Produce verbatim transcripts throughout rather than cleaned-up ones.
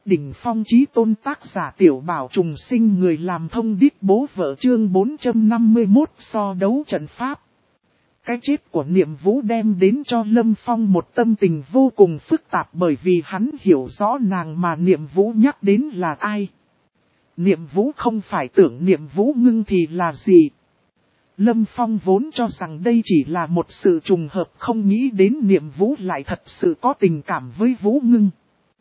đỉnh phong chí tôn tác giả Tiểu Bảo trùng sinh người làm thông điệp bố vợ chương bốn trăm năm mươi mốt so đấu trận pháp. Cái chết của Niệm Vũ đem đến cho Lâm Phong một tâm tình vô cùng phức tạp bởi vì hắn hiểu rõ nàng mà Niệm Vũ nhắc đến là ai. Niệm Vũ không phải tưởng Niệm Vũ Ngưng thì là gì. Lâm Phong vốn cho rằng đây chỉ là một sự trùng hợp, không nghĩ đến Niệm Vũ lại thật sự có tình cảm với Vũ Ngưng.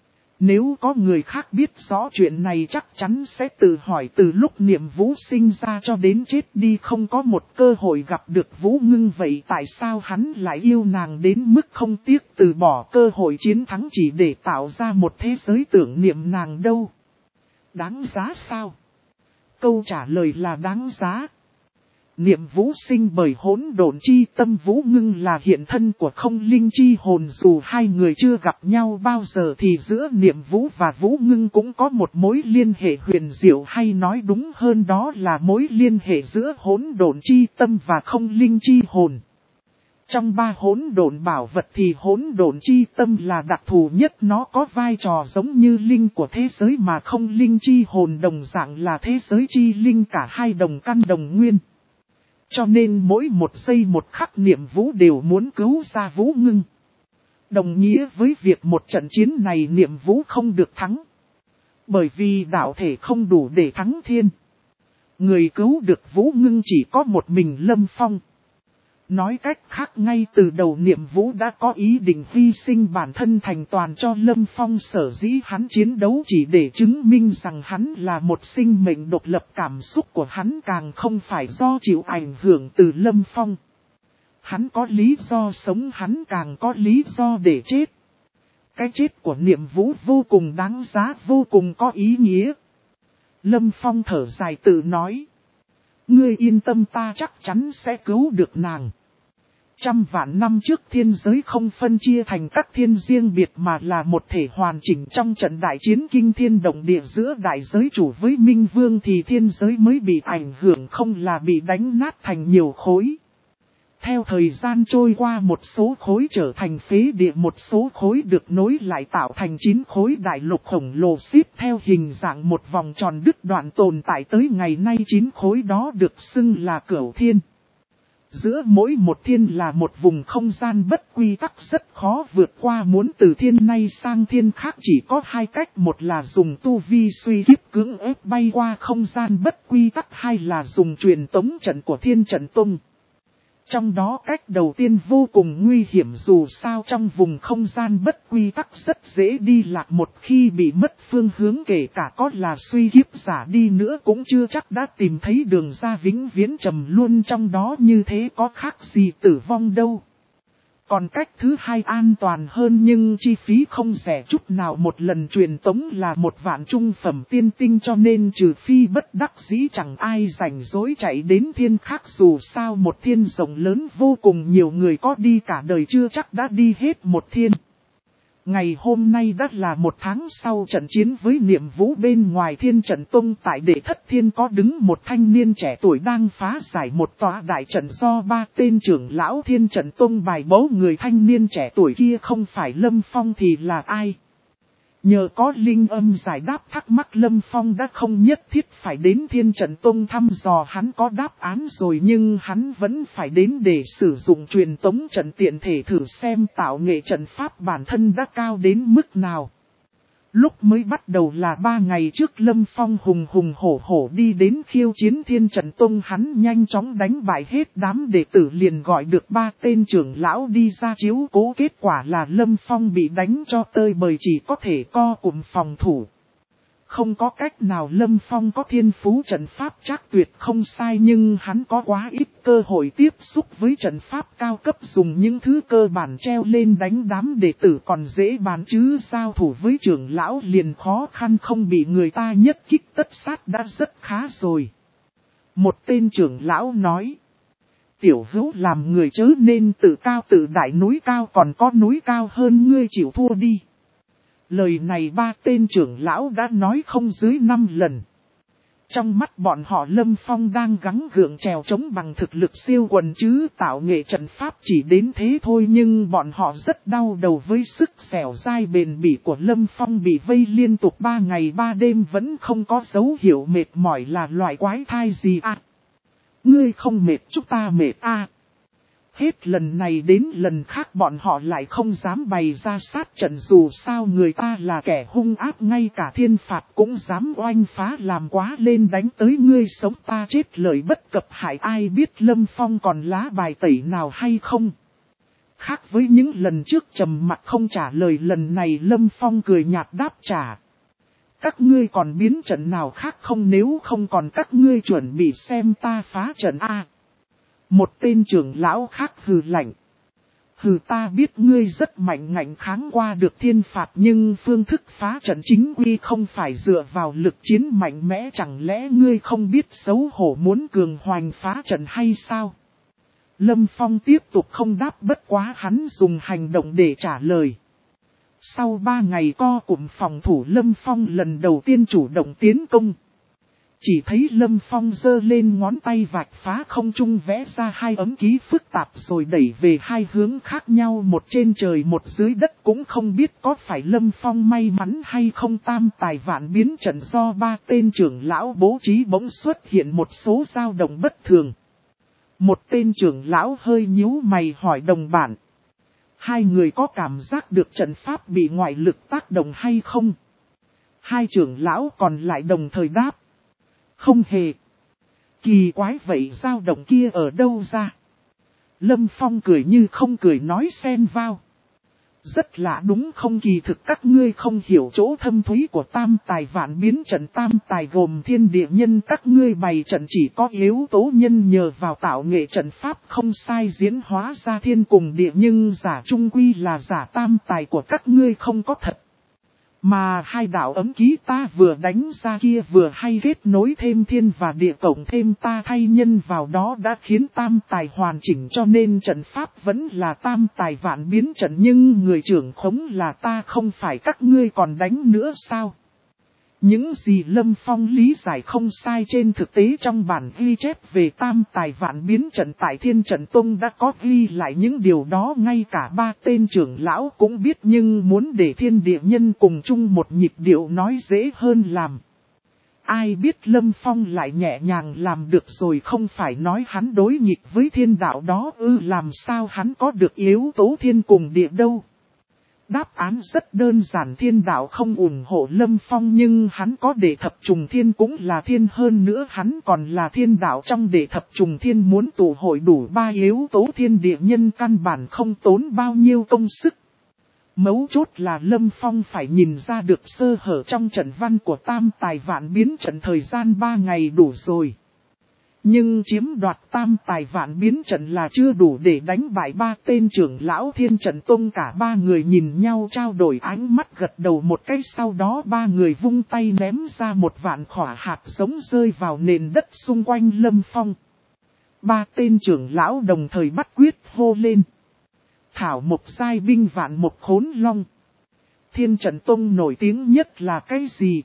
Nếu có người khác biết rõ chuyện này chắc chắn sẽ tự hỏi từ lúc Niệm Vũ sinh ra cho đến chết đi không có một cơ hội gặp được Vũ Ngưng, vậy tại sao hắn lại yêu nàng đến mức không tiếc từ bỏ cơ hội chiến thắng chỉ để tạo ra một thế giới tưởng niệm nàng đâu? Đáng giá sao? Câu trả lời là đáng giá. Niệm Vũ sinh bởi hỗn độn chi tâm, Vũ Ngưng là hiện thân của không linh chi hồn, dù hai người chưa gặp nhau bao giờ thì giữa Niệm Vũ và Vũ Ngưng cũng có một mối liên hệ huyền diệu, hay nói đúng hơn đó là mối liên hệ giữa hỗn độn chi tâm và không linh chi hồn. Trong ba hỗn độn bảo vật thì hỗn độn chi tâm là đặc thù nhất, nó có vai trò giống như linh của thế giới mà không linh chi hồn đồng dạng là thế giới chi linh, cả hai đồng căn đồng nguyên. Cho nên mỗi một giây một khắc Niệm Vũ đều muốn cứu ra Vũ Ngưng. Đồng nghĩa với việc một trận chiến này Niệm Vũ không được thắng. Bởi vì đạo thể không đủ để thắng thiên. Người cứu được Vũ Ngưng chỉ có một mình Lâm Phong. Nói cách khác ngay từ đầu Niệm Vũ đã có ý định hy sinh bản thân thành toàn cho Lâm Phong, sở dĩ hắn chiến đấu chỉ để chứng minh rằng hắn là một sinh mệnh độc lập, cảm xúc của hắn càng không phải do chịu ảnh hưởng từ Lâm Phong. Hắn có lý do sống, hắn càng có lý do để chết. Cái chết của Niệm Vũ vô cùng đáng giá, vô cùng có ý nghĩa. Lâm Phong thở dài tự nói. Ngươi yên tâm, ta chắc chắn sẽ cứu được nàng. Trăm vạn năm trước thiên giới không phân chia thành các thiên riêng biệt mà là một thể hoàn chỉnh. Trong trận đại chiến kinh thiên động địa giữa đại giới chủ với Minh Vương thì thiên giới mới bị ảnh hưởng, không là bị đánh nát thành nhiều khối. Theo thời gian trôi qua, một số khối trở thành phế địa, một số khối được nối lại tạo thành chín khối đại lục khổng lồ xếp theo hình dạng một vòng tròn đứt đoạn tồn tại tới ngày nay. Chín khối đó được xưng là Cửu Thiên. Giữa mỗi một thiên là một vùng không gian bất quy tắc rất khó vượt qua, muốn từ thiên này sang thiên khác chỉ có hai cách, một là dùng tu vi suy kiếp cưỡng ép bay qua không gian bất quy tắc, hai là dùng truyền tống trận của Thiên Trận Tông. Trong đó cách đầu tiên vô cùng nguy hiểm, dù sao trong vùng không gian bất quy tắc rất dễ đi lạc, một khi bị mất phương hướng kể cả có là suy kiếp giả đi nữa cũng chưa chắc đã tìm thấy đường ra, vĩnh viễn trầm luôn trong đó, như thế có khác gì tử vong đâu. Còn cách thứ hai an toàn hơn nhưng chi phí không rẻ chút nào, một lần truyền tống là một vạn trung phẩm tiên tinh, cho nên trừ phi bất đắc dĩ chẳng ai rảnh rỗi chạy đến thiên khác, dù sao một thiên rộng lớn vô cùng, nhiều người có đi cả đời chưa chắc đã đi hết một thiên. Ngày hôm nay đã là một tháng sau trận chiến với Niệm Vũ, bên ngoài Thiên Trận Tông tại Đệ Thất Thiên có đứng một thanh niên trẻ tuổi đang phá giải một tòa đại trận do ba tên trưởng lão Thiên Trận Tông bài bố. Người thanh niên trẻ tuổi kia không phải Lâm Phong thì là ai? Nhờ có linh âm giải đáp thắc mắc, Lâm Phong đã không nhất thiết phải đến Thiên Trận Tông thăm dò, hắn có đáp án rồi, nhưng hắn vẫn phải đến để sử dụng truyền tống trận, tiện thể thử xem tạo nghệ trận pháp bản thân đã cao đến mức nào. Lúc mới bắt đầu là ba ngày trước, Lâm Phong hùng hùng hổ hổ đi đến khiêu chiến Thiên Trận Tông, hắn nhanh chóng đánh bại hết đám đệ tử, liền gọi được ba tên trưởng lão đi ra chiếu cố, kết quả là Lâm Phong bị đánh cho tơi bời, chỉ có thể co cụm phòng thủ. Không có cách nào, Lâm Phong có thiên phú trận pháp chắc tuyệt không sai, nhưng hắn có quá ít cơ hội tiếp xúc với trận pháp cao cấp, dùng những thứ cơ bản treo lên đánh đám đệ tử còn dễ bàn, chứ giao thủ với trưởng lão liền khó khăn, không bị người ta nhất kích tất sát đã rất khá rồi. Một tên trưởng lão nói, tiểu hữu làm người chớ nên tự cao tự đại, núi cao còn có núi cao hơn, ngươi chịu thua đi. Lời này ba tên trưởng lão đã nói không dưới năm lần. Trong mắt bọn họ Lâm Phong đang gắng gượng trèo chống bằng thực lực siêu quần chứ tạo nghệ trận pháp chỉ đến thế thôi, nhưng bọn họ rất đau đầu với sức dẻo dai bền bỉ của Lâm Phong. Bị vây liên tục ba ngày ba đêm vẫn không có dấu hiệu mệt mỏi là loại quái thai gì à? Ngươi không mệt chúng ta mệt à? Hết lần này đến lần khác bọn họ lại không dám bày ra sát trận, dù sao người ta là kẻ hung ác, ngay cả thiên phạt cũng dám oanh phá làm quá lên đánh tới ngươi sống ta chết, lời bất cập hại ai biết Lâm Phong còn lá bài tẩy nào hay không. Khác với những lần trước trầm mặt không trả lời, lần này Lâm Phong cười nhạt đáp trả. Các ngươi còn biến trận nào khác không, nếu không còn các ngươi chuẩn bị xem ta phá trận A. Một tên trưởng lão khác hừ lạnh. Hừ, ta biết ngươi rất mạnh ngạnh kháng qua được thiên phạt, nhưng phương thức phá trận chính quy không phải dựa vào lực chiến mạnh mẽ, chẳng lẽ ngươi không biết xấu hổ muốn cường hoành phá trận hay sao? Lâm Phong tiếp tục không đáp, bất quá hắn dùng hành động để trả lời. Sau ba ngày co cụm phòng thủ, Lâm Phong lần đầu tiên chủ động tiến công. Chỉ thấy Lâm Phong giơ lên ngón tay vạch phá không trung, vẽ ra hai ấm ký phức tạp rồi đẩy về hai hướng khác nhau, một trên trời một dưới đất. Cũng không biết có phải Lâm Phong may mắn hay không, tam tài vạn biến trận do ba tên trưởng lão bố trí bỗng xuất hiện một số dao động bất thường. Một tên trưởng lão hơi nhíu mày hỏi đồng bạn. Hai người có cảm giác được trận pháp bị ngoại lực tác động hay không? Hai trưởng lão còn lại đồng thời đáp. Không hề. Kỳ quái vậy, dao động kia ở đâu ra? Lâm Phong cười như không cười nói xen vào. Rất lạ đúng không, kỳ thực các ngươi không hiểu chỗ thâm thúy của tam tài vạn biến trận. Tam tài gồm thiên địa nhân, các ngươi bày trận chỉ có yếu tố nhân, nhờ vào tạo nghệ trận pháp không sai diễn hóa ra thiên cùng địa, nhưng giả trung quy là giả, tam tài của các ngươi không có thật. Mà hai đạo ấm ký ta vừa đánh ra kia vừa hay kết nối thêm thiên và địa, cộng thêm ta thay nhân vào đó đã khiến tam tài hoàn chỉnh, cho nên trận pháp vẫn là tam tài vạn biến trận, nhưng người trưởng khống là ta, không phải các ngươi còn đánh nữa sao? Những gì Lâm Phong lý giải không sai, trên thực tế trong bản ghi chép về tam tài vạn biến trận tại Thiên Trận Tông đã có ghi lại những điều đó, ngay cả ba tên trưởng lão cũng biết, nhưng muốn để thiên địa nhân cùng chung một nhịp điệu nói dễ hơn làm. Ai biết Lâm Phong lại nhẹ nhàng làm được rồi, không phải nói hắn đối nghịch với thiên đạo đó ư, làm sao hắn có được yếu tố thiên cùng địa đâu. Đáp án rất đơn giản, thiên đạo không ủng hộ Lâm Phong, nhưng hắn có đệ thập trùng thiên cũng là thiên, hơn nữa hắn còn là thiên đạo trong đệ thập trùng thiên, muốn tụ hội đủ ba yếu tố thiên địa nhân căn bản không tốn bao nhiêu công sức. Mấu chốt là Lâm Phong phải nhìn ra được sơ hở trong trận văn của tam tài vạn biến trận, thời gian ba ngày đủ rồi. Nhưng chiếm đoạt tam tài vạn biến trận là chưa đủ để đánh bại ba tên trưởng lão Thiên Trận Tông. Cả ba người nhìn nhau trao đổi ánh mắt, gật đầu một cái, sau đó ba người vung tay ném ra một vạn khỏa hạt giống rơi vào nền đất xung quanh Lâm Phong. Ba tên trưởng lão đồng thời bắt quyết hô lên. Thảo mộc giai binh vạn mộc khốn long. Thiên Trận Tông nổi tiếng nhất là cái gì?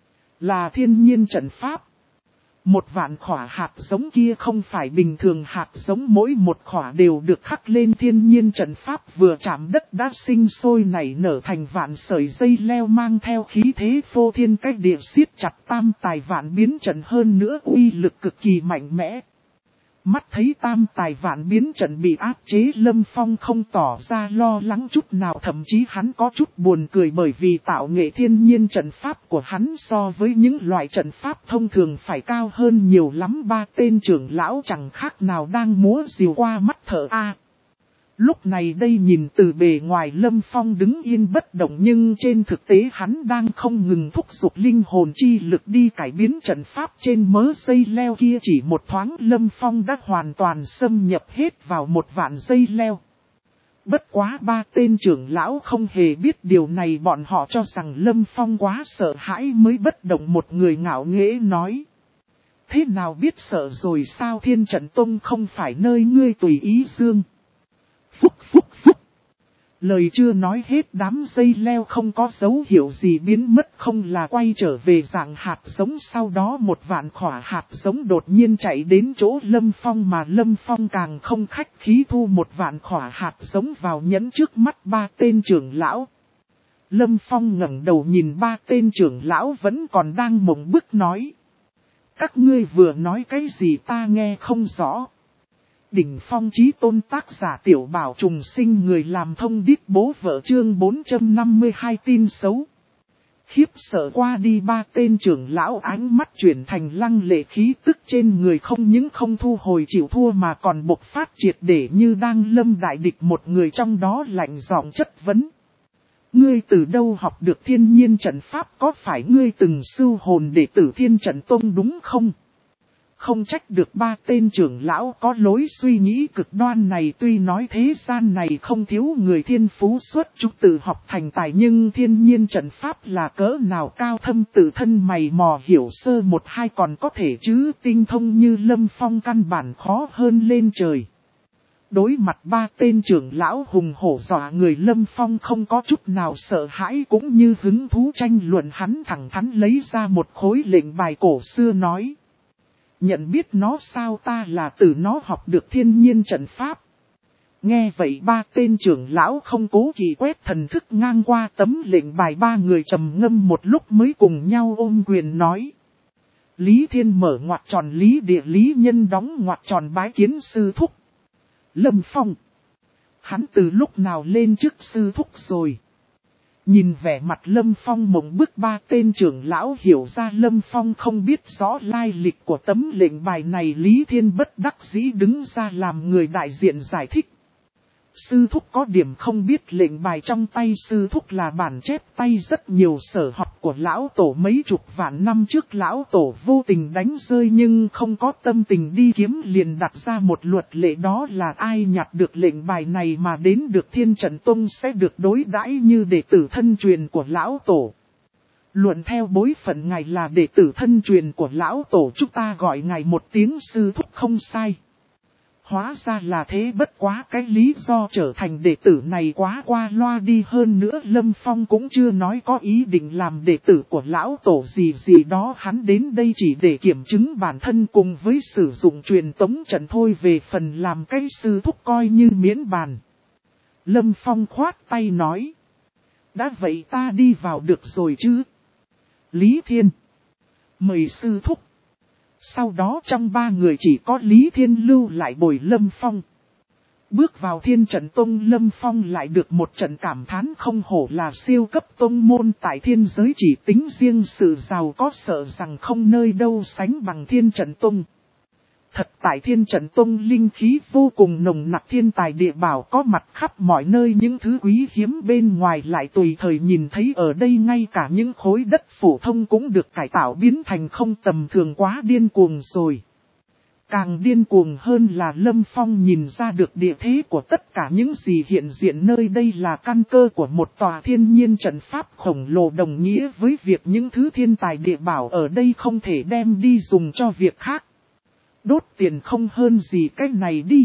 Là thiên nhiên trận pháp. Một vạn khỏa hạt giống kia không phải bình thường hạt giống, mỗi một khỏa đều được khắc lên thiên nhiên trận pháp, vừa chạm đất đã sinh sôi nảy nở thành vạn sợi dây leo, mang theo khí thế phô thiên cách địa siết chặt tam tài vạn biến trận, hơn nữa uy lực cực kỳ mạnh mẽ. Mắt thấy tam tài vạn biến trận bị áp chế, Lâm Phong không tỏ ra lo lắng chút nào, thậm chí hắn có chút buồn cười, bởi vì tạo nghệ thiên nhiên trận pháp của hắn so với những loại trận pháp thông thường phải cao hơn nhiều lắm. Ba tên trưởng lão chẳng khác nào đang múa rìu qua mắt thợ A. Lúc này đây nhìn từ bề ngoài Lâm Phong đứng yên bất động, nhưng trên thực tế hắn đang không ngừng thúc giục linh hồn chi lực đi cải biến trận pháp trên mớ dây leo kia. Chỉ một thoáng Lâm Phong đã hoàn toàn xâm nhập hết vào một vạn dây leo. Bất quá ba tên trưởng lão không hề biết điều này, bọn họ cho rằng Lâm Phong quá sợ hãi mới bất động. Một người ngạo nghễ nói. Thế nào biết sợ rồi sao, Thiên Trận Tông không phải nơi ngươi tùy ý dương. Phúc phúc phúc. Lời chưa nói hết, đám dây leo không có dấu hiệu gì biến mất, không là quay trở về dạng hạt giống. Sau đó một vạn khỏa hạt giống đột nhiên chạy đến chỗ Lâm Phong, mà Lâm Phong càng không khách khí thu một vạn khỏa hạt giống vào nhẫn trước mắt ba tên trưởng lão. Lâm Phong ngẩng đầu nhìn ba tên trưởng lão vẫn còn đang mộng bức nói. Các ngươi vừa nói cái gì ta nghe không rõ. Đỉnh phong chí tôn tác giả Tiểu Bảo trùng sinh, người làm thông điệp bố vợ, chương bốn trăm năm mươi hai tin xấu. Khiếp sợ qua đi, ba tên trưởng lão ánh mắt chuyển thành lăng lệ, khí tức trên người không những không thu hồi chịu thua mà còn bộc phát triệt để như đang lâm đại địch. Một người trong đó lạnh giọng chất vấn. Ngươi từ đâu học được thiên nhiên trận pháp, có phải ngươi từng sưu hồn đệ tử Thiên Trận Tông đúng không? Không trách được ba tên trưởng lão có lối suy nghĩ cực đoan này, tuy nói thế gian này không thiếu người thiên phú xuất chúng tự học thành tài, nhưng thiên nhiên trận pháp là cỡ nào cao thâm tự thân mày mò hiểu sơ một hai còn có thể, chứ tinh thông như Lâm Phong căn bản khó hơn lên trời. Đối mặt ba tên trưởng lão hùng hổ dọa người, Lâm Phong không có chút nào sợ hãi cũng như hứng thú tranh luận, hắn thẳng thắn lấy ra một khối lệnh bài cổ xưa nói. Nhận biết nó sao, ta là từ nó học được thiên nhiên trận pháp. Nghe vậy ba tên trưởng lão không cố kỳ quét thần thức ngang qua tấm lệnh bài, ba người trầm ngâm một lúc mới cùng nhau ôm quyền nói. Lý Thiên mở ngoặc tròn Lý Địa Lý Nhân đóng ngoặc tròn bái kiến sư thúc. Lâm Phong. Hắn từ lúc nào lên chức sư thúc rồi? Nhìn vẻ mặt Lâm Phong mộng bức, ba tên trưởng lão hiểu ra Lâm Phong không biết rõ lai lịch của tấm lệnh bài này. Lý Thiên bất đắc dĩ đứng ra làm người đại diện giải thích. Sư thúc có điểm không biết, lệnh bài trong tay sư thúc là bản chép tay rất nhiều sở học của lão tổ, mấy chục vạn năm trước lão tổ vô tình đánh rơi nhưng không có tâm tình đi kiếm, liền đặt ra một luật lệ, đó là ai nhặt được lệnh bài này mà đến được Thiên Trận Tông sẽ được đối đãi như đệ tử thân truyền của lão tổ. Luận theo bối phận ngài là đệ tử thân truyền của lão tổ, chúng ta gọi ngài một tiếng sư thúc không sai. Hóa ra là thế, bất quá cái lý do trở thành đệ tử này quá qua loa đi, hơn nữa Lâm Phong cũng chưa nói có ý định làm đệ tử của lão tổ gì gì đó, hắn đến đây chỉ để kiểm chứng bản thân cùng với sử dụng truyền tống trận thôi, về phần làm cái sư thúc coi như miễn bàn. Lâm Phong khoát tay nói. Đã vậy ta đi vào được rồi chứ? Lý Thiên. Mời sư thúc. Sau đó trong ba người chỉ có Lý Thiên lưu lại bồi Lâm Phong. Bước vào Thiên Trận Tông, Lâm Phong lại được một trận cảm thán, không hổ là siêu cấp tông môn tại thiên giới, chỉ tính riêng sự giàu có sợ rằng không nơi đâu sánh bằng Thiên Trận Tông. Thật tại Thiên Trận Tông linh khí vô cùng nồng nặc, thiên tài địa bảo có mặt khắp mọi nơi, những thứ quý hiếm bên ngoài lại tùy thời nhìn thấy ở đây, ngay cả những khối đất phổ thông cũng được cải tạo biến thành không tầm thường, quá điên cuồng rồi. Càng điên cuồng hơn là Lâm Phong nhìn ra được địa thế của tất cả những gì hiện diện nơi đây là căn cơ của một tòa thiên nhiên trận pháp khổng lồ, đồng nghĩa với việc những thứ thiên tài địa bảo ở đây không thể đem đi dùng cho việc khác. Đốt tiền không hơn gì cái này đi.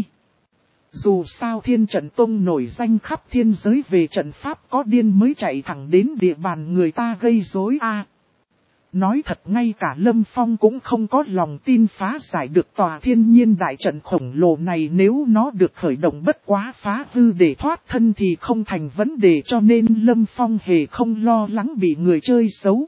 Dù sao Thiên Trận Tông nổi danh khắp thiên giới về trận pháp, có điên mới chạy thẳng đến địa bàn người ta gây rối a. À, nói thật ngay cả Lâm Phong cũng không có lòng tin phá giải được tòa thiên nhiên đại trận khổng lồ này, nếu nó được khởi động bất quá phá hư để thoát thân thì không thành vấn đề, cho nên Lâm Phong hề không lo lắng bị người chơi xấu.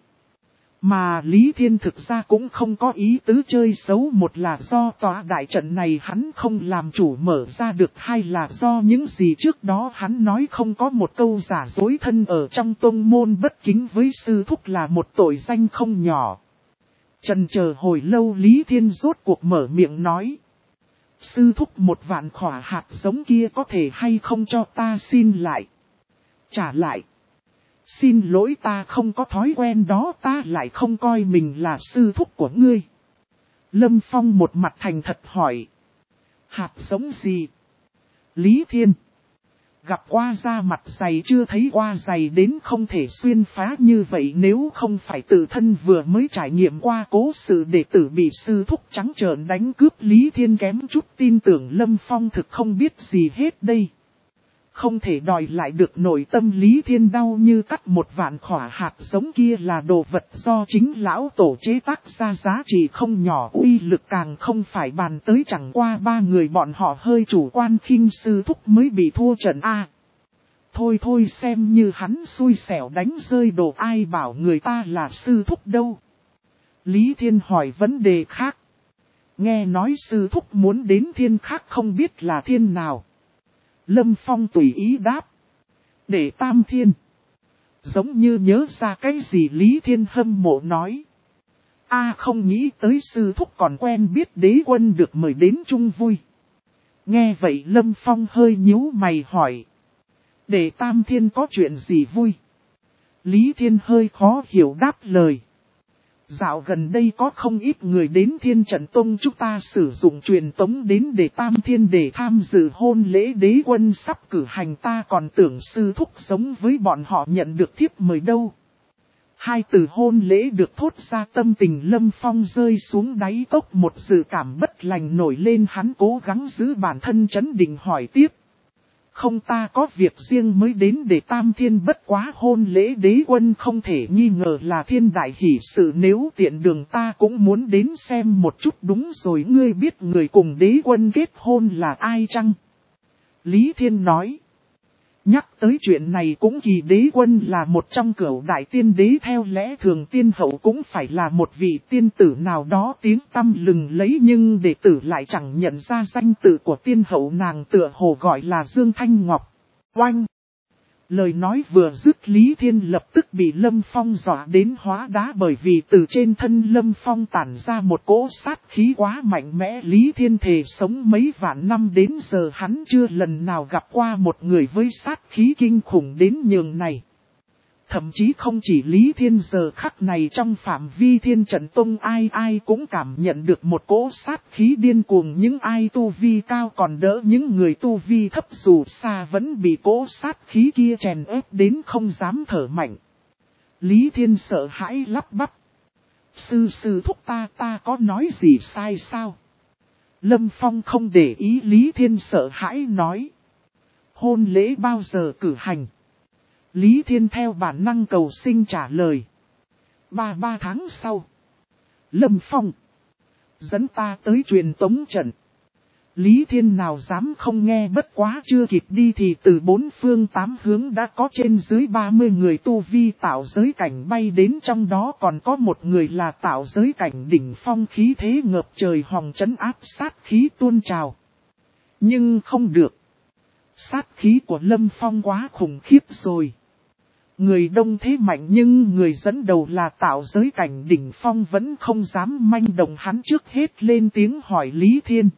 Mà Lý Thiên thực ra cũng không có ý tứ chơi xấu, một là do tòa đại trận này hắn không làm chủ mở ra được, hai là do những gì trước đó hắn nói không có một câu giả dối thân ở trong tông môn bất kính với sư thúc là một tội danh không nhỏ. Chần chờ hồi lâu, Lý Thiên rốt cuộc mở miệng nói. Sư thúc, một vạn khỏa hạt giống kia có thể hay không cho ta xin lại? Trả lại. Xin lỗi, ta không có thói quen đó, ta lại không coi mình là sư thúc của ngươi. Lâm Phong một mặt thành thật hỏi. Hạt giống gì? Lý Thiên. Gặp qua da mặt dày chưa thấy qua dày đến không thể xuyên phá như vậy, nếu không phải tự thân vừa mới trải nghiệm qua cố sự đệ tử bị sư thúc trắng trợn đánh cướp, Lý Thiên kém chút tin tưởng Lâm Phong thực không biết gì hết đây. Không thể đòi lại được nội tâm Lý Thiên đau như cắt một vạn khỏa hạt giống kia là đồ vật do chính lão tổ chế tác ra, giá trị không nhỏ, uy lực càng không phải bàn tới, chẳng qua ba người bọn họ hơi chủ quan khinh sư thúc mới bị thua trận A. Thôi thôi, xem như hắn xui xẻo đánh rơi đồ, ai bảo người ta là sư thúc đâu. Lý Thiên hỏi vấn đề khác. Nghe nói sư thúc muốn đến thiên khác, không biết là thiên nào. Lâm Phong tùy ý đáp. Để Tam Thiên. Giống như nhớ ra cái gì, Lý Thiên hâm mộ nói. A không nghĩ tới sư thúc còn quen biết đế quân được mời đến chung vui. Nghe vậy Lâm Phong hơi nhíu mày hỏi. Để Tam Thiên có chuyện gì vui? Lý Thiên hơi khó hiểu đáp lời. Dạo gần đây có không ít người đến Thiên Trận Tông chúng ta sử dụng truyền tống đến để Tam Thiên để tham dự hôn lễ đế quân sắp cử hành, ta còn tưởng sư thúc giống với bọn họ nhận được thiếp mời đâu. Hai từ hôn lễ được thốt ra, tâm tình Lâm Phong rơi xuống đáy cốc, một dự cảm bất lành nổi lên, hắn cố gắng giữ bản thân trấn định hỏi tiếp. Không, ta có việc riêng mới đến để Tam Thiên, bất quá hôn lễ đế quân không thể nghi ngờ là thiên đại hỷ sự, nếu tiện đường ta cũng muốn đến xem một chút. Đúng rồi, ngươi biết người cùng đế quân kết hôn là ai chăng? Lý Thiên nói. Nhắc tới chuyện này cũng kỳ, đế quân là một trong cửu đại tiên đế, theo lẽ thường tiên hậu cũng phải là một vị tiên tử nào đó tiếng tăm lừng lấy, nhưng đệ tử lại chẳng nhận ra danh tự của tiên hậu, nàng tựa hồ gọi là Dương Thanh Ngọc. Oanh! Lời nói vừa dứt, Lý Thiên lập tức bị Lâm Phong dọa đến hóa đá, bởi vì từ trên thân Lâm Phong tản ra một cỗ sát khí quá mạnh mẽ. Lý Thiên thề sống mấy vạn năm đến giờ hắn chưa lần nào gặp qua một người với sát khí kinh khủng đến nhường này. Thậm chí không chỉ Lý Thiên, giờ khắc này trong phạm vi Thiên Trận Tông ai ai cũng cảm nhận được một cỗ sát khí điên cuồng, những ai tu vi cao còn đỡ, những người tu vi thấp dù xa vẫn bị cỗ sát khí kia chèn ép đến không dám thở mạnh. Lý Thiên sợ hãi lắp bắp. Sư sư thúc, ta ta có nói gì sai sao? Lâm Phong không để ý Lý Thiên sợ hãi nói. Hôn lễ bao giờ cử hành? Lý Thiên theo bản năng cầu sinh trả lời. Ba ba tháng sau. Lâm Phong. Dẫn ta tới truyền tống trận. Lý Thiên nào dám không nghe, bất quá chưa kịp đi thì từ bốn phương tám hướng đã có trên dưới ba mươi người tu vi tạo giới cảnh bay đến, trong đó còn có một người là tạo giới cảnh đỉnh phong, khí thế ngập trời hòng trấn áp, sát khí tuôn trào. Nhưng không được. Sát khí của Lâm Phong quá khủng khiếp rồi. Người đông thế mạnh nhưng người dẫn đầu là tạo giới cảnh đỉnh phong vẫn không dám manh động, hắn trước hết lên tiếng hỏi Lý Thiên.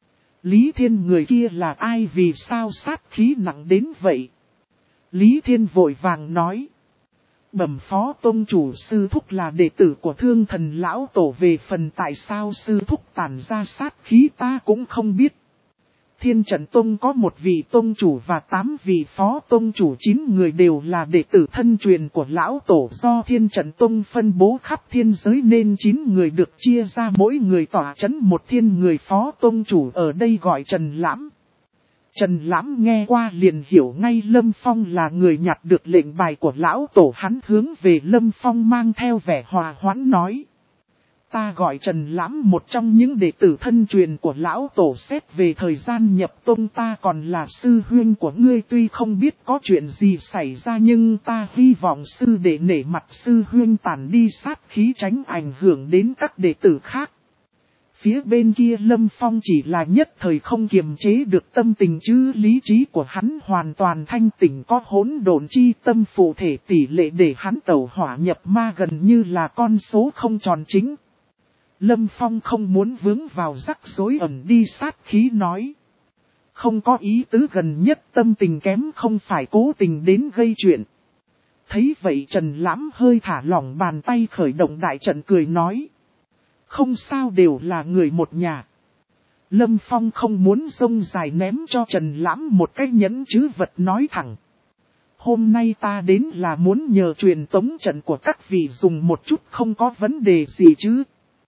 Lý Thiên, người kia là ai, vì sao sát khí nặng đến vậy? Lý Thiên vội vàng nói. Bẩm phó tông chủ, sư thúc là đệ tử của Thương Thần lão tổ, về phần tại sao sư thúc tản ra sát khí ta cũng không biết. Thiên Trận Tông có một vị tông chủ và tám vị phó tông chủ, chín người đều là đệ tử thân truyền của lão tổ, do Thiên Trận Tông phân bố khắp thiên giới nên chín người được chia ra mỗi người tỏa trấn một thiên, người phó tông chủ ở đây gọi Trần Lãm. Trần Lãm nghe qua liền hiểu ngay Lâm Phong là người nhặt được lệnh bài của lão tổ, hắn hướng về Lâm Phong mang theo vẻ hòa hoãn nói. Ta gọi Trần Lãm, một trong những đệ tử thân truyền của lão tổ, xét về thời gian nhập tông ta còn là sư huynh của ngươi, tuy không biết có chuyện gì xảy ra nhưng ta hy vọng sư đệ nể mặt sư huynh tản đi sát khí, tránh ảnh hưởng đến các đệ tử khác. Phía bên kia Lâm Phong chỉ là nhất thời không kiềm chế được tâm tình, chứ lý trí của hắn hoàn toàn thanh tỉnh, có hỗn độn chi tâm phụ thể, tỷ lệ để hắn tẩu hỏa nhập ma gần như là con số không tròn chính. Lâm Phong không muốn vướng vào rắc rối, ẩn đi sát khí nói. Không có ý tứ, gần nhất tâm tình kém, không phải cố tình đến gây chuyện. Thấy vậy Trần Lãm hơi thả lỏng bàn tay, khởi động đại trận cười nói. Không sao, đều là người một nhà. Lâm Phong không muốn rông dài ném cho Trần Lãm một cái nhẫn chứ vật, nói thẳng. Hôm nay ta đến là muốn nhờ truyền tống trận của các vị dùng một chút, không có vấn đề gì chứ.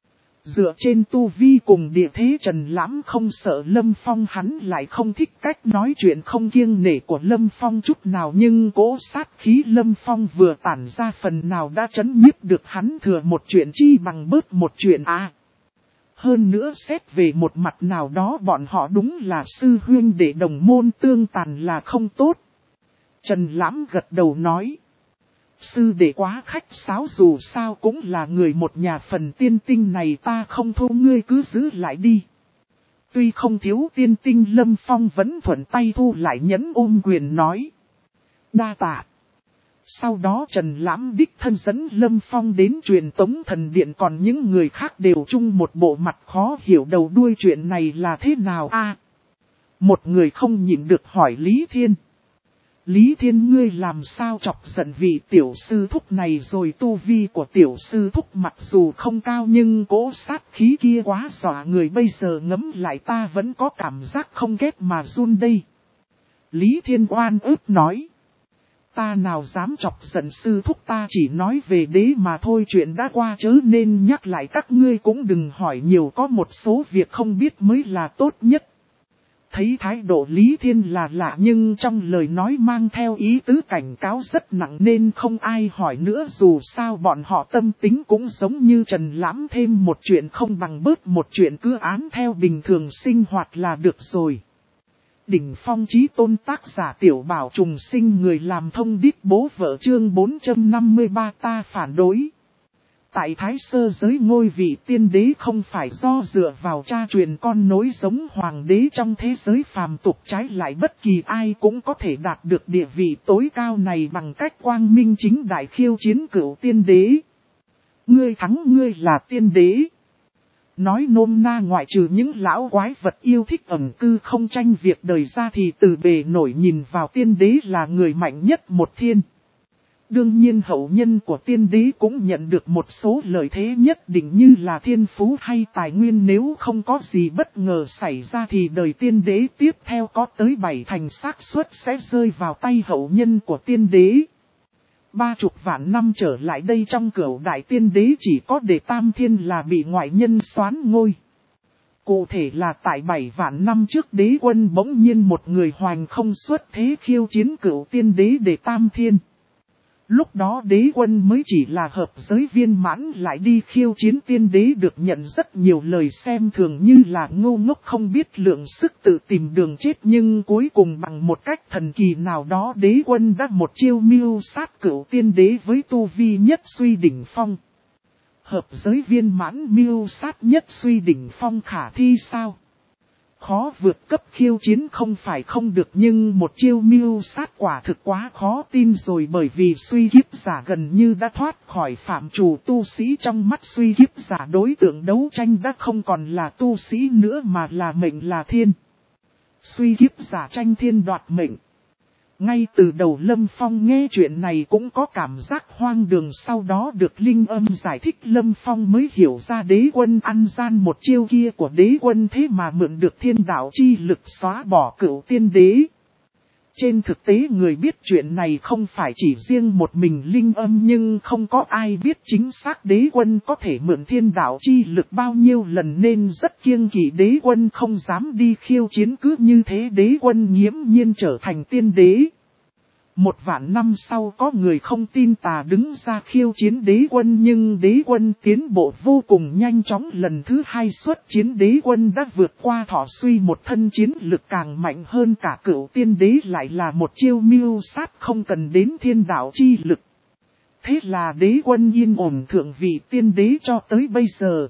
Dựa trên tu vi cùng địa thế Trần Lãm không sợ Lâm Phong, hắn lại không thích cách nói chuyện không kiêng nể của Lâm Phong chút nào, nhưng cỗ sát khí Lâm Phong vừa tản ra phần nào đã trấn nhiếp được hắn, thừa một chuyện chi bằng bớt một chuyện à. Hơn nữa xét về một mặt nào đó bọn họ đúng là sư huynh đệ đồng môn, tương tàn là không tốt. Trần Lãm gật đầu nói. Sư đệ quá khách sáo, dù sao cũng là người một nhà, phần tiên tinh này ta không thu, ngươi cứ giữ lại đi. Tuy không thiếu tiên tinh, Lâm Phong vẫn thuận tay thu lại, nhẫn ôm quyền nói. Đa tạ. Sau đó Trần Lãm đích thân dẫn Lâm Phong đến truyền tống thần điện, còn những người khác đều chung một bộ mặt khó hiểu đầu đuôi chuyện này là thế nào a. À, một người không nhịn được hỏi Lý Thiên. Lý Thiên, ngươi làm sao chọc giận vị tiểu sư thúc này rồi? Tu vi của tiểu sư thúc mặc dù không cao nhưng cỗ sát khí kia quá dọa người, bây giờ ngấm lại ta vẫn có cảm giác không ghét mà run đây. Lý Thiên oan ức nói. Ta nào dám chọc giận sư thúc, ta chỉ nói về đế mà thôi, chuyện đã qua chớ nên nhắc lại, các ngươi cũng đừng hỏi nhiều, có một số việc không biết mới là tốt nhất. Thấy thái độ Lý Thiên là lạ nhưng trong lời nói mang theo ý tứ cảnh cáo rất nặng nên không ai hỏi nữa, dù sao bọn họ tâm tính cũng giống như Trần Lãm, thêm một chuyện không bằng bớt một chuyện, cứ án theo bình thường sinh hoạt là được rồi. Đỉnh phong chí tôn, tác giả Tiểu Bảo Trùng Sinh, người làm thông điệp bố vợ, chương bốn trăm năm mươi ba ta phản đối. Tại Thái Sơ giới, ngôi vị tiên đế không phải do dựa vào cha truyền con nối giống hoàng đế trong thế giới phàm tục, trái lại bất kỳ ai cũng có thể đạt được địa vị tối cao này bằng cách quang minh chính đại khiêu chiến cửu tiên đế. Ngươi thắng ngươi là tiên đế. Nói nôm na, ngoại trừ những lão quái vật yêu thích ẩn cư không tranh việc đời ra thì từ bề nổi nhìn vào tiên đế là người mạnh nhất một thiên. Đương nhiên hậu nhân của tiên đế cũng nhận được một số lợi thế nhất định như là thiên phú hay tài nguyên, nếu không có gì bất ngờ xảy ra thì đời tiên đế tiếp theo có tới bảy thành xác suất sẽ rơi vào tay hậu nhân của tiên đế. Ba chục vạn năm trở lại đây, trong cửu đại tiên đế chỉ có Đề Tam Thiên là bị ngoại nhân soán ngôi. Cụ thể là tại bảy vạn năm trước, đế quân bỗng nhiên một người hoành không xuất thế khiêu chiến cửu tiên đế Đề Tam Thiên. Lúc đó đế quân mới chỉ là hợp giới viên mãn, lại đi khiêu chiến tiên đế được nhận rất nhiều lời xem thường như là ngu ngốc không biết lượng sức tự tìm đường chết, nhưng cuối cùng bằng một cách thần kỳ nào đó đế quân đã một chiêu mưu sát cửu tiên đế với tu vi nhất suy đỉnh phong. Hợp giới viên mãn mưu sát nhất suy đỉnh phong khả thi sao? Khó vượt cấp khiêu chiến không phải không được, nhưng một chiêu mưu sát quả thực quá khó tin rồi, bởi vì suy kiếp giả gần như đã thoát khỏi phạm trù tu sĩ, trong mắt suy kiếp giả đối tượng đấu tranh đã không còn là tu sĩ nữa mà là mệnh là thiên. Suy kiếp giả tranh thiên đoạt mệnh. Ngay từ đầu Lâm Phong nghe chuyện này cũng có cảm giác hoang đường, sau đó được Linh Âm giải thích Lâm Phong mới hiểu ra đế quân ăn gian một chiêu kia của đế quân thế mà mượn được thiên đạo chi lực xóa bỏ cửu tiên đế. Trên thực tế người biết chuyện này không phải chỉ riêng một mình Linh Âm, nhưng không có ai biết chính xác đế quân có thể mượn thiên đạo chi lực bao nhiêu lần nên rất kiêng kỵ đế quân không dám đi khiêu chiến, cứ như thế đế quân nghiễm nhiên trở thành tiên đế. Một vạn năm sau có người không tin tà đứng ra khiêu chiến đế quân, nhưng đế quân tiến bộ vô cùng nhanh chóng, lần thứ hai xuất chiến đế quân đã vượt qua Thọ Suy, một thân chiến lực càng mạnh hơn cả cửu tiên đế, lại là một chiêu mưu sát không cần đến thiên đạo chi lực. Thế là đế quân yên ổn thượng vị tiên đế cho tới bây giờ.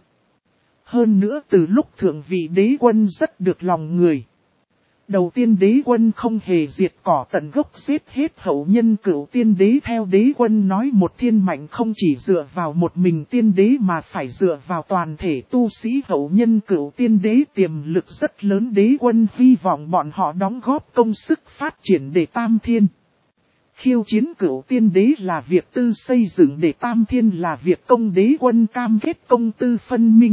Hơn nữa từ lúc thượng vị đế quân rất được lòng người. Đầu tiên đế quân không hề diệt cỏ tận gốc giết hết hậu nhân cửu tiên đế, theo đế quân nói một thiên mạnh không chỉ dựa vào một mình tiên đế mà phải dựa vào toàn thể tu sĩ hậu nhân cửu tiên đế, tiềm lực rất lớn, đế quân hy vọng bọn họ đóng góp công sức phát triển Đề Tam Thiên. Khiêu chiến cửu tiên đế là việc tư, xây dựng Đề Tam Thiên là việc công, đế quân cam kết công tư phân minh.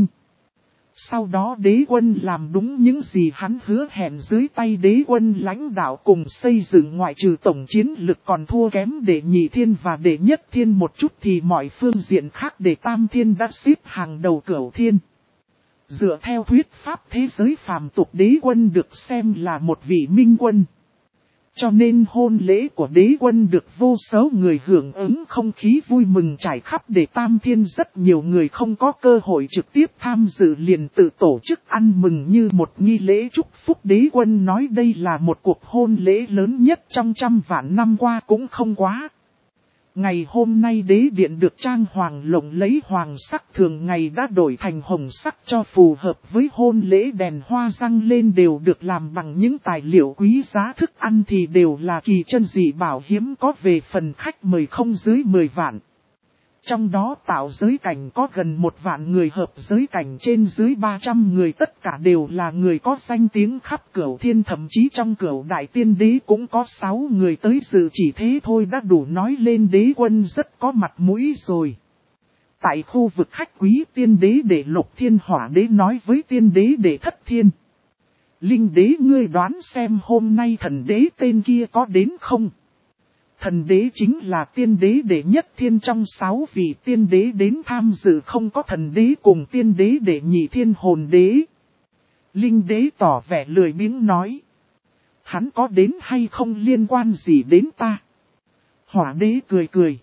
Sau đó đế quân làm đúng những gì hắn hứa hẹn, dưới tay đế quân lãnh đạo cùng xây dựng, ngoại trừ tổng chiến lực còn thua kém Đệ Nhị Thiên và Đệ Nhất Thiên một chút thì mọi phương diện khác Đề Tam Thiên đã xếp hàng đầu cửu thiên. Dựa theo thuyết pháp thế giới phàm tục đế quân được xem là một vị minh quân. Cho nên hôn lễ của đế quân được vô số người hưởng ứng không khí vui mừng trải khắp để tam thiên rất nhiều người không có cơ hội trực tiếp tham dự liền tự tổ chức ăn mừng như một nghi lễ chúc phúc đế quân nói đây là một cuộc hôn lễ lớn nhất trong trăm vạn năm qua cũng không quá. Ngày hôm nay đế điện được trang hoàng lộng lấy hoàng sắc thường ngày đã đổi thành hồng sắc cho phù hợp với hôn lễ đèn hoa răng lên đều được làm bằng những tài liệu quý giá thức ăn thì đều là kỳ chân dị bảo hiếm có về phần khách mời không dưới mười vạn. Trong đó tạo giới cảnh có gần một vạn người hợp giới cảnh trên dưới ba trăm người tất cả đều là người có danh tiếng khắp cửu thiên thậm chí trong cửu đại tiên đế cũng có sáu người tới dự chỉ thế thôi đã đủ nói lên đế quân rất có mặt mũi rồi. Tại khu vực khách quý tiên đế để Lục Thiên Hỏa đế nói với tiên đế để Thất Thiên. Linh đế ngươi đoán xem hôm nay thần đế tên kia có đến không? Thần đế chính là tiên đế đệ nhất thiên trong sáu vị tiên đế đến tham dự không có thần đế cùng tiên đế đệ nhị thiên hồn đế. Linh đế tỏ vẻ lười biếng nói. Hắn có đến hay không liên quan gì đến ta? Hỏa đế cười cười.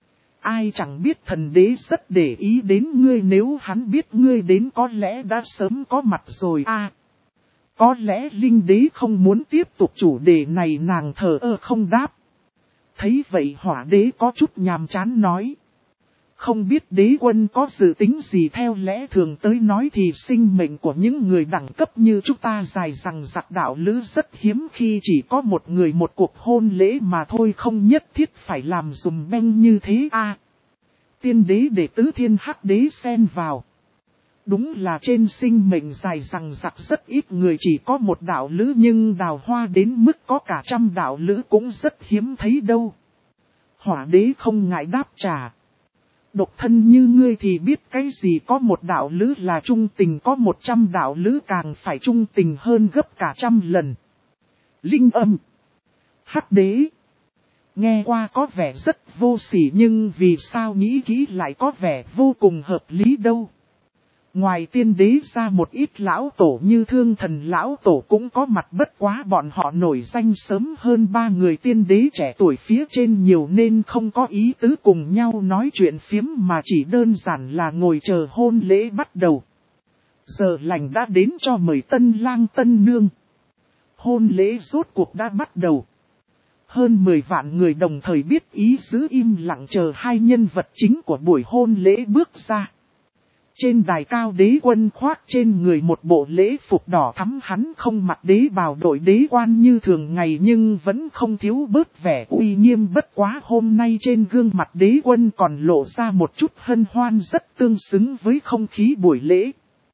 Ai chẳng biết thần đế rất để ý đến ngươi nếu hắn biết ngươi đến có lẽ đã sớm có mặt rồi à. Có lẽ linh đế không muốn tiếp tục chủ đề này nàng thờ ơ không đáp. Thấy vậy hỏa đế có chút nhàm chán nói. Không biết đế quân có dự tính gì theo lẽ thường tới nói thì sinh mệnh của những người đẳng cấp như chúng ta dài rằng giặc đạo lữ rất hiếm khi chỉ có một người một cuộc hôn lễ mà thôi không nhất thiết phải làm dùm beng như thế à. Tiên đế để tứ thiên hắc đế xen vào. Đúng là trên sinh mệnh dài rằng giặc rất ít người chỉ có một đạo lữ nhưng đào hoa đến mức có cả trăm đạo lữ cũng rất hiếm thấy đâu. Hỏa đế không ngại đáp trả. Độc thân như ngươi thì biết cái gì có một đạo lữ là trung tình có một trăm đạo lữ càng phải trung tình hơn gấp cả trăm lần. Linh âm. Hắc đế. Nghe qua có vẻ rất vô sỉ nhưng vì sao nghĩ kỹ lại có vẻ vô cùng hợp lý đâu. Ngoài tiên đế ra một ít lão tổ như thương thần lão tổ cũng có mặt bất quá bọn họ nổi danh sớm hơn ba người tiên đế trẻ tuổi phía trên nhiều nên không có ý tứ cùng nhau nói chuyện phiếm mà chỉ đơn giản là ngồi chờ hôn lễ bắt đầu. Giờ lành đã đến cho mời tân lang tân nương. Hôn lễ rốt cuộc đã bắt đầu. Hơn mười vạn người đồng thời biết ý giữ im lặng chờ hai nhân vật chính của buổi hôn lễ bước ra. Trên đài cao đế quân khoác trên người một bộ lễ phục đỏ thắm hắn không mặc đế bào đội đế quan như thường ngày nhưng vẫn không thiếu bớt vẻ uy nghiêm bất quá hôm nay trên gương mặt đế quân còn lộ ra một chút hân hoan rất tương xứng với không khí buổi lễ.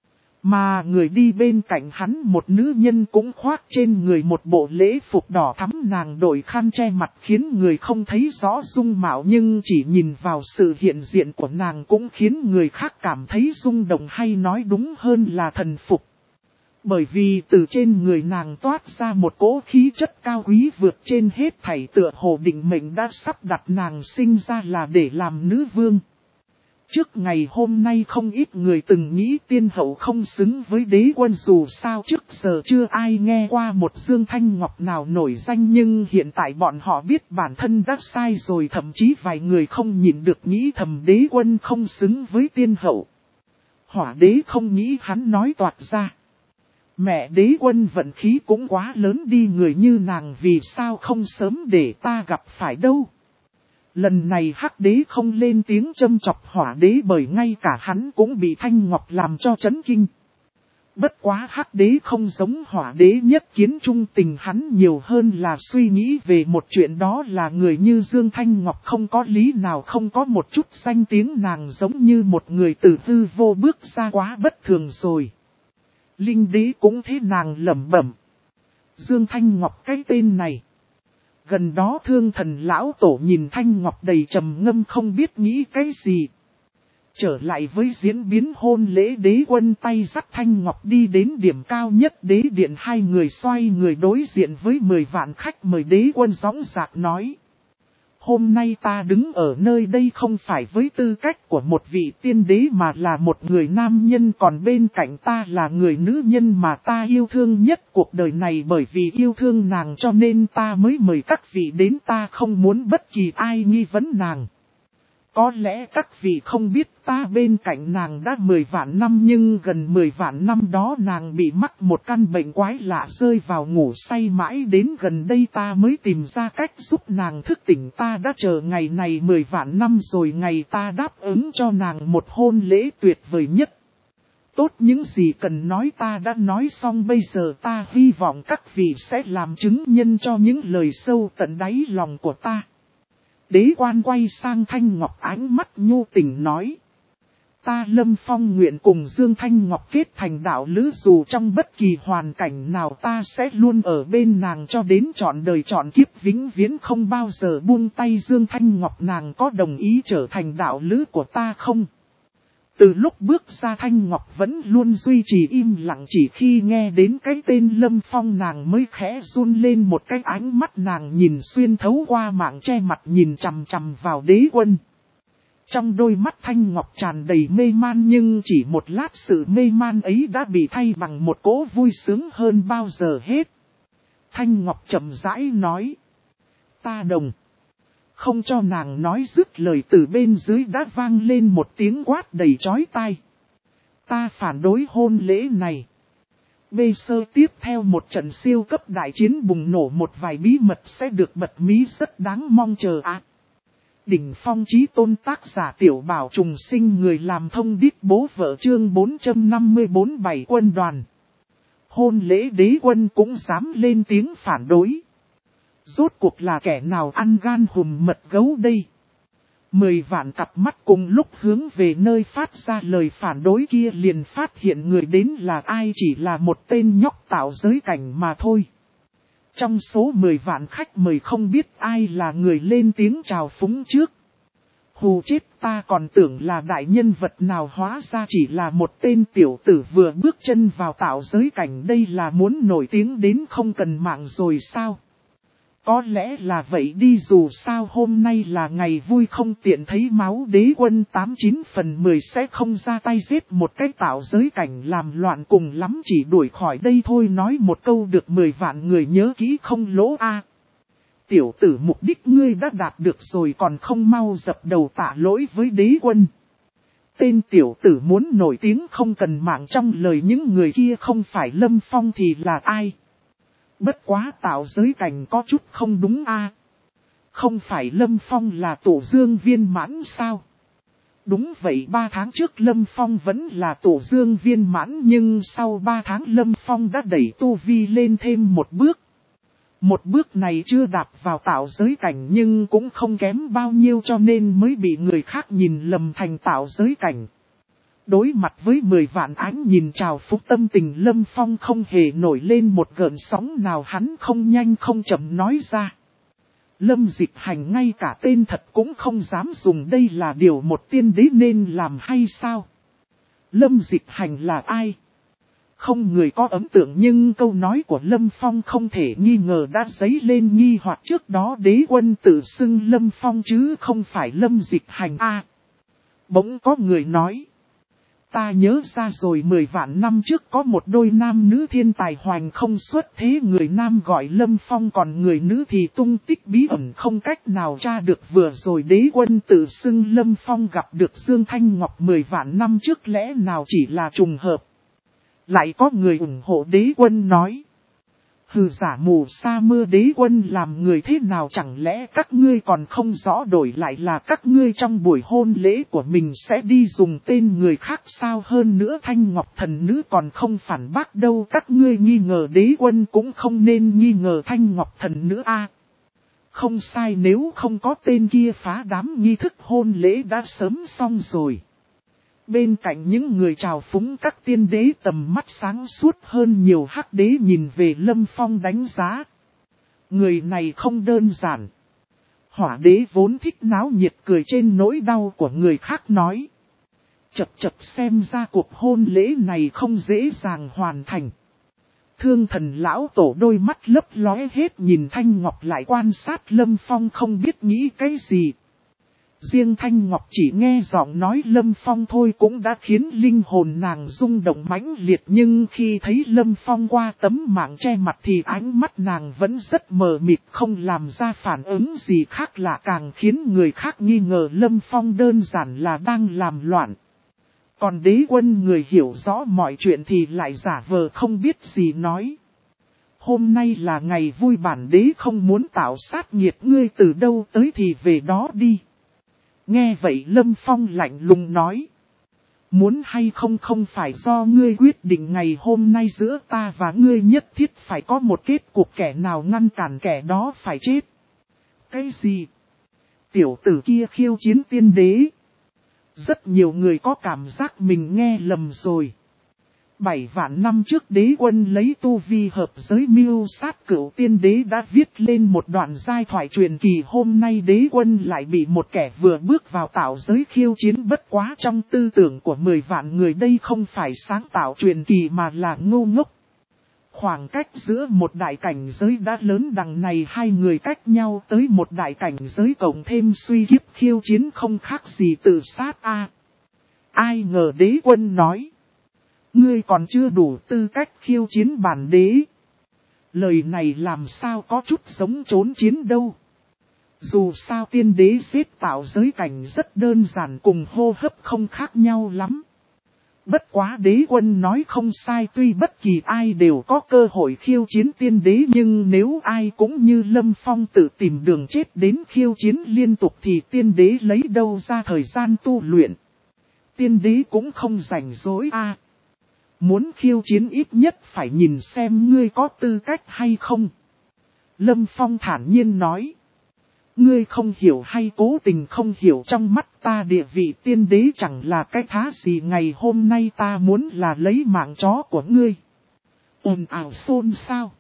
Mà người đi bên cạnh hắn một nữ nhân cũng khoác trên người một bộ lễ phục đỏ thắm nàng đội khăn che mặt khiến người không thấy rõ dung mạo nhưng chỉ nhìn vào sự hiện diện của nàng cũng khiến người khác cảm thấy rung động hay nói đúng hơn là thần phục. Bởi vì từ trên người nàng toát ra một cỗ khí chất cao quý vượt trên hết thảy tựa hồ định mệnh đã sắp đặt nàng sinh ra là để làm nữ vương. Trước ngày hôm nay không ít người từng nghĩ tiên hậu không xứng với đế quân dù sao trước giờ chưa ai nghe qua một Dương Thanh Ngọc nào nổi danh nhưng hiện tại bọn họ biết bản thân đã sai rồi thậm chí vài người không nhịn được nghĩ thầm đế quân không xứng với tiên hậu. Hỏa đế không nghĩ hắn nói toạc ra. Mẹ đế quân vận khí cũng quá lớn đi người như nàng vì sao không sớm để ta gặp phải đâu. Lần này hắc đế không lên tiếng châm chọc hỏa đế bởi ngay cả hắn cũng bị Thanh Ngọc làm cho chấn kinh. Bất quá hắc đế không giống hỏa đế nhất kiến trung tình hắn nhiều hơn là suy nghĩ về một chuyện đó là người như Dương Thanh Ngọc không có lý nào không có một chút danh tiếng nàng giống như một người từ hư vô bước ra quá bất thường rồi. Linh đế cũng thế nàng lẩm bẩm. Dương Thanh Ngọc cái tên này. Gần đó thương thần lão tổ nhìn Thanh Ngọc đầy trầm ngâm không biết nghĩ cái gì. Trở lại với diễn biến hôn lễ đế quân tay dắt Thanh Ngọc đi đến điểm cao nhất đế điện hai người xoay người đối diện với mười vạn khách mời đế quân gióng giạc nói. hôm nay ta đứng ở nơi đây không phải với tư cách của một vị tiên đế mà là một người nam nhân, còn bên cạnh ta là người nữ nhân mà ta yêu thương nhất cuộc đời này, bởi vì yêu thương nàng cho nên ta mới mời các vị đến, ta không muốn bất kỳ ai nghi vấn nàng. Có lẽ các vị không biết ta bên cạnh nàng đã mười vạn năm, nhưng gần mười vạn năm đó nàng bị mắc một căn bệnh quái lạ, rơi vào ngủ say mãi đến gần đây ta mới tìm ra cách giúp nàng thức tỉnh. Ta đã chờ ngày này mười vạn năm rồi, ngày ta đáp ứng cho nàng một hôn lễ tuyệt vời nhất. Tốt, những gì cần nói ta đã nói xong, bây giờ ta hy vọng các vị sẽ làm chứng nhân cho những lời sâu tận đáy lòng của ta. Đế quan quay sang Thanh Ngọc, ánh mắt nhu tình nói. Ta Lâm Phong nguyện cùng Dương Thanh Ngọc kết thành đạo lữ, dù trong bất kỳ hoàn cảnh nào ta sẽ luôn ở bên nàng cho đến trọn đời trọn kiếp, vĩnh viễn không bao giờ buông tay. Dương Thanh Ngọc, nàng có đồng ý trở thành đạo lữ của ta không? Từ lúc bước ra Thanh Ngọc vẫn luôn duy trì im lặng, chỉ khi nghe đến cái tên Lâm Phong nàng mới khẽ run lên một cái, ánh mắt nàng nhìn xuyên thấu qua mảng che mặt nhìn chằm chằm vào Đế Quân. Trong đôi mắt Thanh Ngọc tràn đầy mê man, nhưng chỉ một lát sự mê man ấy đã bị thay bằng một cỗ vui sướng hơn bao giờ hết. Thanh Ngọc chậm rãi nói. Ta đồng. Không cho nàng nói dứt lời, từ bên dưới đã vang lên một tiếng quát đầy chói tai. Ta phản đối hôn lễ này. Bê sơ tiếp theo một trận siêu cấp đại chiến bùng nổ, một vài bí mật sẽ được bật mí rất đáng mong chờ ạ. À, đỉnh phong chí tôn tác giả Tiểu Bảo Trùng Sinh, người làm thông điệp bố vợ, chương bốn trăm năm mươi bốn bảy quân đoàn. Hôn lễ Đế Quân cũng dám lên tiếng phản đối. Rốt cuộc là kẻ nào ăn gan hùm mật gấu đây? Mười vạn cặp mắt cùng lúc hướng về nơi phát ra lời phản đối kia, liền phát hiện người đến là ai, chỉ là một tên nhóc tạo giới cảnh mà thôi. Trong số mười vạn khách mời không biết ai là người lên tiếng chào phúng trước. Hù chết, ta còn tưởng là đại nhân vật nào, hóa ra chỉ là một tên tiểu tử vừa bước chân vào tạo giới cảnh, đây là muốn nổi tiếng đến không cần mạng rồi sao? Có lẽ là vậy đi, dù sao hôm nay là ngày vui không tiện thấy máu. Đế Quân tám chín phần mười sẽ không ra tay giết một cái tạo giới cảnh làm loạn, cùng lắm chỉ đuổi khỏi đây thôi. Nói một câu được mười vạn người nhớ kỹ không lỗ a. À, tiểu tử, mục đích ngươi đã đạt được rồi, còn không mau dập đầu tạ lỗi với Đế Quân. Tên tiểu tử muốn nổi tiếng không cần mạng, trong lời những người kia không phải Lâm Phong thì là ai? Bất quá tạo giới cảnh có chút không đúng a. À, không phải Lâm Phong là tổ dương viên mãn sao? Đúng vậy, ba tháng trước Lâm Phong vẫn là tổ dương viên mãn, nhưng sau ba tháng Lâm Phong đã đẩy tu vi lên thêm một bước. Một bước này chưa đạp vào tạo giới cảnh nhưng cũng không kém bao nhiêu, cho nên mới bị người khác nhìn lầm thành tạo giới cảnh. Đối mặt với mười vạn ánh nhìn trào phúng, tâm tình Lâm Phong không hề nổi lên một gợn sóng nào, hắn không nhanh không chậm nói ra. Lâm Dịch Hành ngay cả tên thật cũng không dám dùng, đây là điều một tiên đế nên làm hay sao? Lâm Dịch Hành là ai? Không người có ấn tượng, nhưng câu nói của Lâm Phong không thể nghi ngờ đã dấy lên nghi hoặc. Trước đó Đế Quân tự xưng Lâm Phong chứ không phải Lâm Dịch Hành a. À, bỗng có người nói. Ta nhớ ra rồi, mười vạn năm trước có một đôi nam nữ thiên tài hoành không xuất thế, người nam gọi Lâm Phong, còn người nữ thì tung tích bí ẩn không cách nào tra được. Vừa rồi Đế Quân tự xưng Lâm Phong gặp được Dương Thanh Ngọc mười vạn năm trước, lẽ nào chỉ là trùng hợp? Lại có người ủng hộ Đế Quân nói. Hừ, giả mù sa mưa, Đế Quân làm người thế nào chẳng lẽ các ngươi còn không rõ, đổi lại là các ngươi trong buổi hôn lễ của mình sẽ đi dùng tên người khác sao? Hơn nữa Thanh Ngọc thần nữ còn không phản bác đâu, các ngươi nghi ngờ Đế Quân cũng không nên nghi ngờ Thanh Ngọc thần nữ a. À, không sai, nếu không có tên kia phá đám, nghi thức hôn lễ đã sớm xong rồi. Bên cạnh những người trào phúng các tiên đế tầm mắt sáng suốt hơn nhiều, hắc đế nhìn về Lâm Phong đánh giá. Người này không đơn giản. Hỏa đế vốn thích náo nhiệt, cười trên nỗi đau của người khác nói. Chập chập, xem ra cuộc hôn lễ này không dễ dàng hoàn thành. Thương Thần lão tổ đôi mắt lấp lóe hết nhìn Thanh Ngọc lại quan sát Lâm Phong không biết nghĩ cái gì. Riêng Thanh Ngọc chỉ nghe giọng nói Lâm Phong thôi cũng đã khiến linh hồn nàng rung động mãnh liệt, nhưng khi thấy Lâm Phong qua tấm mảng che mặt thì ánh mắt nàng vẫn rất mờ mịt, không làm ra phản ứng gì khác lạ, càng khiến người khác nghi ngờ Lâm Phong đơn giản là đang làm loạn. Còn Đế Quân người hiểu rõ mọi chuyện thì lại giả vờ không biết gì nói. Hôm nay là ngày vui, bản đế không muốn tạo sát nghiệt, ngươi từ đâu tới thì về đó đi. Nghe vậy Lâm Phong lạnh lùng nói. Muốn hay không không phải do ngươi quyết định, ngày hôm nay giữa ta và ngươi nhất thiết phải có một kết cuộc, kẻ nào ngăn cản kẻ đó phải chết. Cái gì? Tiểu tử kia khiêu chiến tiên đế. Rất nhiều người có cảm giác mình nghe lầm rồi. Bảy vạn năm trước Đế Quân lấy tu vi hợp giới mưu sát cửu tiên đế đã viết lên một đoạn giai thoại truyền kỳ, hôm nay Đế Quân lại bị một kẻ vừa bước vào tạo giới khiêu chiến, bất quá trong tư tưởng của mười vạn người đây không phải sáng tạo truyền kỳ mà là ngu ngốc. Khoảng cách giữa một đại cảnh giới đã lớn đằng này, hai người cách nhau tới một đại cảnh giới cộng thêm suy kiếp khiêu chiến không khác gì tự sát a. À, ai ngờ Đế Quân nói. Ngươi còn chưa đủ tư cách khiêu chiến bản đế. Lời này làm sao có chút giống trốn chiến đâu. Dù sao tiên đế giết tạo giới cảnh rất đơn giản, cùng hô hấp không khác nhau lắm. Bất quá Đế Quân nói không sai, tuy bất kỳ ai đều có cơ hội khiêu chiến tiên đế, nhưng nếu ai cũng như Lâm Phong tự tìm đường chết đến khiêu chiến liên tục thì tiên đế lấy đâu ra thời gian tu luyện. Tiên đế cũng không rảnh rỗi a. À, muốn khiêu chiến ít nhất phải nhìn xem ngươi có tư cách hay không. Lâm Phong thản nhiên nói. Ngươi không hiểu hay cố tình không hiểu, trong mắt ta địa vị tiên đế chẳng là cái thá gì, ngày hôm nay ta muốn là lấy mạng chó của ngươi. Ồn ào xôn xao.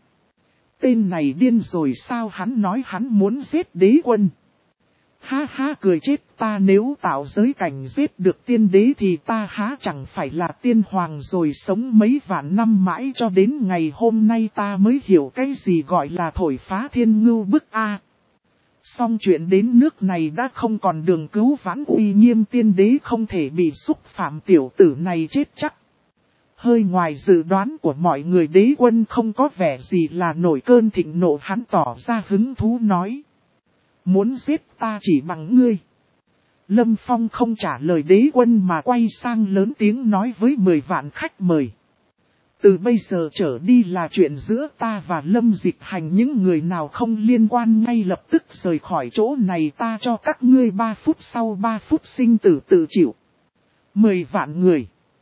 Tên này điên rồi sao, hắn nói hắn muốn giết Đế Quân. Ha ha cười chết ta, nếu tạo giới cảnh giết được tiên đế thì ta há chẳng phải là tiên hoàng rồi, sống mấy vạn năm mãi cho đến ngày hôm nay ta mới hiểu cái gì gọi là thổi phá thiên ngưu bức a. Xong chuyện đến nước này đã không còn đường cứu vãn, uy nghiêm tiên đế không thể bị xúc phạm, tiểu tử này chết chắc. Hơi ngoài dự đoán của mọi người, Đế Quân không có vẻ gì là nổi cơn thịnh nộ, hắn tỏ ra hứng thú nói. Muốn giết ta chỉ bằng ngươi. Lâm Phong không trả lời Đế Quân mà quay sang lớn tiếng nói với mười vạn khách mời. Từ bây giờ trở đi là chuyện giữa ta và Lâm Dịch Hành, những người nào không liên quan ngay lập tức rời khỏi chỗ này, ta cho các ngươi ba phút, sau ba phút sinh tử tự chịu. Mười vạn người.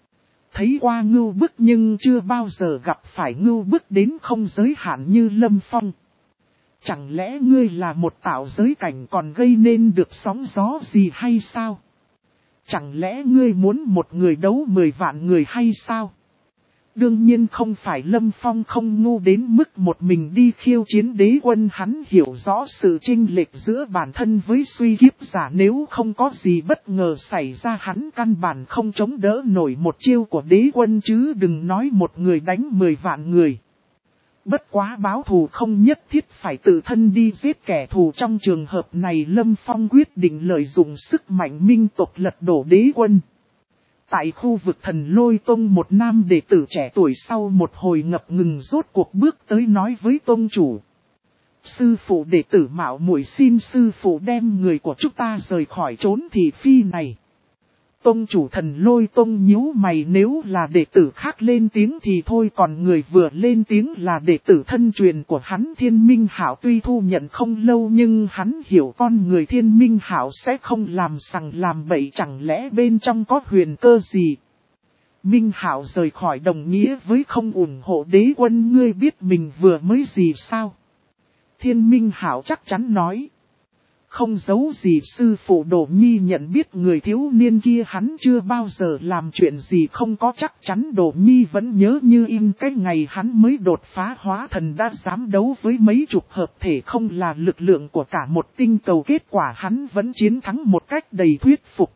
Thấy qua ngưu bức nhưng chưa bao giờ gặp phải ngưu bức đến không giới hạn như Lâm Phong. Chẳng lẽ ngươi là một tạo giới cảnh còn gây nên được sóng gió gì hay sao? Chẳng lẽ ngươi muốn một người đấu mười vạn người hay sao? Đương nhiên không phải, Lâm Phong không ngu đến mức một mình đi khiêu chiến Đế Quân, hắn hiểu rõ sự chênh lệch giữa bản thân với suy kiếp giả, nếu không có gì bất ngờ xảy ra hắn căn bản không chống đỡ nổi một chiêu của Đế Quân, chứ đừng nói một người đánh mười vạn người. Bất quá báo thù không nhất thiết phải tự thân đi giết kẻ thù, trong trường hợp này Lâm Phong quyết định lợi dụng sức mạnh minh tộc lật đổ Đế Quân. Tại khu vực Thần Lôi Tông, một nam đệ tử trẻ tuổi sau một hồi ngập ngừng rốt cuộc bước tới nói với tông chủ. Sư phụ, đệ tử mạo muội xin sư phụ đem người của chúng ta rời khỏi trốn thị phi này. Tông chủ Thần Lôi Tông nhíu mày, nếu là đệ tử khác lên tiếng thì thôi, còn người vừa lên tiếng là đệ tử thân truyền của hắn Thiên Minh Hạo, tuy thu nhận không lâu nhưng hắn hiểu con người Thiên Minh Hạo sẽ không làm sằng làm bậy, chẳng lẽ bên trong có huyền cơ gì. Minh Hạo rời khỏi đồng nghĩa với không ủng hộ Đế Quân, ngươi biết mình vừa mới gì sao? Thiên Minh Hạo chắc chắn nói. Không giấu gì sư phụ, Đỗ Nhi nhận biết người thiếu niên kia, hắn chưa bao giờ làm chuyện gì không có chắc chắn. Đỗ Nhi vẫn nhớ như in cái ngày hắn mới đột phá hóa thần đã dám đấu với mấy chục hợp thể không là lực lượng của cả một tinh cầu, kết quả hắn vẫn chiến thắng một cách đầy thuyết phục.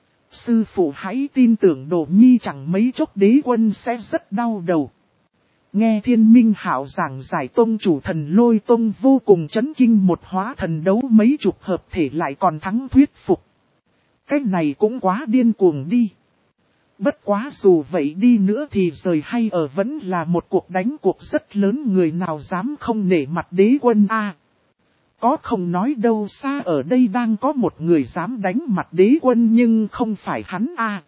Sư phụ hãy tin tưởng Đỗ Nhi, chẳng mấy chốc Đế Quân sẽ rất đau đầu. Nghe Thiên Minh Hạo giảng giải tông chủ Thần Lôi Tông vô cùng chấn kinh, một hóa thần đấu mấy chục hợp thể lại còn thắng thuyết phục. Cái này cũng quá điên cuồng đi. Bất quá dù vậy đi nữa thì rời hay ở vẫn là một cuộc đánh cuộc rất lớn, người nào dám không nể mặt đế quân a. Có không nói đâu, xa ở đây đang có một người dám đánh mặt đế quân nhưng không phải hắn a.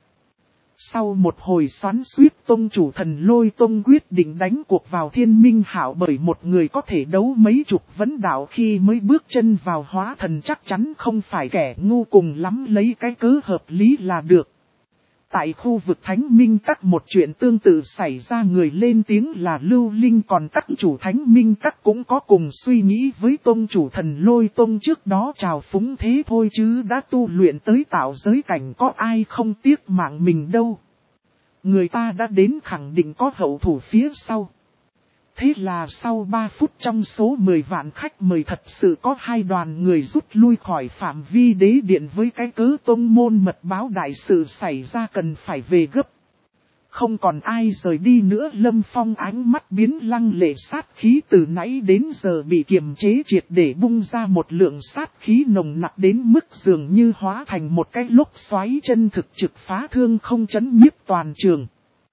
Sau một hồi xoắn xuýt, tông chủ Thần Lôi Tông quyết định đánh cuộc vào Thiên Minh Hạo, bởi một người có thể đấu mấy chục vấn đạo khi mới bước chân vào hóa thần chắc chắn không phải kẻ ngu, cùng lắm lấy cái cớ hợp lý là được. Tại khu vực Thánh Minh Các một chuyện tương tự xảy ra, người lên tiếng là Lưu Linh, còn các chủ Thánh Minh Các cũng có cùng suy nghĩ với tông chủ Thần Lôi Tông, trước đó trào phúng thế thôi chứ đã tu luyện tới tạo giới cảnh có ai không tiếc mạng mình đâu. Người ta đã đến khẳng định có hậu thủ phía sau. Thế là sau ba phút trong số mười vạn khách mời thật sự có hai đoàn người rút lui khỏi phạm vi đế điện với cái cớ tông môn mật báo đại sự xảy ra cần phải về gấp. Không còn ai rời đi nữa. Lâm Phong ánh mắt biến lăng lệ, sát khí từ nãy đến giờ bị kiềm chế triệt để bung ra một lượng sát khí nồng nặc đến mức dường như hóa thành một cái lốc xoáy chân thực trực phá thương không chấn nhiếp toàn trường.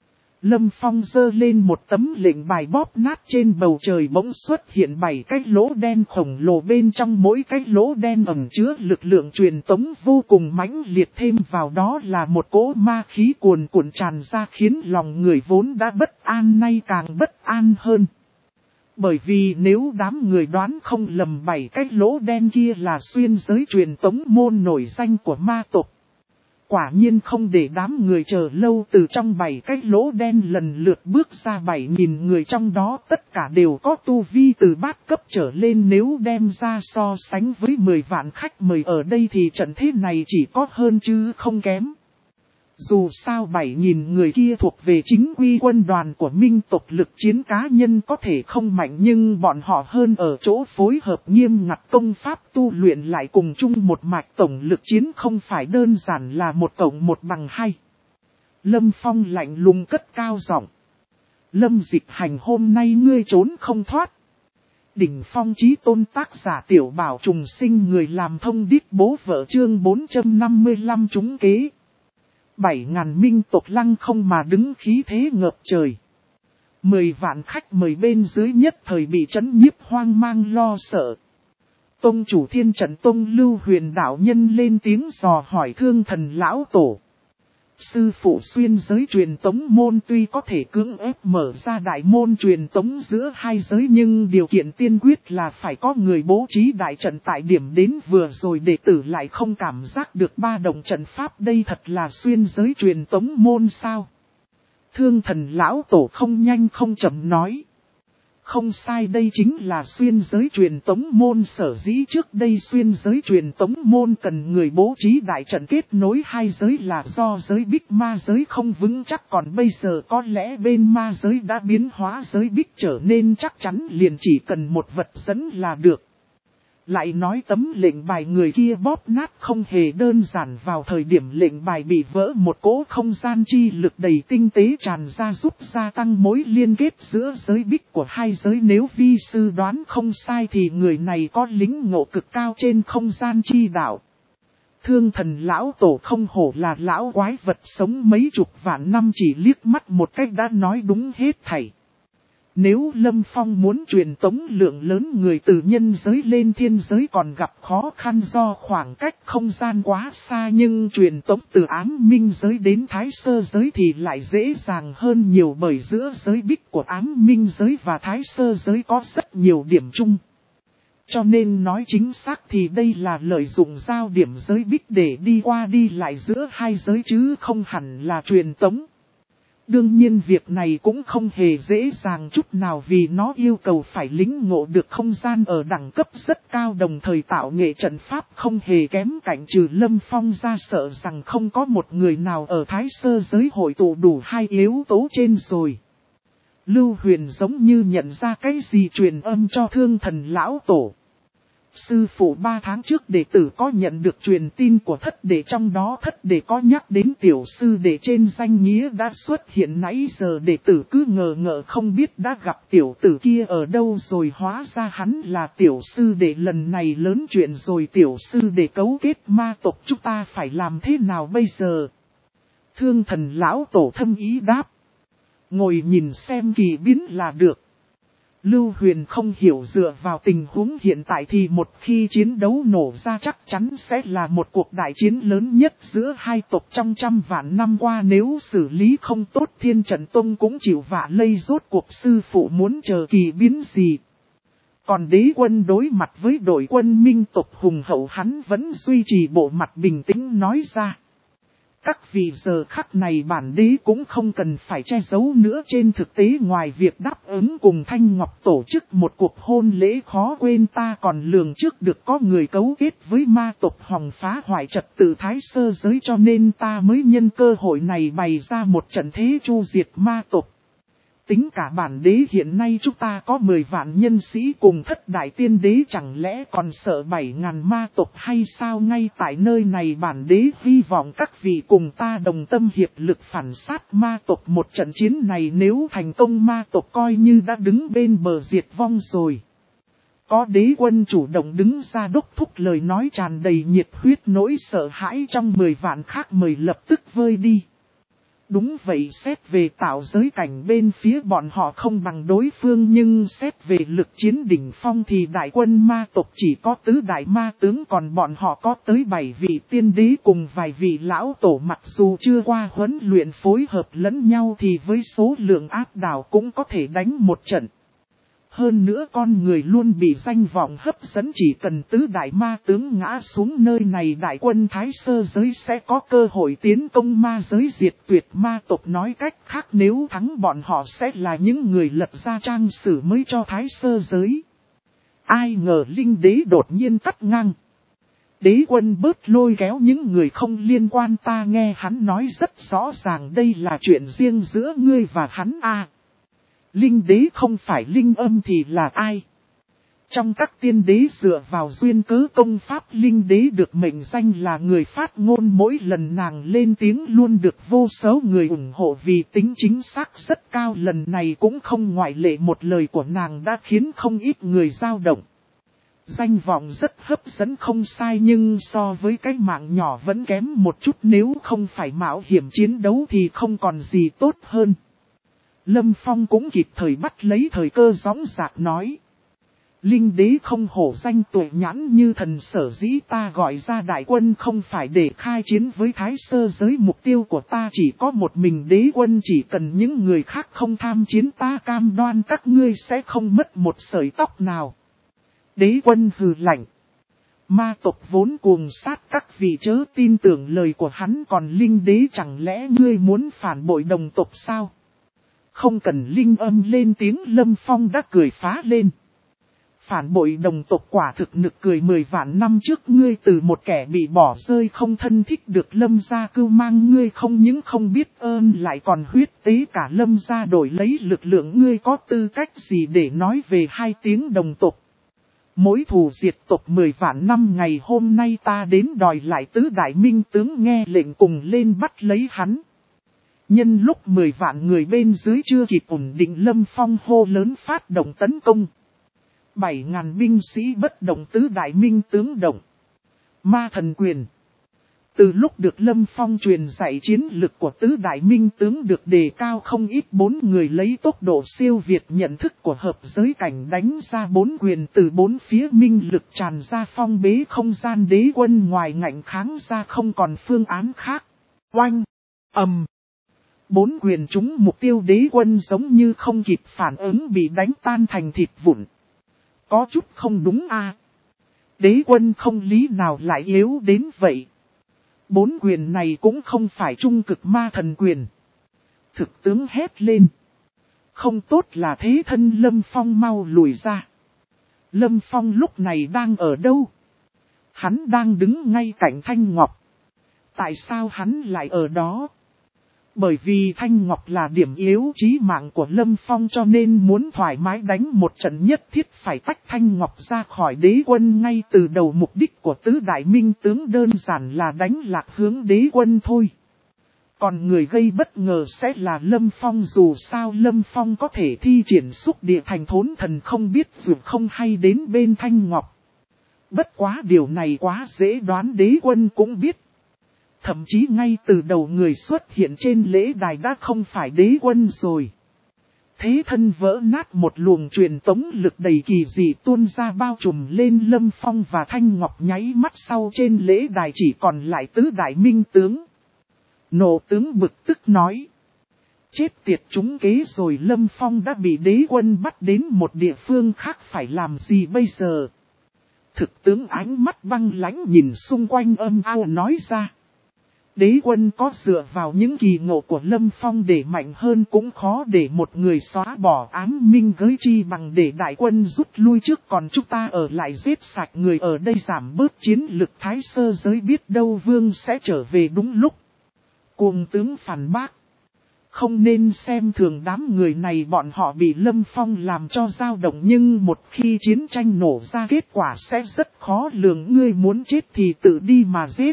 Lâm Phong giơ lên một tấm lệnh bài bóp nát, trên bầu trời bỗng xuất hiện bảy cái lỗ đen khổng lồ, bên trong mỗi cái lỗ đen ẩn chứa lực lượng truyền tống vô cùng mãnh liệt, thêm vào đó là một cỗ ma khí cuồn cuộn tràn ra, khiến lòng người vốn đã bất an nay càng bất an hơn. Bởi vì nếu đám người đoán không lầm, bảy cái lỗ đen kia là xuyên giới truyền tống môn nổi danh của ma tộc. Quả nhiên không để đám người chờ lâu, từ trong bảy cái lỗ đen lần lượt bước ra bảy nghìn người, trong đó tất cả đều có tu vi từ bát cấp trở lên. Nếu đem ra so sánh với mười vạn khách mời ở đây thì trận thế này chỉ có hơn chứ không kém. Dù sao bảy nghìn người kia thuộc về chính quy quân đoàn của Minh tộc, lực chiến cá nhân có thể không mạnh nhưng bọn họ hơn ở chỗ phối hợp nghiêm ngặt, công pháp tu luyện lại cùng chung một mạch, tổng lực chiến không phải đơn giản là một cộng một bằng hai. Lâm Phong lạnh lùng cất cao giọng. Lâm Dịch Hành, hôm nay ngươi trốn không thoát. Đỉnh phong chí tôn, tác giả Tiểu Bảo Trùng Sinh, người làm thông điệp bố vợ, chương bốn trăm năm mươi lăm trúng kế. Bảy ngàn minh tộc lăng không mà đứng, khí thế ngập trời. Mười vạn khách mời bên dưới nhất thời bị chấn nhiếp, hoang mang lo sợ. Tông chủ Thiên Trận Tông Lưu Huyền đạo nhân lên tiếng dò hỏi Thương Thần lão tổ. Sư phụ, xuyên giới truyền tống môn tuy có thể cưỡng ép mở ra đại môn truyền tống giữa hai giới, nhưng điều kiện tiên quyết là phải có người bố trí đại trận tại điểm đến vừa rồi, đệ tử lại không cảm giác được ba động trận pháp, đây thật là xuyên giới truyền tống môn sao? Thương Thần lão tổ không nhanh không chậm nói. Không sai, đây chính là xuyên giới truyền tống môn. Sở dĩ trước đây xuyên giới truyền tống môn cần người bố trí đại trận kết nối hai giới là do giới bích ma giới không vững chắc, còn bây giờ có lẽ bên ma giới đã biến hóa giới bích trở nên chắc chắn, liền chỉ cần một vật dẫn là được. Lại nói tấm lệnh bài người kia bóp nát không hề đơn giản, vào thời điểm lệnh bài bị vỡ, một cỗ không gian chi lực đầy tinh tế tràn ra, giúp gia tăng mối liên kết giữa giới bích của hai giới. Nếu vi sư đoán không sai thì người này có lĩnh ngộ cực cao trên không gian chi đạo. Thương Thần lão tổ không hổ là lão quái vật, sống mấy chục vạn năm chỉ liếc mắt một cách đã nói đúng hết thảy. Nếu Lâm Phong muốn truyền tống lượng lớn người từ nhân giới lên thiên giới còn gặp khó khăn do khoảng cách không gian quá xa, nhưng truyền tống từ Ám Minh giới đến Thái Sơ giới thì lại dễ dàng hơn nhiều, bởi giữa giới bích của Ám Minh giới và Thái Sơ giới có rất nhiều điểm chung. Cho nên nói chính xác thì đây là lợi dụng giao điểm giới bích để đi qua đi lại giữa hai giới chứ không hẳn là truyền tống. Đương nhiên việc này cũng không hề dễ dàng chút nào, vì nó yêu cầu phải lĩnh ngộ được không gian ở đẳng cấp rất cao, đồng thời tạo nghệ trận pháp không hề kém cạnh. Trừ Lâm Phong ra, sợ rằng không có một người nào ở Thái Sơ giới hội tụ đủ hai yếu tố trên rồi. Lưu Huyền giống như nhận ra cái gì truyền âm cho Thương Thần lão tổ. Sư phụ ba tháng trước đệ tử có nhận được truyền tin của thất đệ, trong đó thất đệ có nhắc đến tiểu sư đệ trên danh nghĩa đã xuất hiện, nãy giờ đệ tử cứ ngờ ngợ không biết đã gặp tiểu tử kia ở đâu rồi, hóa ra hắn là tiểu sư đệ. Lần này lớn chuyện rồi, tiểu sư đệ cấu kết ma tộc, chúng ta phải làm thế nào bây giờ? Thương Thần lão tổ thâm ý đáp. Ngồi nhìn xem kỳ biến là được. Lưu Huyền không hiểu, dựa vào tình huống hiện tại thì một khi chiến đấu nổ ra chắc chắn sẽ là một cuộc đại chiến lớn nhất giữa hai tộc trong trăm vạn năm qua, nếu xử lý không tốt Thiên Trận Tông cũng chịu vạ lây. Rốt cuộc sư phụ muốn chờ kỳ biến gì? Còn đế quân đối mặt với đội quân minh tộc hùng hậu, hắn vẫn duy trì bộ mặt bình tĩnh nói ra. Các vị, giờ khắc này bản đế cũng không cần phải che giấu nữa. Trên thực tế ngoài việc đáp ứng cùng Thanh Ngọc tổ chức một cuộc hôn lễ khó quên, ta còn lường trước được có người cấu kết với ma tộc hòng phá hoại trật tự Thái Sơ giới, cho nên ta mới nhân cơ hội này bày ra một trận thế chu diệt ma tộc. Tính cả bản đế hiện nay chúng ta có mười vạn nhân sĩ cùng thất đại tiên đế, chẳng lẽ còn sợ bảy ngàn ma tộc hay sao? Ngay tại nơi này bản đế hy vọng các vị cùng ta đồng tâm hiệp lực phản sát ma tộc. Một trận chiến này nếu thành công, ma tộc coi như đã đứng bên bờ diệt vong rồi. Có đế quân chủ động đứng ra đốc thúc, lời nói tràn đầy nhiệt huyết, nỗi sợ hãi trong mười vạn khác mời lập tức vơi đi. Đúng vậy, xét về tạo giới cảnh bên phía bọn họ không bằng đối phương, nhưng xét về lực chiến đỉnh phong thì đại quân ma tộc chỉ có tứ đại ma tướng, còn bọn họ có tới bảy vị tiên đế cùng vài vị lão tổ, mặc dù chưa qua huấn luyện phối hợp lẫn nhau thì với số lượng áp đảo cũng có thể đánh một trận. Hơn nữa con người luôn bị danh vọng hấp dẫn, chỉ cần tứ đại ma tướng ngã xuống nơi này, đại quân Thái Sơ giới sẽ có cơ hội tiến công ma giới, diệt tuyệt ma tộc. Nói cách khác, nếu thắng bọn họ sẽ là những người lập ra trang sử mới cho Thái Sơ giới. Ai ngờ linh đế đột nhiên cắt ngang. Đế quân bớt lôi kéo những người không liên quan, ta nghe hắn nói rất rõ ràng, đây là chuyện riêng giữa ngươi và hắn à. Linh đế không phải Linh Âm thì là ai? Trong các tiên đế dựa vào duyên cớ công pháp, Linh đế được mệnh danh là người phát ngôn, mỗi lần nàng lên tiếng luôn được vô số người ủng hộ vì tính chính xác rất cao. Lần này cũng không ngoại lệ, một lời của nàng đã khiến không ít người dao động. Danh vọng rất hấp dẫn không sai, nhưng so với cái mạng nhỏ vẫn kém một chút, nếu không phải mạo hiểm chiến đấu thì không còn gì tốt hơn. Lâm Phong cũng kịp thời bắt lấy thời cơ gióng giạc nói. Linh đế không hổ danh tuệ nhãn như thần, sở dĩ ta gọi ra đại quân không phải để khai chiến với Thái Sơ giới, mục tiêu của ta chỉ có một mình đế quân, chỉ cần những người khác không tham chiến ta cam đoan các ngươi sẽ không mất một sợi tóc nào. Đế quân hừ lạnh. Ma tộc vốn cuồng sát, các vị chớ tin tưởng lời của hắn, còn Linh đế chẳng lẽ ngươi muốn phản bội đồng tộc sao? Không cần Linh Âm lên tiếng, Lâm Phong đã cười phá lên. Phản bội đồng tộc quả thực nực cười, mười vạn năm trước ngươi từ một kẻ bị bỏ rơi không thân thích được Lâm gia cưu mang, ngươi không những không biết ơn lại còn huyết tế cả Lâm gia đổi lấy lực lượng, ngươi có tư cách gì để nói về hai tiếng đồng tộc? Mối thù diệt tộc mười vạn năm, ngày hôm nay ta đến đòi lại. Tứ đại minh tướng nghe lệnh cùng lên bắt lấy hắn. Nhân lúc mười vạn người bên dưới chưa kịp ổn định, Lâm Phong hô lớn phát động tấn công. Bảy ngàn binh sĩ bất động, tứ đại minh tướng động. Ma thần quyền. Từ lúc được Lâm Phong truyền dạy, chiến lực của tứ đại minh tướng được đề cao không ít, bốn người lấy tốc độ siêu việt nhận thức của hợp giới cảnh đánh ra bốn quyền, từ bốn phía minh lực tràn ra phong bế không gian, đế quân ngoài ngạnh kháng ra không còn phương án khác. Oanh! Ầm! Bốn quyền trúng mục tiêu, đế quân giống như không kịp phản ứng bị đánh tan thành thịt vụn. Có chút không đúng à? Đế quân không lý nào lại yếu đến vậy. Bốn quyền này cũng không phải trung cực ma thần quyền. Thực tướng hét lên. Không tốt là thế thân, Lâm Phong mau lùi ra. Lâm Phong lúc này đang ở đâu? Hắn đang đứng ngay cạnh Thanh Ngọc. Tại sao hắn lại ở đó? Bởi vì Thanh Ngọc là điểm yếu chí mạng của Lâm Phong cho nên muốn thoải mái đánh một trận nhất thiết phải tách Thanh Ngọc ra khỏi đế quân ngay từ đầu. Mục đích của tứ đại minh tướng đơn giản là đánh lạc hướng đế quân thôi. Còn người gây bất ngờ sẽ là Lâm Phong, dù sao Lâm Phong có thể thi triển xúc địa thành thốn thần không biết dù không hay đến bên Thanh Ngọc. Bất quá điều này quá dễ đoán, đế quân cũng biết. Thậm chí ngay từ đầu người xuất hiện trên lễ đài đã không phải đế quân rồi. Thế thân vỡ nát, một luồng truyền tống lực đầy kỳ dị tuôn ra bao trùm lên Lâm Phong và Thanh Ngọc, nháy mắt sau trên lễ đài chỉ còn lại tứ đại minh tướng. Nộ tướng bực tức nói. Chết tiệt, chúng kế rồi, Lâm Phong đã bị đế quân bắt đến một địa phương khác, phải làm gì bây giờ? Thực tướng ánh mắt băng lãnh nhìn xung quanh âm ao nói ra. Đế quân có dựa vào những kỳ ngộ của Lâm Phong để mạnh hơn cũng khó để một người xóa bỏ ám minh gới, chi bằng để đại quân rút lui trước, còn chúng ta ở lại giết sạch người ở đây giảm bớt chiến lực Thái Sơ giới, biết đâu vương sẽ trở về đúng lúc. Cuồng tướng phản bác. Không nên xem thường đám người này, bọn họ bị Lâm Phong làm cho dao động, nhưng một khi chiến tranh nổ ra kết quả sẽ rất khó lường, ngươi muốn chết thì tự đi mà giết.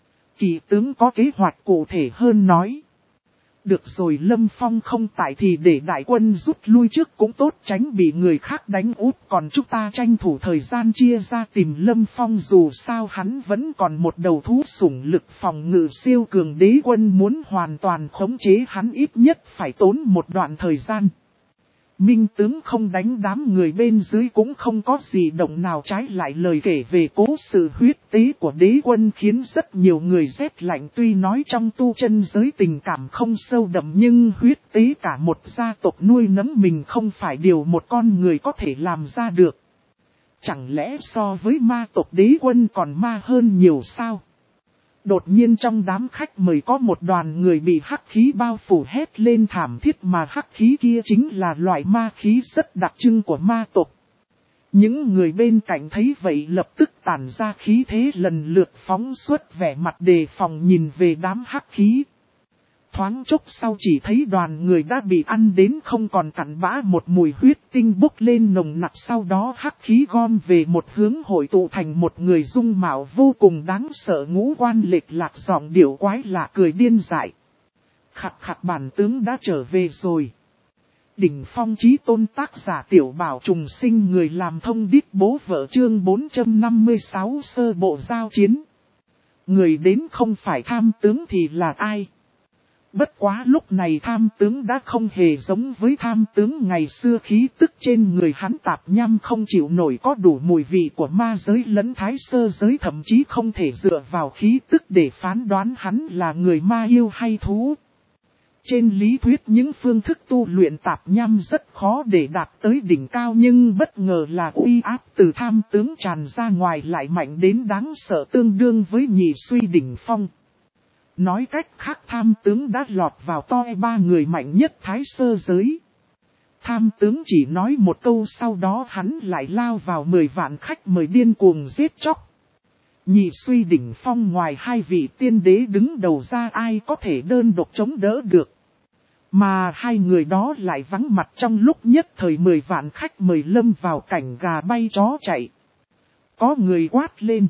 Kỳ tướng có kế hoạch cụ thể hơn nói. Được rồi, Lâm Phong không tại thì để đại quân rút lui trước cũng tốt, tránh bị người khác đánh úp, còn chúng ta tranh thủ thời gian chia ra tìm Lâm Phong, dù sao hắn vẫn còn một đầu thú sủng lực phòng ngự siêu cường, đế quân muốn hoàn toàn khống chế hắn ít nhất phải tốn một đoạn thời gian. Minh tướng không đánh, đám người bên dưới cũng không có gì động nào, trái lại lời kể về cố sự huyết tế của đế quân khiến rất nhiều người rét lạnh. Tuy nói trong tu chân giới tình cảm không sâu đậm, nhưng huyết tế cả một gia tộc nuôi nấng mình không phải điều một con người có thể làm ra được. Chẳng lẽ so với ma tộc đế quân còn ma hơn nhiều sao? Đột nhiên trong đám khách mời có một đoàn người bị hắc khí bao phủ hét lên thảm thiết, mà hắc khí kia chính là loại ma khí rất đặc trưng của ma tộc. Những người bên cạnh thấy vậy lập tức tản ra khí thế, lần lượt phóng xuất vẻ mặt đề phòng nhìn về đám hắc khí. Thoáng chốc sau chỉ thấy đoàn người đã bị ăn đến không còn cặn bã, một mùi huyết tinh bốc lên nồng nặc, sau đó hắc khí gom về một hướng hội tụ thành một người dung mạo vô cùng đáng sợ, ngũ quan lệch lạc, giọng điệu quái lạ, cười điên dại. Khặt khặt, bản tướng đã trở về rồi. Đỉnh phong chí tôn, tác giả Tiểu Bảo Trùng Sinh, người làm thông điệp bố vợ, chương bốn trăm năm mươi sáu sơ bộ giao chiến. Người đến không phải tham tướng thì là ai? Bất quá lúc này tham tướng đã không hề giống với tham tướng ngày xưa, khí tức trên người hắn tạp nham không chịu nổi, có đủ mùi vị của ma giới lẫn Thái Sơ giới, thậm chí không thể dựa vào khí tức để phán đoán hắn là người ma yêu hay thú. Trên lý thuyết những phương thức tu luyện tạp nham rất khó để đạt tới đỉnh cao, nhưng bất ngờ là uy áp từ tham tướng tràn ra ngoài lại mạnh đến đáng sợ, tương đương với nhị suy đỉnh phong. Nói cách khác, tham tướng đã lọt vào toi ba người mạnh nhất Thái Sơ giới. Tham tướng chỉ nói một câu, sau đó hắn lại lao vào mười vạn khách mời điên cuồng giết chóc. Nhị suy đỉnh phong ngoài hai vị tiên đế đứng đầu ra, ai có thể đơn độc chống đỡ được. Mà hai người đó lại vắng mặt trong lúc nhất thời mười vạn khách mời lâm vào cảnh gà bay chó chạy. Có người quát lên.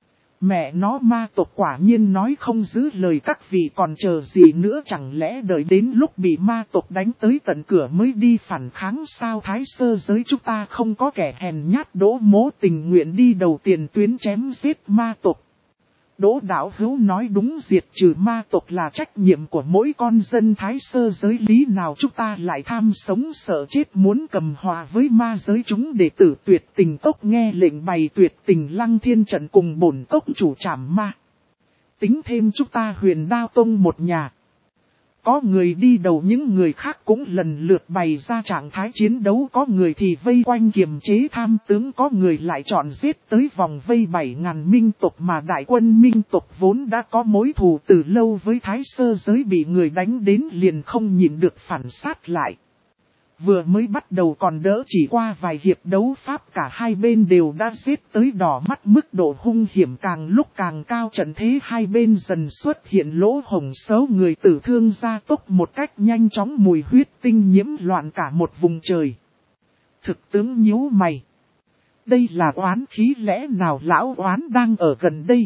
Mẹ nó, ma tộc quả nhiên nói không giữ lời, các vị còn chờ gì nữa, chẳng lẽ đợi đến lúc bị ma tộc đánh tới tận cửa mới đi phản kháng sao? Thái Sơ giới chúng ta không có kẻ hèn nhát đỗ mố tình nguyện đi đầu tiền tuyến chém giết ma tộc. Đỗ Đạo Hữu nói đúng, diệt trừ ma tộc là trách nhiệm của mỗi con dân Thái Sơ giới, lý nào chúng ta lại tham sống sợ chết muốn cầm hòa với ma giới? Chúng đệ tử tuyệt tình cốc nghe lệnh bày tuyệt tình lăng thiên trận cùng bổn cốc chủ trảm ma. Tính thêm chúng ta Huyền Đao Tông một nhà. Có người đi đầu, những người khác cũng lần lượt bày ra trạng thái chiến đấu, có người thì vây quanh kiềm chế tham tướng, có người lại chọn giết tới vòng vây bảy ngàn minh tộc, mà đại quân minh tộc vốn đã có mối thù từ lâu với Thái Sơ giới bị người đánh đến liền không nhịn được phản sát lại. Vừa mới bắt đầu còn đỡ, chỉ qua vài hiệp đấu pháp cả hai bên đều đã giết tới đỏ mắt, mức độ hung hiểm càng lúc càng cao, trận thế hai bên dần xuất hiện lỗ hổng, số người tử thương gia tốc một cách nhanh chóng, mùi huyết tinh nhiễm loạn cả một vùng trời. Thực tướng nhíu mày. Đây là oán khí, lẽ nào lão oán đang ở gần đây?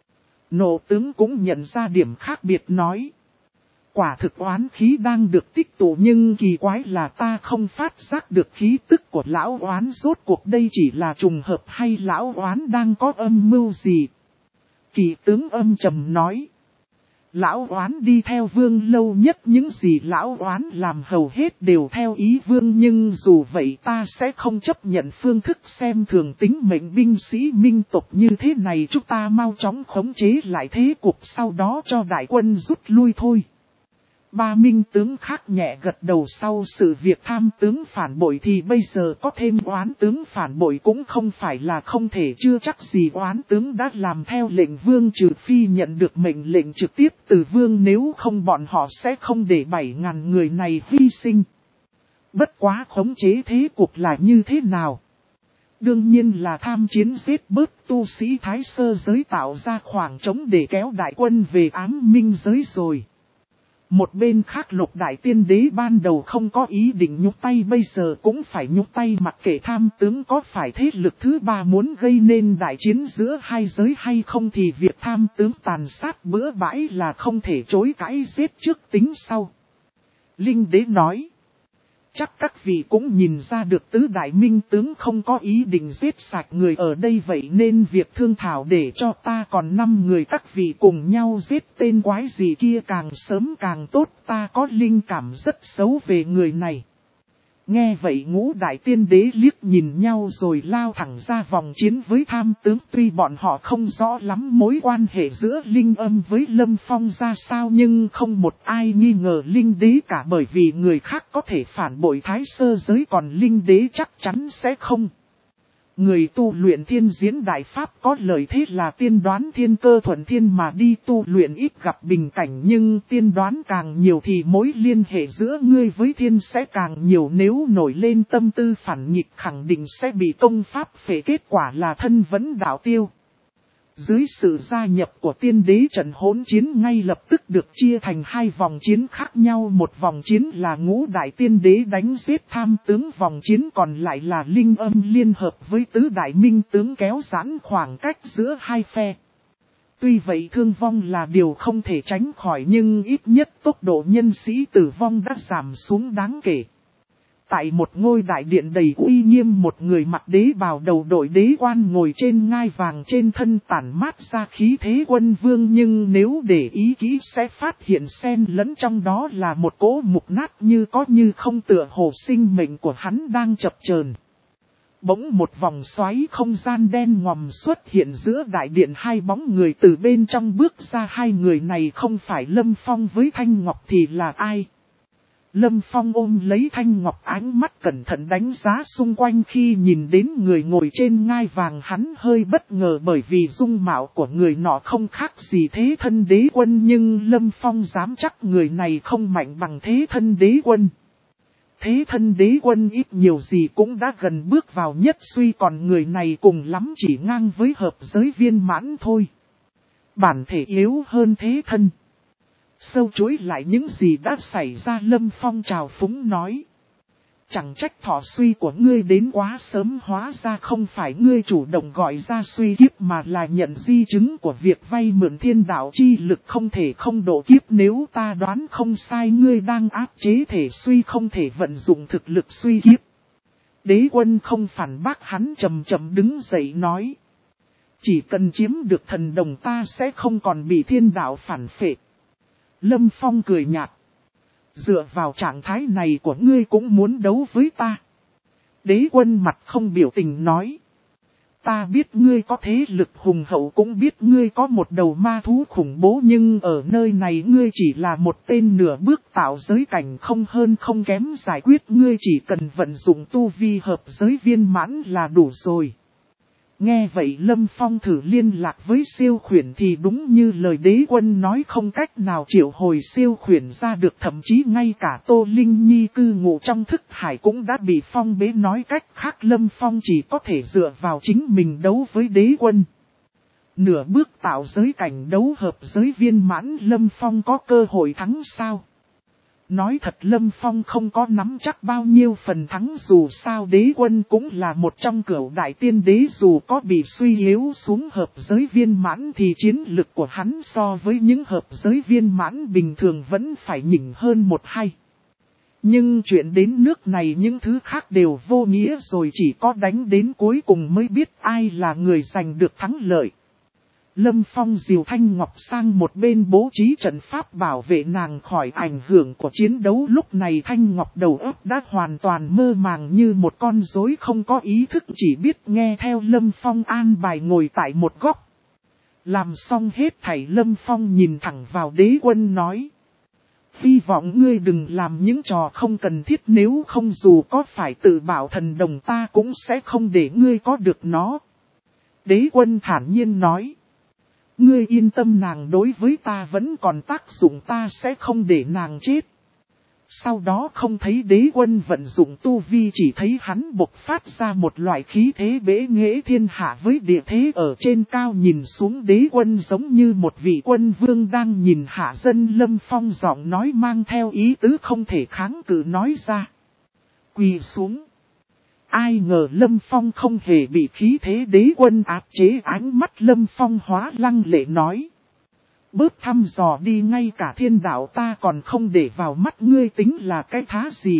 Nộ tướng cũng nhận ra điểm khác biệt nói. Quả thực oán khí đang được tích tụ, nhưng kỳ quái là ta không phát giác được khí tức của lão oán, rốt cuộc đây chỉ là trùng hợp hay lão oán đang có âm mưu gì? Kỳ tướng âm trầm nói. Lão oán đi theo vương lâu nhất, những gì lão oán làm hầu hết đều theo ý vương, nhưng dù vậy ta sẽ không chấp nhận phương thức xem thường tính mệnh binh sĩ minh tộc như thế này. Chúng ta mau chóng khống chế lại thế cục, sau đó cho đại quân rút lui thôi. Ba minh tướng khác nhẹ gật đầu, sau sự việc tham tướng phản bội thì bây giờ có thêm oán tướng phản bội cũng không phải là không thể, chưa chắc gì oán tướng đã làm theo lệnh vương, trừ phi nhận được mệnh lệnh trực tiếp từ vương, nếu không bọn họ sẽ không để bảy ngàn người này hy sinh. Bất quá khống chế thế cục là như thế nào? Đương nhiên là tham chiến giết bớt tu sĩ thái sơ giới, tạo ra khoảng trống để kéo đại quân về ám minh giới rồi. Một bên khác Lục Đại Tiên Đế ban đầu không có ý định nhúc tay, bây giờ cũng phải nhúc tay, mặc kệ tham tướng có phải thế lực thứ ba muốn gây nên đại chiến giữa hai giới hay không thì việc tham tướng tàn sát bừa bãi là không thể chối cãi, giết trước tính sau. Linh Đế nói. Chắc các vị cũng nhìn ra được tứ đại minh tướng không có ý định giết sạch người ở đây, vậy nên việc thương thảo để cho ta còn năm người các vị cùng nhau giết tên quái gì kia càng sớm càng tốt, ta có linh cảm rất xấu về người này. Nghe vậy Ngũ Đại Tiên Đế liếc nhìn nhau rồi lao thẳng ra vòng chiến với tham tướng, tuy bọn họ không rõ lắm mối quan hệ giữa Linh Âm với Lâm Phong ra sao, nhưng không một ai nghi ngờ Linh Đế cả, bởi vì người khác có thể phản bội thái sơ giới, còn Linh Đế chắc chắn sẽ không. Người tu luyện thiên diễn đại pháp có lợi thế là tiên đoán thiên cơ thuận thiên mà đi, tu luyện ít gặp bình cảnh, nhưng tiên đoán càng nhiều thì mối liên hệ giữa ngươi với thiên sẽ càng nhiều, nếu nổi lên tâm tư phản nghịch khẳng định sẽ bị công pháp phệ, kết quả là thân vẫn đạo tiêu. Dưới sự gia nhập của tiên đế, trận hỗn chiến ngay lập tức được chia thành hai vòng chiến khác nhau. Một vòng chiến là Ngũ Đại Tiên Đế đánh giết tham tướng, vòng chiến còn lại là Linh Âm liên hợp với tứ đại minh tướng kéo giãn khoảng cách giữa hai phe. Tuy vậy thương vong là điều không thể tránh khỏi, nhưng ít nhất tốc độ nhân sĩ tử vong đã giảm xuống đáng kể. Tại một ngôi đại điện đầy uy nghiêm, một người mặc đế bào đầu đội đế quan ngồi trên ngai vàng, trên thân tản mát ra khí thế quân vương, nhưng nếu để ý kỹ sẽ phát hiện xen lẫn trong đó là một cỗ mục nát như có như không, tựa hồ sinh mệnh của hắn đang chập chờn. Bỗng một vòng xoáy không gian đen ngòm xuất hiện giữa đại điện, hai bóng người từ bên trong bước ra. Hai người này không phải Lâm Phong với Thanh Ngọc thì là ai? Lâm Phong ôm lấy Thanh Ngọc, ánh mắt cẩn thận đánh giá xung quanh, khi nhìn đến người ngồi trên ngai vàng hắn hơi bất ngờ, bởi vì dung mạo của người nọ không khác gì Thế Thân Đế Quân, nhưng Lâm Phong dám chắc người này không mạnh bằng Thế Thân Đế Quân. Thế Thân Đế Quân ít nhiều gì cũng đã gần bước vào nhất suy, còn người này cùng lắm chỉ ngang với hợp giới viên mãn thôi. Bản thể yếu hơn Thế Thân. Sâu chuối lại những gì đã xảy ra, Lâm Phong trào phúng nói. Chẳng trách thọ suy của ngươi đến quá sớm, hóa ra không phải ngươi chủ động gọi ra suy kiếp mà là nhận di chứng của việc vay mượn thiên đạo chi lực không thể không độ kiếp. Nếu ta đoán không sai, ngươi đang áp chế thể suy, không thể vận dụng thực lực suy kiếp. Đế Quân không phản bác hắn, chậm chậm đứng dậy nói. Chỉ cần chiếm được thần đồng ta sẽ không còn bị thiên đạo phản phệ. Lâm Phong cười nhạt. Dựa vào trạng thái này của ngươi cũng muốn đấu với ta? Đế Quân mặt không biểu tình nói. Ta biết ngươi có thế lực hùng hậu, cũng biết ngươi có một đầu ma thú khủng bố, nhưng ở nơi này ngươi chỉ là một tên nửa bước tạo giới cảnh, không hơn không kém, giải quyết ngươi chỉ cần vận dụng tu vi hợp giới viên mãn là đủ rồi. Nghe vậy Lâm Phong thử liên lạc với siêu khuyển thì đúng như lời đế quân nói, không cách nào triệu hồi siêu khuyển ra được, thậm chí ngay cả Tô Linh Nhi cư ngụ trong thức hải cũng đã bị phong bế, nói cách khác Lâm Phong chỉ có thể dựa vào chính mình đấu với đế quân. Nửa bước tạo giới cảnh đấu hợp giới viên mãn, Lâm Phong có cơ hội thắng sao? Nói thật Lâm Phong không có nắm chắc bao nhiêu phần thắng, dù sao đế quân cũng là một trong cửu đại tiên đế, dù có bị suy yếu xuống hợp giới viên mãn thì chiến lực của hắn so với những hợp giới viên mãn bình thường vẫn phải nhỉnh hơn một hay. Nhưng chuyện đến nước này những thứ khác đều vô nghĩa rồi, chỉ có đánh đến cuối cùng mới biết ai là người giành được thắng lợi. Lâm Phong dìu Thanh Ngọc sang một bên bố trí trận pháp bảo vệ nàng khỏi ảnh hưởng của chiến đấu. Lúc này Thanh Ngọc đầu óc đã hoàn toàn mơ màng như một con rối không có ý thức, chỉ biết nghe theo Lâm Phong an bài ngồi tại một góc. Làm xong hết thảy Lâm Phong nhìn thẳng vào đế quân nói: hy vọng ngươi đừng làm những trò không cần thiết, nếu không dù có phải tự bảo thần đồng ta cũng sẽ không để ngươi có được nó. Đế quân thản nhiên nói: ngươi yên tâm, nàng đối với ta vẫn còn tác dụng, ta sẽ không để nàng chết. Sau đó không thấy đế quân vận dụng tu vi, chỉ thấy hắn bộc phát ra một loại khí thế bế nghệ thiên hạ với địa thế ở trên cao, nhìn xuống đế quân giống như một vị quân vương đang nhìn hạ dân. Lâm Phong giọng nói mang theo ý tứ không thể kháng cự nói ra: quỳ xuống. Ai ngờ Lâm Phong không hề bị khí thế đế quân áp chế, ánh mắt Lâm Phong hóa lăng lệ nói: bớt thăm dò đi, ngay cả thiên đạo ta còn không để vào mắt, ngươi tính là cái thá gì.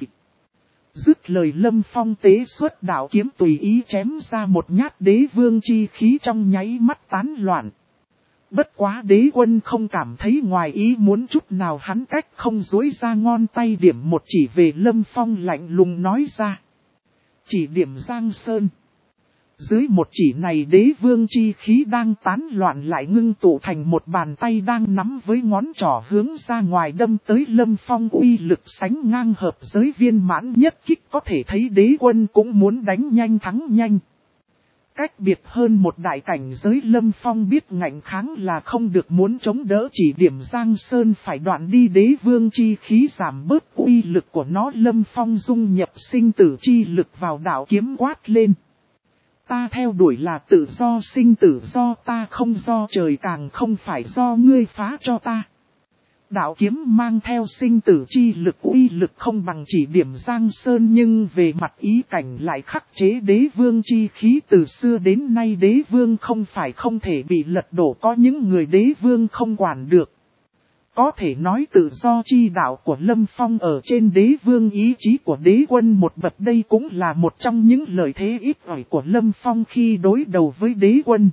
Dứt lời Lâm Phong tế xuất đạo kiếm tùy ý chém ra một nhát, đế vương chi khí trong nháy mắt tán loạn. Bất quá đế quân không cảm thấy ngoài ý muốn chút nào, hắn cách không duỗi ra ngón tay điểm một chỉ về Lâm Phong, lạnh lùng nói ra: chỉ điểm Giang Sơn. Dưới một chỉ này đế vương chi khí đang tán loạn lại ngưng tụ thành một bàn tay đang nắm với ngón trỏ hướng ra ngoài đâm tới Lâm Phong, uy lực sánh ngang hợp giới viên mãn, nhất kích có thể thấy đế quân cũng muốn đánh nhanh thắng nhanh. Cách biệt hơn một đại cảnh giới, Lâm Phong biết ngạnh kháng là không được, muốn chống đỡ chỉ điểm Giang Sơn phải đoạn đi đế vương chi khí, giảm bớt uy lực của nó. Lâm Phong dung nhập sinh tử chi lực vào đạo kiếm quát lên: ta theo đuổi là tự do, sinh tử do ta không do trời, càng không phải do ngươi phá cho ta. Đạo kiếm mang theo sinh tử chi lực, uy lực không bằng chỉ điểm Giang Sơn, nhưng về mặt ý cảnh lại khắc chế đế vương chi khí. Từ xưa đến nay đế vương không phải không thể bị lật đổ, có những người đế vương không quản được. Có thể nói tự do chi đạo của Lâm Phong ở trên đế vương ý chí của đế quân một bậc, đây cũng là một trong những lợi thế ít ỏi của Lâm Phong khi đối đầu với đế quân.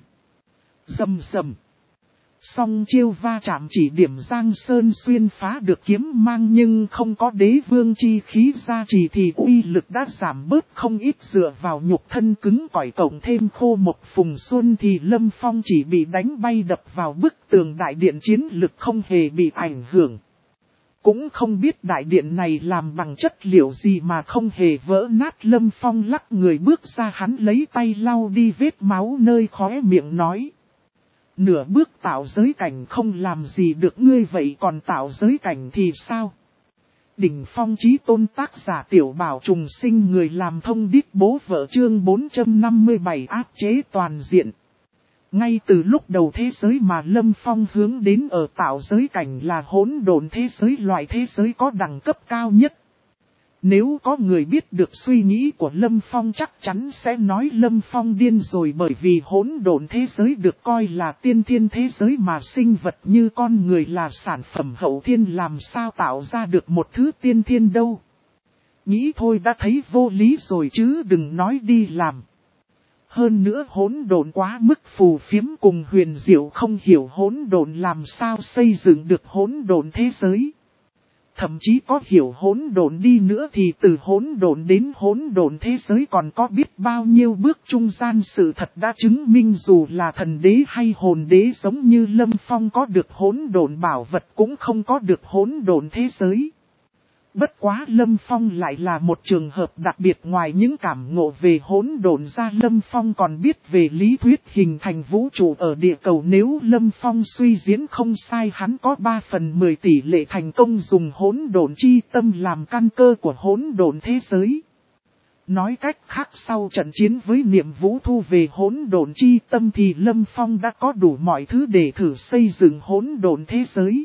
Rầm rầm. Song chiêu va chạm chỉ điểm Giang Sơn xuyên phá được kiếm mang, nhưng không có đế vương chi khí gia trì thì uy lực đã giảm bớt không ít. Dựa vào nhục thân cứng cỏi cộng thêm khô mộc phùng xuân thì Lâm Phong chỉ bị đánh bay đập vào bức tường đại điện, chiến lực không hề bị ảnh hưởng. Cũng không biết đại điện này làm bằng chất liệu gì mà không hề vỡ nát. Lâm Phong lắc người bước ra, hắn lấy tay lau đi vết máu nơi khóe miệng nói: nửa bước tạo giới cảnh không làm gì được ngươi, vậy còn tạo giới cảnh thì sao? Đỉnh phong chí tôn, tác giả Tiểu Bảo Trùng Sinh, người làm thông điệp bố vợ, chương bốn trăm năm mươi bảy áp chế toàn diện. Ngay từ lúc đầu thế giới mà Lâm Phong hướng đến ở tạo giới cảnh là hỗn độn thế giới, loại thế giới có đẳng cấp cao nhất. Nếu có người biết được suy nghĩ của Lâm Phong chắc chắn sẽ nói Lâm Phong điên rồi, bởi vì hỗn độn thế giới được coi là tiên thiên thế giới mà sinh vật như con người là sản phẩm hậu thiên, làm sao tạo ra được một thứ tiên thiên đâu. Nghĩ thôi đã thấy vô lý rồi chứ đừng nói đi làm. Hơn nữa hỗn độn quá mức phù phiếm cùng huyền diệu, không hiểu hỗn độn làm sao xây dựng được hỗn độn thế giới. Thậm chí có hiểu hỗn độn đi nữa thì từ hỗn độn đến hỗn độn thế giới còn có biết bao nhiêu bước trung gian. Sự thật đã chứng minh dù là thần đế hay hồn đế giống như Lâm Phong có được hỗn độn bảo vật cũng không có được hỗn độn thế giới. Bất quá Lâm Phong lại là một trường hợp đặc biệt, ngoài những cảm ngộ về hỗn độn ra, Lâm Phong còn biết về lý thuyết hình thành vũ trụ ở địa cầu. Nếu Lâm Phong suy diễn không sai, hắn có ba phần mười tỷ lệ thành công dùng hỗn độn chi tâm làm căn cơ của hỗn độn thế giới. Nói cách khác, sau trận chiến với Niệm Vũ thu về hỗn độn chi tâm thì Lâm Phong đã có đủ mọi thứ để thử xây dựng hỗn độn thế giới.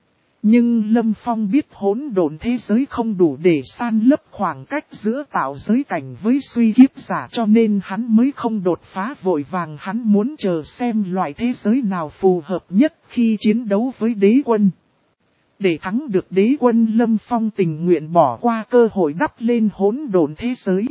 Nhưng Lâm Phong biết hỗn độn thế giới không đủ để san lấp khoảng cách giữa tạo giới cảnh với suy kiếp giả, cho nên hắn mới không đột phá vội vàng. Hắn muốn chờ xem loại thế giới nào phù hợp nhất khi chiến đấu với đế quân. Để thắng được đế quân, Lâm Phong tình nguyện bỏ qua cơ hội đắp lên hỗn độn thế giới.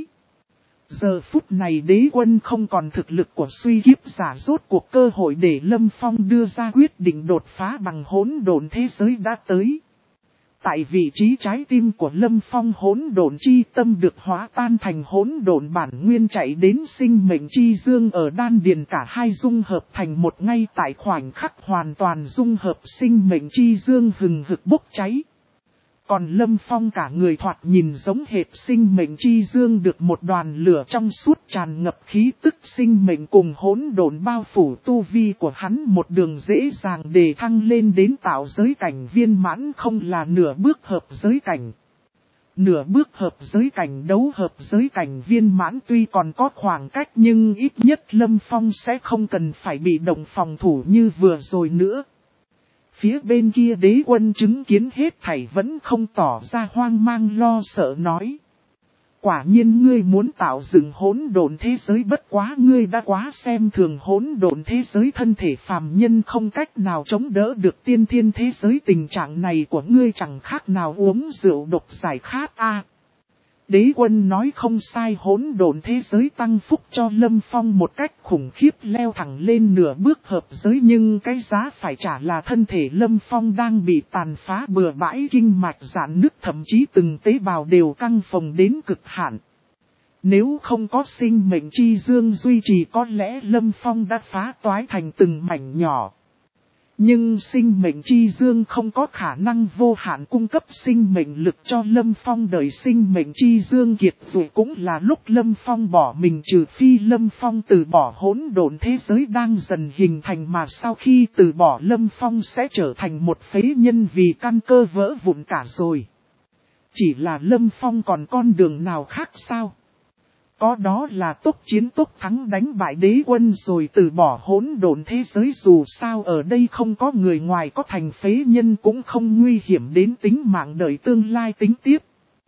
Giờ phút này đế quân không còn thực lực của suy kiếp giả, rốt cuộc cơ hội để Lâm Phong đưa ra quyết định đột phá bằng hỗn độn thế giới đã tới. Tại vị trí trái tim của Lâm Phong, hỗn độn chi tâm được hóa tan thành hỗn độn bản nguyên, chạy đến sinh mệnh chi dương ở đan điền, cả hai dung hợp thành một. Ngay tại khoảnh khắc hoàn toàn dung hợp, sinh mệnh chi dương hừng hực bốc cháy. Còn Lâm Phong cả người thoạt nhìn giống hệt sinh mệnh chi dương, được một đoàn lửa trong suốt tràn ngập khí tức sinh mệnh cùng hỗn độn bao phủ. Tu vi của hắn một đường dễ dàng để thăng lên đến tạo giới cảnh viên mãn, không là nửa bước hợp giới cảnh. Nửa bước hợp giới cảnh đấu hợp giới cảnh viên mãn tuy còn có khoảng cách, nhưng ít nhất Lâm Phong sẽ không cần phải bị động phòng thủ như vừa rồi nữa. Phía bên kia đế quân chứng kiến hết thảy vẫn không tỏ ra hoang mang lo sợ, nói: quả nhiên ngươi muốn tạo dựng hỗn độn thế giới, bất quá ngươi đã quá xem thường hỗn độn thế giới, thân thể phàm nhân không cách nào chống đỡ được tiên thiên thế giới, tình trạng này của ngươi chẳng khác nào uống rượu độc giải khát a. Đế quân nói không sai, hỗn độn thế giới tăng phúc cho Lâm Phong một cách khủng khiếp, leo thẳng lên nửa bước hợp giới, nhưng cái giá phải trả là thân thể Lâm Phong đang bị tàn phá bừa bãi, kinh mạch rạn nứt, thậm chí từng tế bào đều căng phồng đến cực hạn. Nếu không có sinh mệnh chi dương duy trì, có lẽ Lâm Phong đã phá toái thành từng mảnh nhỏ. Nhưng sinh mệnh chi dương không có khả năng vô hạn cung cấp sinh mệnh lực cho Lâm Phong, đợi sinh mệnh chi dương kiệt rồi cũng là lúc Lâm Phong bỏ mình, trừ phi Lâm Phong từ bỏ hỗn độn thế giới đang dần hình thành, mà sau khi từ bỏ Lâm Phong sẽ trở thành một phế nhân vì căn cơ vỡ vụn cả rồi. Chỉ là Lâm Phong còn con đường nào khác sao? Có, đó là tốc chiến tốc thắng, đánh bại đế quân rồi từ bỏ hỗn độn thế giới. Dù sao ở đây không có người ngoài, có thành phế nhân cũng không nguy hiểm đến tính mạng, đợi tương lai tính tiếp.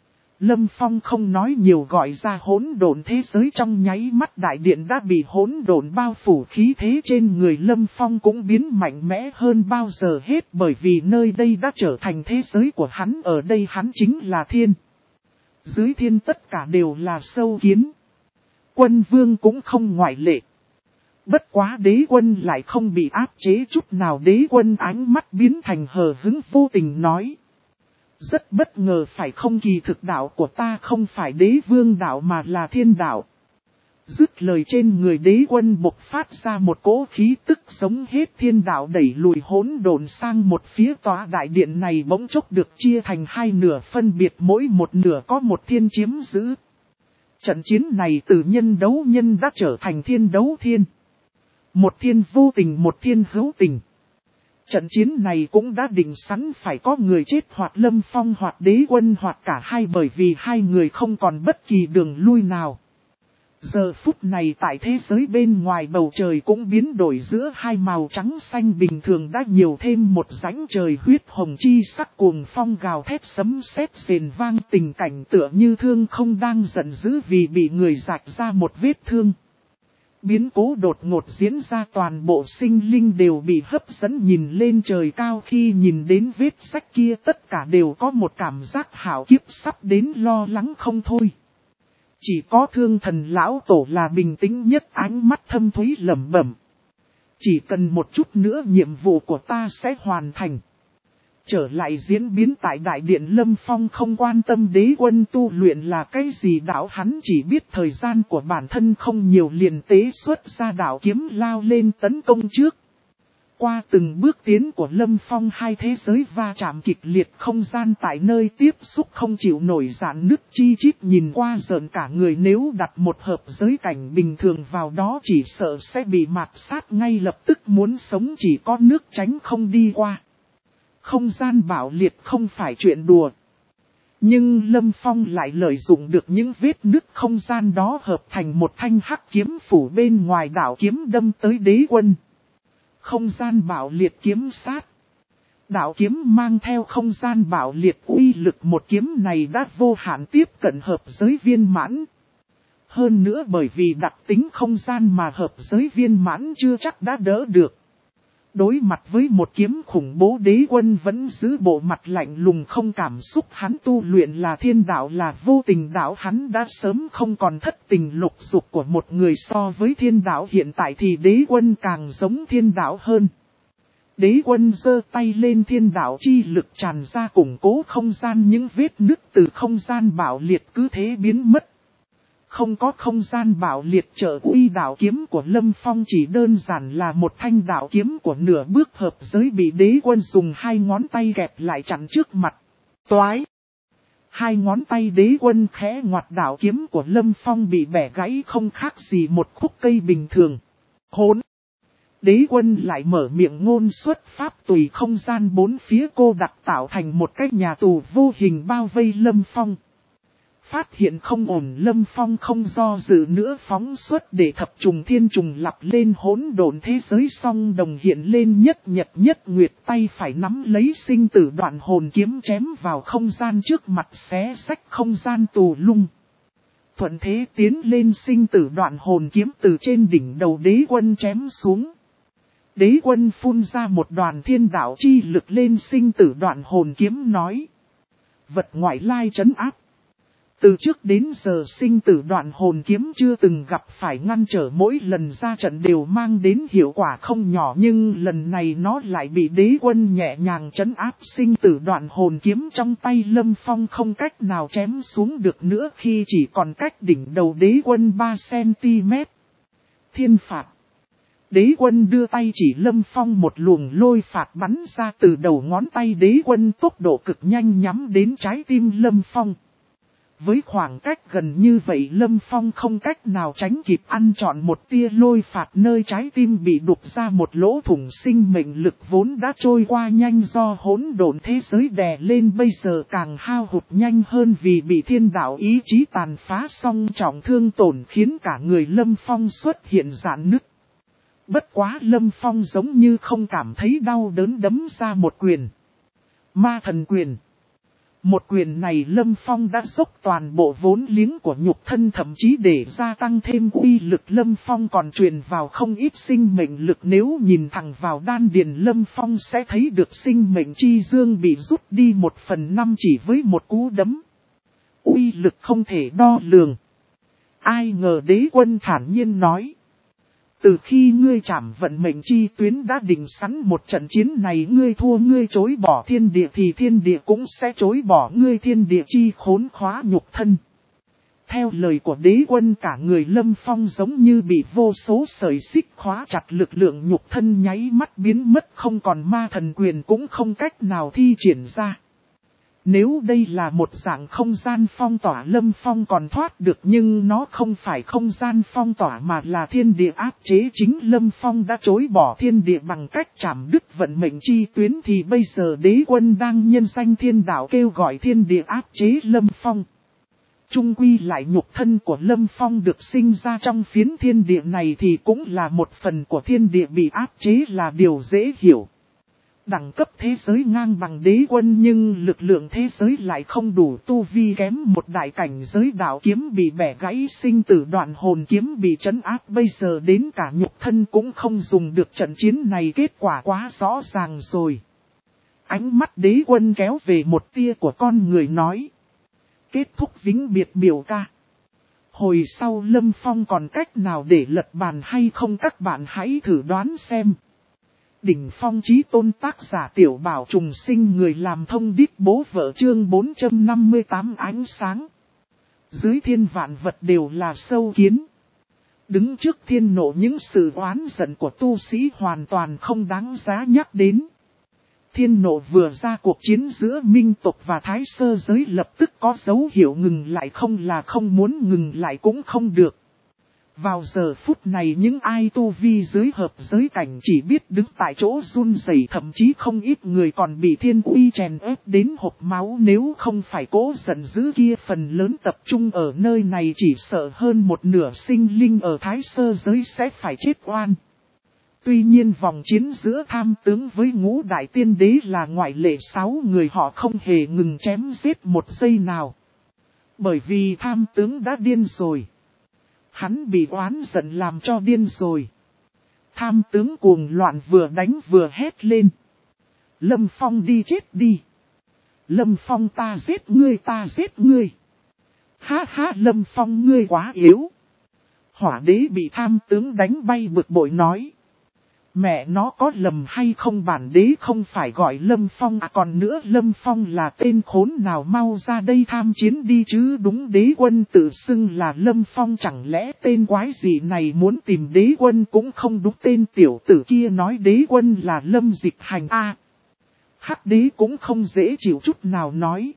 Lâm Phong không nói nhiều, gọi ra hỗn độn thế giới, trong nháy mắt đại điện đã bị hỗn độn bao phủ, khí thế trên người Lâm Phong cũng biến mạnh mẽ hơn bao giờ hết, bởi vì nơi đây đã trở thành thế giới của hắn, ở đây hắn chính là thiên. Dưới thiên tất cả đều là sâu kiến. Quân vương cũng không ngoại lệ. Bất quá đế quân lại không bị áp chế chút nào, đế quân ánh mắt biến thành hờ hững, vô tình nói: rất bất ngờ phải không, kỳ thực đạo của ta không phải đế vương đạo mà là thiên đạo. Dứt lời, trên người đế quân bộc phát ra một cỗ khí tức giống hết thiên đạo, đẩy lùi hỗn độn sang một phía. Tòa đại điện này bỗng chốc được chia thành hai nửa, phân biệt mỗi một nửa có một thiên chiếm giữ. Trận chiến này từ nhân đấu nhân đã trở thành thiên đấu thiên. Một thiên vô tình, một thiên hữu tình. Trận chiến này cũng đã định sẵn phải có người chết, hoặc Lâm Phong hoặc đế quân hoặc cả hai, bởi vì hai người không còn bất kỳ đường lui nào. Giờ phút này tại thế giới bên ngoài, bầu trời cũng biến đổi, giữa hai màu trắng xanh bình thường đã nhiều thêm một rãnh trời huyết hồng chi sắc, cuồng phong gào thét, sấm sét rền vang, tình cảnh tựa như thương không đang giận dữ vì bị người rạch ra một vết thương. Biến cố đột ngột diễn ra, toàn bộ sinh linh đều bị hấp dẫn nhìn lên trời cao, khi nhìn đến vết rách kia tất cả đều có một cảm giác hảo kiếp sắp đến, lo lắng không thôi. Chỉ có Thương Thần lão tổ là bình tĩnh nhất, ánh mắt thâm thúy lẩm bẩm: chỉ cần một chút nữa nhiệm vụ của ta sẽ hoàn thành. Trở lại diễn biến tại đại điện, Lâm Phong không quan tâm đế quân tu luyện là cái gì đạo, hắn chỉ biết thời gian của bản thân không nhiều, liền tế xuất ra đạo kiếm lao lên tấn công trước. qua từng bước tiến của Lâm Phong, hai thế giới va chạm kịch liệt, không gian tại nơi tiếp xúc không chịu nổi rạn nứt chi chít, nhìn qua rợn cả người. Nếu đặt một hợp giới cảnh bình thường vào đó chỉ sợ sẽ bị mạt sát ngay lập tức, muốn sống chỉ có nước tránh không đi qua. Không gian bạo liệt không phải chuyện đùa. Nhưng Lâm Phong lại lợi dụng được những vết nứt không gian đó, hợp thành một thanh hắc kiếm phủ bên ngoài đạo kiếm đâm tới đế quân. Không gian bạo liệt kiếm sát. Đạo kiếm mang theo không gian bạo liệt, uy lực một kiếm này đã vô hạn tiếp cận hợp giới viên mãn. Hơn nữa bởi vì đặc tính không gian mà hợp giới viên mãn chưa chắc đã đỡ được. Đối mặt với một kiếm khủng bố, đế quân vẫn giữ bộ mặt lạnh lùng không cảm xúc. Hắn tu luyện là thiên đạo, là vô tình đạo, hắn đã sớm không còn thất tình lục dục của một người. So với thiên đạo hiện tại thì đế quân càng giống thiên đạo hơn. Đế quân giơ tay lên, thiên đạo chi lực tràn ra củng cố không gian, những vết nứt từ không gian bạo liệt cứ thế biến mất. Không có không gian bạo liệt trợ uy, đạo kiếm của Lâm Phong chỉ đơn giản là một thanh đạo kiếm của nửa bước hợp giới bị đế quân dùng hai ngón tay gẹp lại chặn trước mặt. Toái! Hai ngón tay đế quân khẽ ngoặt, đạo kiếm của Lâm Phong bị bẻ gãy không khác gì một khúc cây bình thường. Hỗn! Đế quân lại mở miệng ngôn xuất pháp, tùy không gian bốn phía cô đặt tạo thành một cái nhà tù vô hình bao vây Lâm Phong. Phát hiện không ổn, Lâm Phong không do dự nữa phóng xuất để thập trùng thiên trùng lập lên hỗn độn thế giới, song đồng hiện lên nhất nhật nhất nguyệt, tay phải nắm lấy sinh tử đoạn hồn kiếm chém vào không gian trước mặt, xé xách không gian tù lung. Thuận thế tiến lên, sinh tử đoạn hồn kiếm từ trên đỉnh đầu đế quân chém xuống. Đế quân phun ra một đoàn thiên đạo chi lực lên sinh tử đoạn hồn kiếm, nói: vật ngoại lai trấn áp. Từ trước đến giờ sinh tử đoạn hồn kiếm chưa từng gặp phải ngăn trở, mỗi lần ra trận đều mang đến hiệu quả không nhỏ, nhưng lần này nó lại bị đế quân nhẹ nhàng trấn áp. Sinh tử đoạn hồn kiếm trong tay Lâm Phong không cách nào chém xuống được nữa, khi chỉ còn cách đỉnh đầu đế quân ba xăng-ti-mét. Thiên phạt. Đế quân đưa tay chỉ Lâm Phong, một luồng lôi phạt bắn ra từ đầu ngón tay đế quân, tốc độ cực nhanh nhắm đến trái tim Lâm Phong. Với khoảng cách gần như vậy, Lâm Phong không cách nào tránh kịp, ăn trọn một tia lôi phạt, nơi trái tim bị đục ra một lỗ thủng. Sinh mệnh lực vốn đã trôi qua nhanh do hỗn độn thế giới đè lên, bây giờ càng hao hụt nhanh hơn vì bị thiên đạo ý chí tàn phá, song trọng thương tổn khiến cả người Lâm Phong xuất hiện rạn nứt. Bất quá Lâm Phong giống như không cảm thấy đau đớn, đấm ra một quyền. Ma thần quyền. Một quyền này Lâm Phong đã dốc toàn bộ vốn liếng của nhục thân, thậm chí để gia tăng thêm uy lực. Lâm Phong còn truyền vào không ít sinh mệnh lực, nếu nhìn thẳng vào đan điền Lâm Phong sẽ thấy được sinh mệnh chi dương bị rút đi một phần năm chỉ với một cú đấm. Uy lực không thể đo lường. Ai ngờ đế quân thản nhiên nói: từ khi ngươi chạm vận mệnh chi tuyến đã định sẵn một trận chiến này, ngươi thua, ngươi chối bỏ thiên địa thì thiên địa cũng sẽ chối bỏ ngươi, thiên địa chi khốn khóa nhục thân. Theo lời của đế quân, cả người Lâm Phong giống như bị vô số sợi xích khóa chặt, lực lượng nhục thân nháy mắt biến mất, không còn, ma thần quyền cũng không cách nào thi triển ra. Nếu đây là một dạng không gian phong tỏa, Lâm Phong còn thoát được, nhưng nó không phải không gian phong tỏa mà là thiên địa áp chế. Chính Lâm Phong đã chối bỏ thiên địa bằng cách chạm đứt vận mệnh chi tuyến, thì bây giờ đế quân đang nhân danh thiên đạo kêu gọi thiên địa áp chế Lâm Phong. Chung quy lại nhục thân của Lâm Phong được sinh ra trong phiến thiên địa này thì cũng là một phần của thiên địa bị áp chế là điều dễ hiểu. Đẳng cấp thế giới ngang bằng đế quân, nhưng lực lượng thế giới lại không đủ, tu vi kém một đại cảnh giới, đạo kiếm bị bẻ gãy, sinh tử đoạn hồn kiếm bị trấn áp, bây giờ đến cả nhục thân cũng không dùng được. Trận chiến này kết quả quá rõ ràng rồi. Ánh mắt đế quân kéo về một tia của con người, nói: kết thúc vĩnh biệt biểu ca. Hồi sau Lâm Phong còn cách nào để lật bàn hay không, các bạn hãy thử đoán xem. Đỉnh phong chí tôn, tác giả Tiểu Bảo Trùng Sinh, người làm thông điệp bố vợ, chương bốn trăm năm mươi tám ánh sáng. Dưới thiên vạn vật đều là sâu kiến. đứng trước thiên nộ những sự oán giận của tu sĩ hoàn toàn không đáng giá nhắc đến. Thiên nộ vừa ra cuộc chiến giữa minh tộc và thái sơ giới lập tức có dấu hiệu ngừng lại, không là không muốn ngừng lại cũng không được. Vào giờ phút này những ai tu vi dưới hợp giới cảnh chỉ biết đứng tại chỗ run rẩy, thậm chí không ít người còn bị thiên uy chèn ép đến hộc máu, nếu không phải cố giận dữ kia phần lớn tập trung ở nơi này chỉ sợ hơn một nửa sinh linh ở thái sơ giới sẽ phải chết oan. Tuy nhiên vòng chiến giữa tham tướng với ngũ đại tiên đế là ngoại lệ, sáu người họ không hề ngừng chém giết một giây nào. Bởi vì tham tướng đã điên rồi. Hắn bị oán giận làm cho điên rồi. Tham tướng cuồng loạn vừa đánh vừa hét lên. Lâm Phong đi chết đi. Lâm Phong ta giết ngươi ta giết ngươi. Ha ha Lâm Phong ngươi quá yếu. Hỏa đế bị tham tướng đánh bay bực bội nói. Mẹ nó có lầm hay không, bản đế không phải gọi Lâm Phong à, còn nữa Lâm Phong là tên khốn nào, mau ra đây tham chiến đi chứ. Đúng, đế quân tự xưng là Lâm Phong, chẳng lẽ tên quái gì này muốn tìm đế quân cũng không đúng. Tên tiểu tử kia nói đế quân là Lâm Dịch Hành a à, Hắc đế cũng không dễ chịu chút nào nói.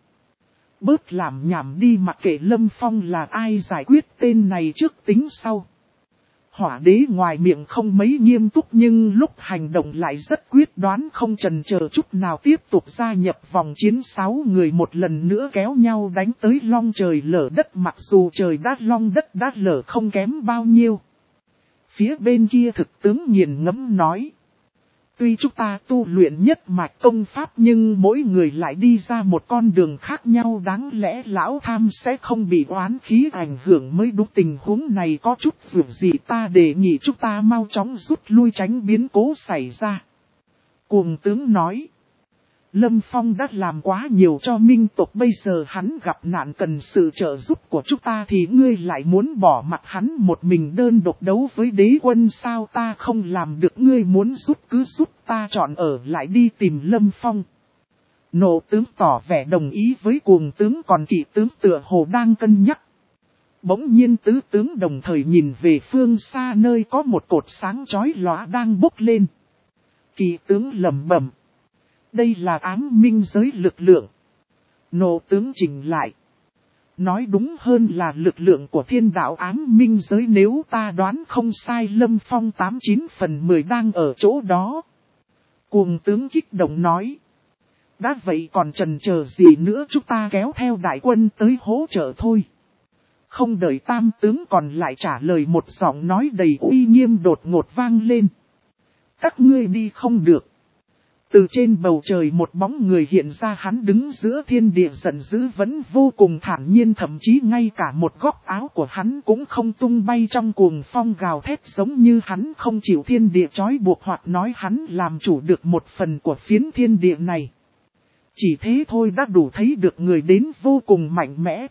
Bớt làm nhảm đi, mặc kệ Lâm Phong là ai, giải quyết tên này trước tính sau. Hỏa đế ngoài miệng không mấy nghiêm túc nhưng lúc hành động lại rất quyết đoán, không chần chờ chút nào tiếp tục gia nhập vòng chiến. Sáu người một lần nữa kéo nhau đánh tới long trời lở đất, mặc dù trời đã long đất đã lở không kém bao nhiêu. Phía bên kia thực tướng nghiền ngẫm nói. Tuy chúng ta tu luyện nhất mạch công pháp nhưng mỗi người lại đi ra một con đường khác nhau, đáng lẽ lão tham sẽ không bị oán khí ảnh hưởng mới đúng. Tình huống này có chút dù gì, ta đề nghị chúng ta mau chóng rút lui tránh biến cố xảy ra. Cuồng tướng nói. Lâm Phong đã làm quá nhiều cho minh tộc, bây giờ hắn gặp nạn cần sự trợ giúp của chúng ta thì ngươi lại muốn bỏ mặc hắn một mình đơn độc đấu với đế quân sao? Ta không làm được, ngươi muốn rút cứ rút, ta chọn ở lại đi tìm Lâm Phong. Nộ tướng tỏ vẻ đồng ý với cuồng tướng, còn kỵ tướng tựa hồ đang cân nhắc. Bỗng nhiên tứ tướng đồng thời nhìn về phương xa nơi có một cột sáng chói lóa đang bốc lên. Kỵ tướng lẩm bẩm. Đây là ám minh giới lực lượng. Nộ tướng chỉnh lại. Nói đúng hơn là lực lượng của thiên đạo ám minh giới, nếu ta đoán không sai Lâm Phong tám chín phần mười đang ở chỗ đó. Cuồng tướng kích động nói. Đã vậy còn chần chờ gì nữa, chúng ta kéo theo đại quân tới hỗ trợ thôi. Không đợi tam tướng còn lại trả lời, một giọng nói đầy uy nghiêm đột ngột vang lên. Các ngươi đi không được. Từ trên bầu trời một bóng người hiện ra, hắn đứng giữa thiên địa giận dữ vẫn vô cùng thản nhiên, thậm chí ngay cả một góc áo của hắn cũng không tung bay trong cuồng phong gào thét, giống như hắn không chịu thiên địa trói buộc, hoặc nói hắn làm chủ được một phần của phiến thiên địa này. Chỉ thế thôi đã đủ thấy được người đến vô cùng mạnh mẽ.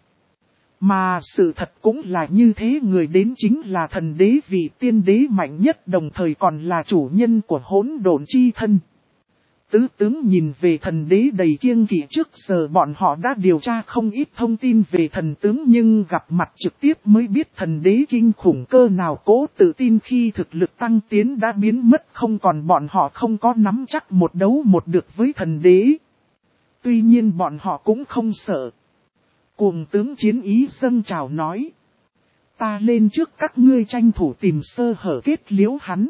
Mà sự thật cũng là như thế, người đến chính là thần đế, vị tiên đế mạnh nhất, đồng thời còn là chủ nhân của hỗn độn chi thân. Tứ tướng nhìn về thần đế đầy kiêng kỵ, trước giờ bọn họ đã điều tra không ít thông tin về thần tướng nhưng gặp mặt trực tiếp mới biết thần đế kinh khủng cơ nào. Cố tự tin khi thực lực tăng tiến đã biến mất, không còn bọn họ không có nắm chắc một đấu một được với thần đế. Tuy nhiên bọn họ cũng không sợ. Cuồng tướng chiến ý dâng trào nói. Ta lên trước các ngươi tranh thủ tìm sơ hở kết liễu hắn.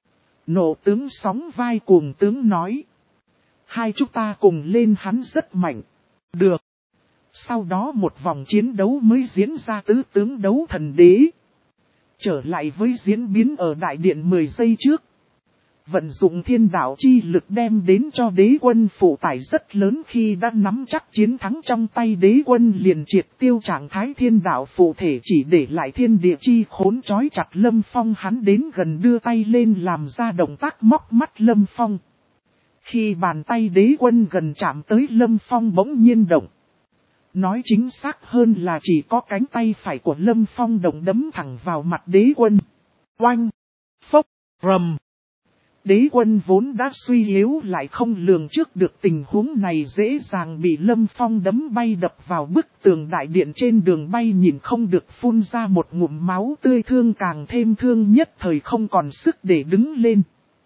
Nộ tướng sóng vai cuồng tướng nói. Hai chúng ta cùng lên, hắn rất mạnh. Được. Sau đó một vòng chiến đấu mới diễn ra, tứ tướng đấu thần đế. Trở lại với diễn biến ở đại điện mười giây trước. Vận dụng thiên đạo chi lực đem đến cho đế quân phụ tải rất lớn, khi đã nắm chắc chiến thắng trong tay, đế quân liền triệt tiêu trạng thái thiên đạo phụ thể, chỉ để lại thiên địa chi khốn trói chặt Lâm Phong. Hắn đến gần đưa tay lên làm ra động tác móc mắt Lâm Phong. Khi bàn tay đế quân gần chạm tới Lâm Phong bỗng nhiên động. Nói chính xác hơn là chỉ có cánh tay phải của Lâm Phong động, đấm thẳng vào mặt đế quân. Oanh! Phốc! Rầm! Đế quân vốn đã suy yếu lại không lường trước được tình huống này dễ dàng bị Lâm Phong đấm bay đập vào bức tường đại điện trên đường bay nhìn không được phun ra một ngụm máu tươi thương càng thêm thương nhất thời không còn sức để đứng lên.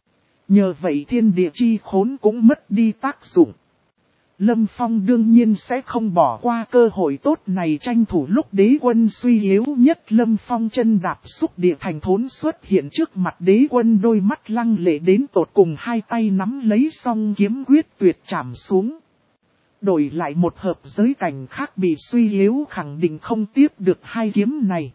Nhờ vậy thiên địa chi khốn cũng mất đi tác dụng. Lâm Phong đương nhiên sẽ không bỏ qua cơ hội tốt này tranh thủ lúc đế quân suy yếu nhất. Lâm Phong chân đạp xúc địa thành thốn xuất hiện trước mặt đế quân, đôi mắt lăng lệ đến tột cùng, hai tay nắm lấy song kiếm quyết tuyệt chạm xuống. Đổi lại một hợp giới cảnh khác bị suy yếu khẳng định không tiếp được hai kiếm này.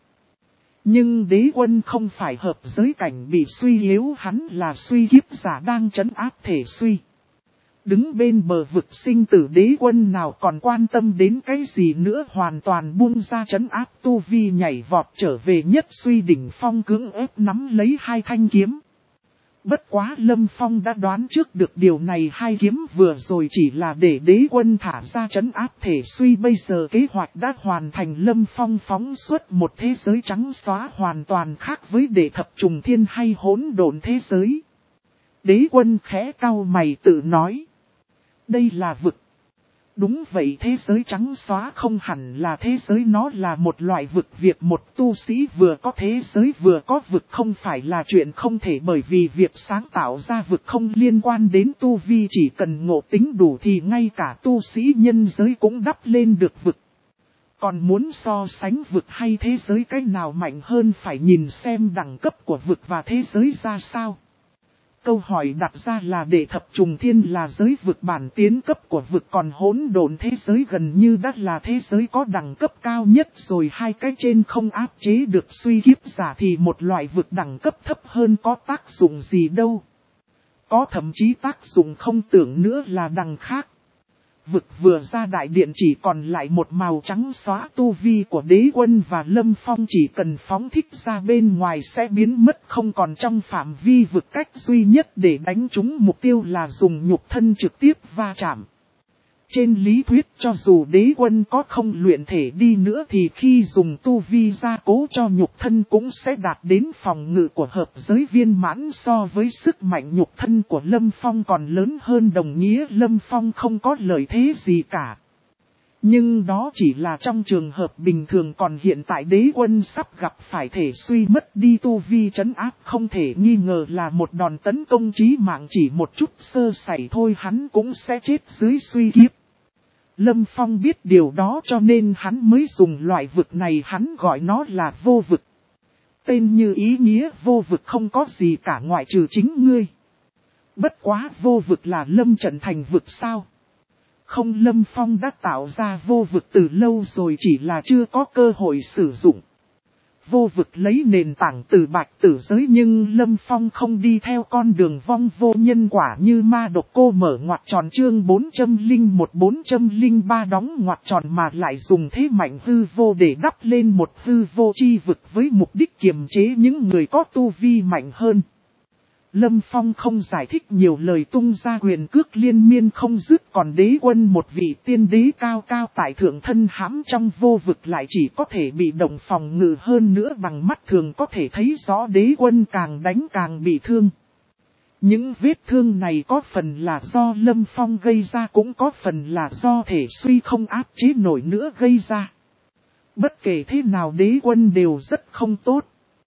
Nhưng đế quân không phải hợp giới cảnh bị suy yếu, hắn là suy kiếp giả đang trấn áp thể suy. Đứng bên bờ vực sinh tử, đế quân nào còn quan tâm đến cái gì nữa, hoàn toàn buông ra trấn áp tu vi nhảy vọt trở về nhất suy đỉnh phong, cưỡng ép nắm lấy hai thanh kiếm. Bất quá Lâm Phong đã đoán trước được điều này, hai kiếm vừa rồi chỉ là để đế quân thả ra trấn áp thể suy, bây giờ kế hoạch đã hoàn thành. Lâm Phong phóng xuất một thế giới trắng xóa hoàn toàn khác với đệ thập trùng thiên hay hỗn độn thế giới. Đế quân khẽ cau mày tự nói. Đây là vực. Đúng vậy, thế giới trắng xóa không hẳn là thế giới, nó là một loại vực. Việc một tu sĩ vừa có thế giới vừa có vực không phải là chuyện không thể, bởi vì việc sáng tạo ra vực không liên quan đến tu vi, chỉ cần ngộ tính đủ thì ngay cả tu sĩ nhân giới cũng đắp lên được vực. Còn muốn so sánh vực hay thế giới cái nào mạnh hơn phải nhìn xem đẳng cấp của vực và thế giới ra sao. Câu hỏi đặt ra là đệ thập trùng thiên là giới vực bản tiến cấp của vực, còn hỗn độn thế giới gần như đã là thế giới có đẳng cấp cao nhất rồi, hai cái trên không áp chế được suy kiếp giả thì một loại vực đẳng cấp thấp hơn có tác dụng gì đâu. Có thậm chí tác dụng không tưởng nữa là đằng khác. Vực vừa ra đại điện chỉ còn lại một màu trắng xóa, tu vi của đế quân và Lâm Phong chỉ cần phóng thích ra bên ngoài sẽ biến mất không còn trong phạm vi vực, cách duy nhất để đánh trúng mục tiêu là dùng nhục thân trực tiếp va chạm. Trên lý thuyết cho dù đế quân có không luyện thể đi nữa thì khi dùng tu vi gia cố cho nhục thân cũng sẽ đạt đến phòng ngự của hợp giới viên mãn, so với sức mạnh nhục thân của Lâm Phong còn lớn hơn, đồng nghĩa Lâm Phong không có lợi thế gì cả. Nhưng đó chỉ là trong trường hợp bình thường, còn hiện tại đế quân sắp gặp phải thể suy, mất đi tu vi trấn áp, không thể nghi ngờ là một đòn tấn công chí mạng, chỉ một chút sơ sẩy thôi hắn cũng sẽ chết dưới suy kiếp. Lâm Phong biết điều đó cho nên hắn mới dùng loại vực này, hắn gọi nó là vô vực. Tên như ý nghĩa, vô vực không có gì cả ngoại trừ chính ngươi. Bất quá vô vực là Lâm trận thành vực sao? Không, Lâm Phong đã tạo ra vô vực từ lâu rồi, chỉ là chưa có cơ hội sử dụng. Vô vực lấy nền tảng từ bạch tử giới, nhưng Lâm Phong không đi theo con đường vong vô nhân quả như ma độc cô mở ngoặc tròn chương bốn trăm lẻ một bốn trăm lẻ ba đóng ngoặc tròn, mà lại dùng thế mạnh hư vô để đắp lên một hư vô chi vực với mục đích kiềm chế những người có tu vi mạnh hơn. Lâm Phong không giải thích nhiều lời, tung ra quyền cước liên miên không dứt, còn đế quân một vị tiên đế cao cao tại thượng thân hãm trong vô vực lại chỉ có thể bị động phòng ngự, hơn nữa bằng mắt thường có thể thấy rõ đế quân càng đánh càng bị thương. Những vết thương này có phần là do Lâm Phong gây ra, cũng có phần là do thể suy không áp chế nổi nữa gây ra. Bất kể thế nào đế quân đều rất không tốt.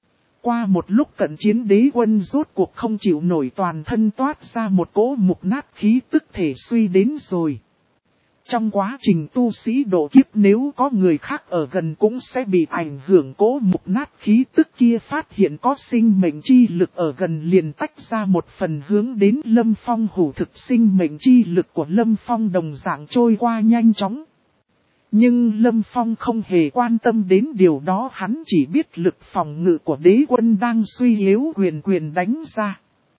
Qua một lúc cận chiến, đế quân rốt cuộc không chịu nổi, toàn thân toát ra một cỗ mục nát khí tức thể suy đến rồi. Trong quá trình tu sĩ độ kiếp, nếu có người khác ở gần cũng sẽ bị ảnh hưởng cỗ mục nát khí tức kia, phát hiện có sinh mệnh chi lực ở gần liền tách ra một phần hướng đến Lâm Phong hủ thực. Sinh mệnh chi lực của Lâm Phong đồng dạng trôi qua nhanh chóng. Nhưng Lâm Phong không hề quan tâm đến điều đó, hắn chỉ biết lực phòng ngự của đế quân đang suy yếu, quyền quyền đánh ra.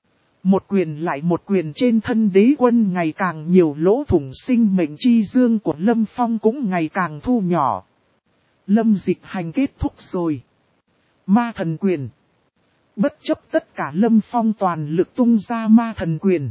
Một quyền lại một quyền trên thân đế quân ngày càng nhiều lỗ thủng, sinh mệnh chi dương của Lâm Phong cũng ngày càng thu nhỏ. Lâm dịch hành kết thúc rồi. Ma thần quyền. Bất chấp tất cả, Lâm Phong toàn lực tung ra ma thần quyền.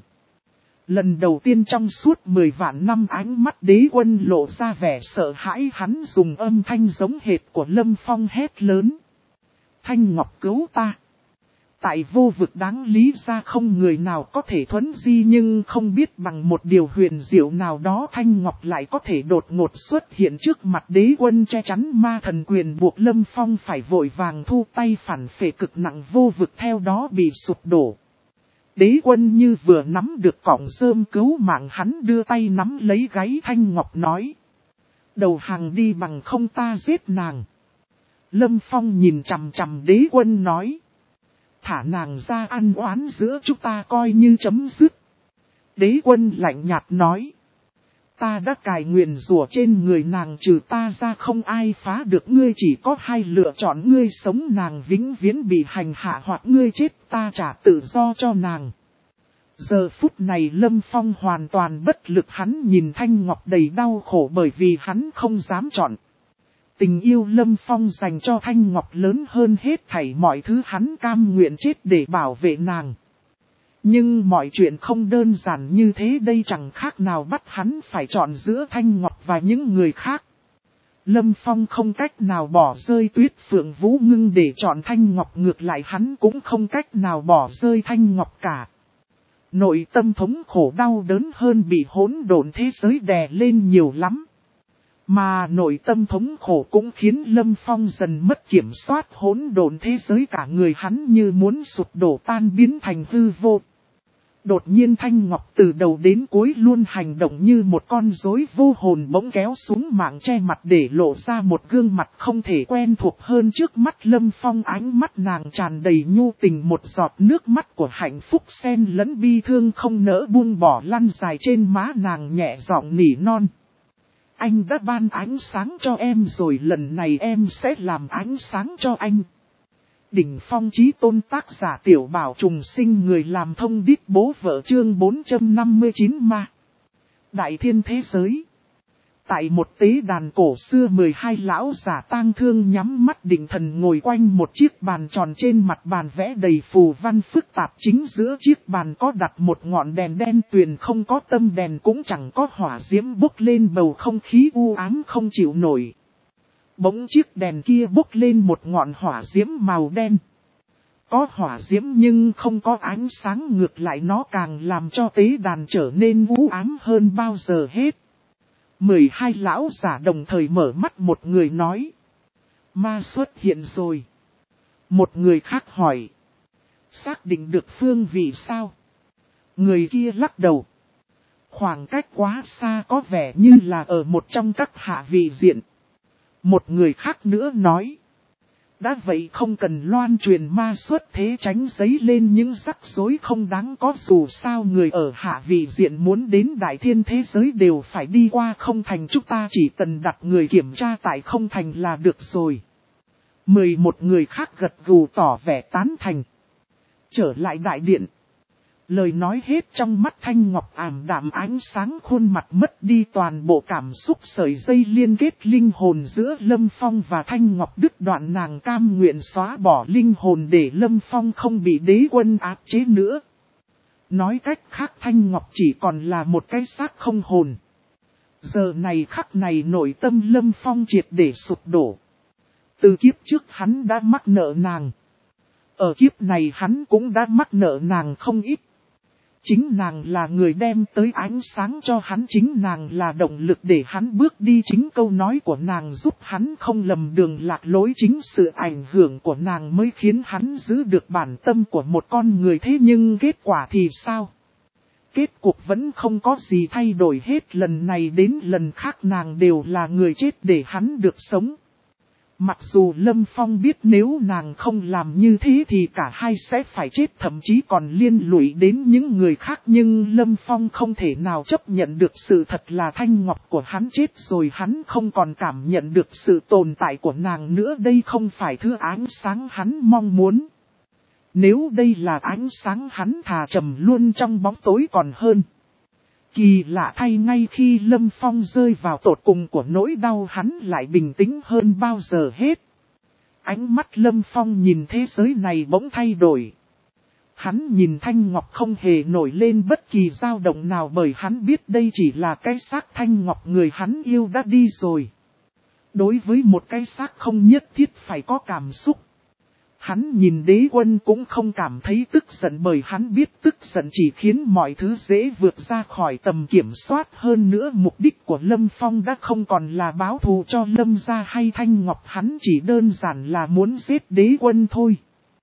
Lần đầu tiên trong suốt mười vạn năm, ánh mắt đế quân lộ ra vẻ sợ hãi, hắn dùng âm thanh giống hệt của Lâm Phong hét lớn. Thanh Ngọc cứu ta! Tại vô vực đáng lý ra không người nào có thể thuấn di, nhưng không biết bằng một điều huyền diệu nào đó Thanh Ngọc lại có thể đột ngột xuất hiện trước mặt đế quân che chắn ma thần quyền, buộc Lâm Phong phải vội vàng thu tay, phản phệ cực nặng vô vực theo đó bị sụp đổ. Đế quân như vừa nắm được cọng rơm cứu mạng, hắn đưa tay nắm lấy gáy Thanh Ngọc nói: đầu hàng đi, bằng không ta giết nàng. Lâm Phong nhìn chằm chằm đế quân nói: thả nàng ra, ăn oán giữa chúng ta coi như chấm dứt. Đế quân lạnh nhạt nói: ta đã cài nguyền rủa trên người nàng, trừ ta ra không ai phá được. Ngươi chỉ có hai lựa chọn, ngươi sống nàng vĩnh viễn bị hành hạ, hoặc ngươi chết ta trả tự do cho nàng. Giờ phút này Lâm Phong hoàn toàn bất lực, hắn nhìn Thanh Ngọc đầy đau khổ bởi vì hắn không dám chọn. Tình yêu Lâm Phong dành cho Thanh Ngọc lớn hơn hết thảy mọi thứ, hắn cam nguyện chết để bảo vệ nàng. Nhưng mọi chuyện không đơn giản như thế, đây chẳng khác nào bắt hắn phải chọn giữa Thanh Ngọc và những người khác. Lâm Phong không cách nào bỏ rơi Tuyết Phượng Vũ Ngưng để chọn Thanh Ngọc, ngược lại hắn cũng không cách nào bỏ rơi Thanh Ngọc cả. Nội tâm thống khổ đau đớn hơn bị hỗn độn thế giới đè lên nhiều lắm. Mà nội tâm thống khổ cũng khiến Lâm Phong dần mất kiểm soát hỗn độn thế giới, cả người hắn như muốn sụp đổ tan biến thành hư vô. Đột nhiên Thanh Ngọc từ đầu đến cuối luôn hành động như một con rối vô hồn, bỗng kéo xuống mạng che mặt để lộ ra một gương mặt không thể quen thuộc hơn trước mắt Lâm Phong. Ánh mắt nàng tràn đầy nhu tình, một giọt nước mắt của hạnh phúc xen lẫn bi thương không nỡ buông bỏ lăn dài trên má nàng, nhẹ giọng nỉ non: anh đã ban ánh sáng cho em rồi, lần này em sẽ làm ánh sáng cho anh. Đỉnh phong chí tôn, tác giả Tiểu Bảo Trùng Sinh, người làm thông điệp bố vợ, chương bốn trăm năm mươi chín ma. Đại thiên thế giới. Tại một tế đàn cổ xưa, mười hai lão giả tang thương nhắm mắt định thần ngồi quanh một chiếc bàn tròn, trên mặt bàn vẽ đầy phù văn phức tạp. Chính giữa chiếc bàn có đặt một ngọn đèn đen tuyền, không có tâm đèn cũng chẳng có hỏa diễm, bốc lên bầu không khí u ám không chịu nổi. Bỗng chiếc đèn kia bốc lên một ngọn hỏa diễm màu đen. Có hỏa diễm nhưng không có ánh sáng, ngược lại nó càng làm cho tế đàn trở nên u ám hơn bao giờ hết. Mười hai lão giả đồng thời mở mắt, một người nói: ma xuất hiện rồi. Một người khác hỏi: xác định được phương vị sao? Người kia lắc đầu: khoảng cách quá xa, có vẻ như là ở một trong các hạ vị diện. Một người khác nữa nói: đã vậy không cần loan truyền ma xuất thế, tránh giấy lên những rắc rối không đáng có. Dù sao người ở hạ vị diện muốn đến đại thiên thế giới đều phải đi qua không thành, chúng ta chỉ cần đặt người kiểm tra tại không thành là được rồi. Mười một người khác gật gù tỏ vẻ tán thành. Trở lại đại điện. Lời nói hết, trong mắt Thanh Ngọc ảm đạm ánh sáng, khuôn mặt mất đi toàn bộ cảm xúc. Sợi dây liên kết linh hồn giữa Lâm Phong và Thanh Ngọc đứt đoạn, nàng cam nguyện xóa bỏ linh hồn để Lâm Phong không bị đế quân áp chế nữa. Nói cách khác, Thanh Ngọc chỉ còn là một cái xác không hồn. Giờ này khắc này nội tâm Lâm Phong triệt để sụp đổ. Từ kiếp trước hắn đã mắc nợ nàng. Ở kiếp này hắn cũng đã mắc nợ nàng không ít. Chính nàng là người đem tới ánh sáng cho hắn, chính nàng là động lực để hắn bước đi, chính câu nói của nàng giúp hắn không lầm đường lạc lối, chính sự ảnh hưởng của nàng mới khiến hắn giữ được bản tâm của một con người. Thế nhưng kết quả thì sao? Kết cục vẫn không có gì thay đổi hết, lần này đến lần khác nàng đều là người chết để hắn được sống. Mặc dù Lâm Phong biết nếu nàng không làm như thế thì cả hai sẽ phải chết, thậm chí còn liên lụy đến những người khác, nhưng Lâm Phong không thể nào chấp nhận được sự thật là Thanh Ngọc của hắn chết rồi, hắn không còn cảm nhận được sự tồn tại của nàng nữa. Đây không phải thứ ánh sáng hắn mong muốn. Nếu đây là ánh sáng, hắn thà trầm luôn trong bóng tối còn hơn. Kỳ lạ thay, ngay khi Lâm Phong rơi vào tột cùng của nỗi đau, hắn lại bình tĩnh hơn bao giờ hết. Ánh mắt Lâm Phong nhìn thế giới này bỗng thay đổi. Hắn nhìn Thanh Ngọc không hề nổi lên bất kỳ dao động nào, bởi hắn biết đây chỉ là cái xác Thanh Ngọc người hắn yêu đã đi rồi. Đối với một cái xác không nhất thiết phải có cảm xúc. Hắn nhìn đế quân cũng không cảm thấy tức giận bởi hắn biết tức giận chỉ khiến mọi thứ dễ vượt ra khỏi tầm kiểm soát. Hơn nữa mục đích của Lâm Phong đã không còn là báo thù cho Lâm gia hay Thanh Ngọc, hắn chỉ đơn giản là muốn giết đế quân thôi.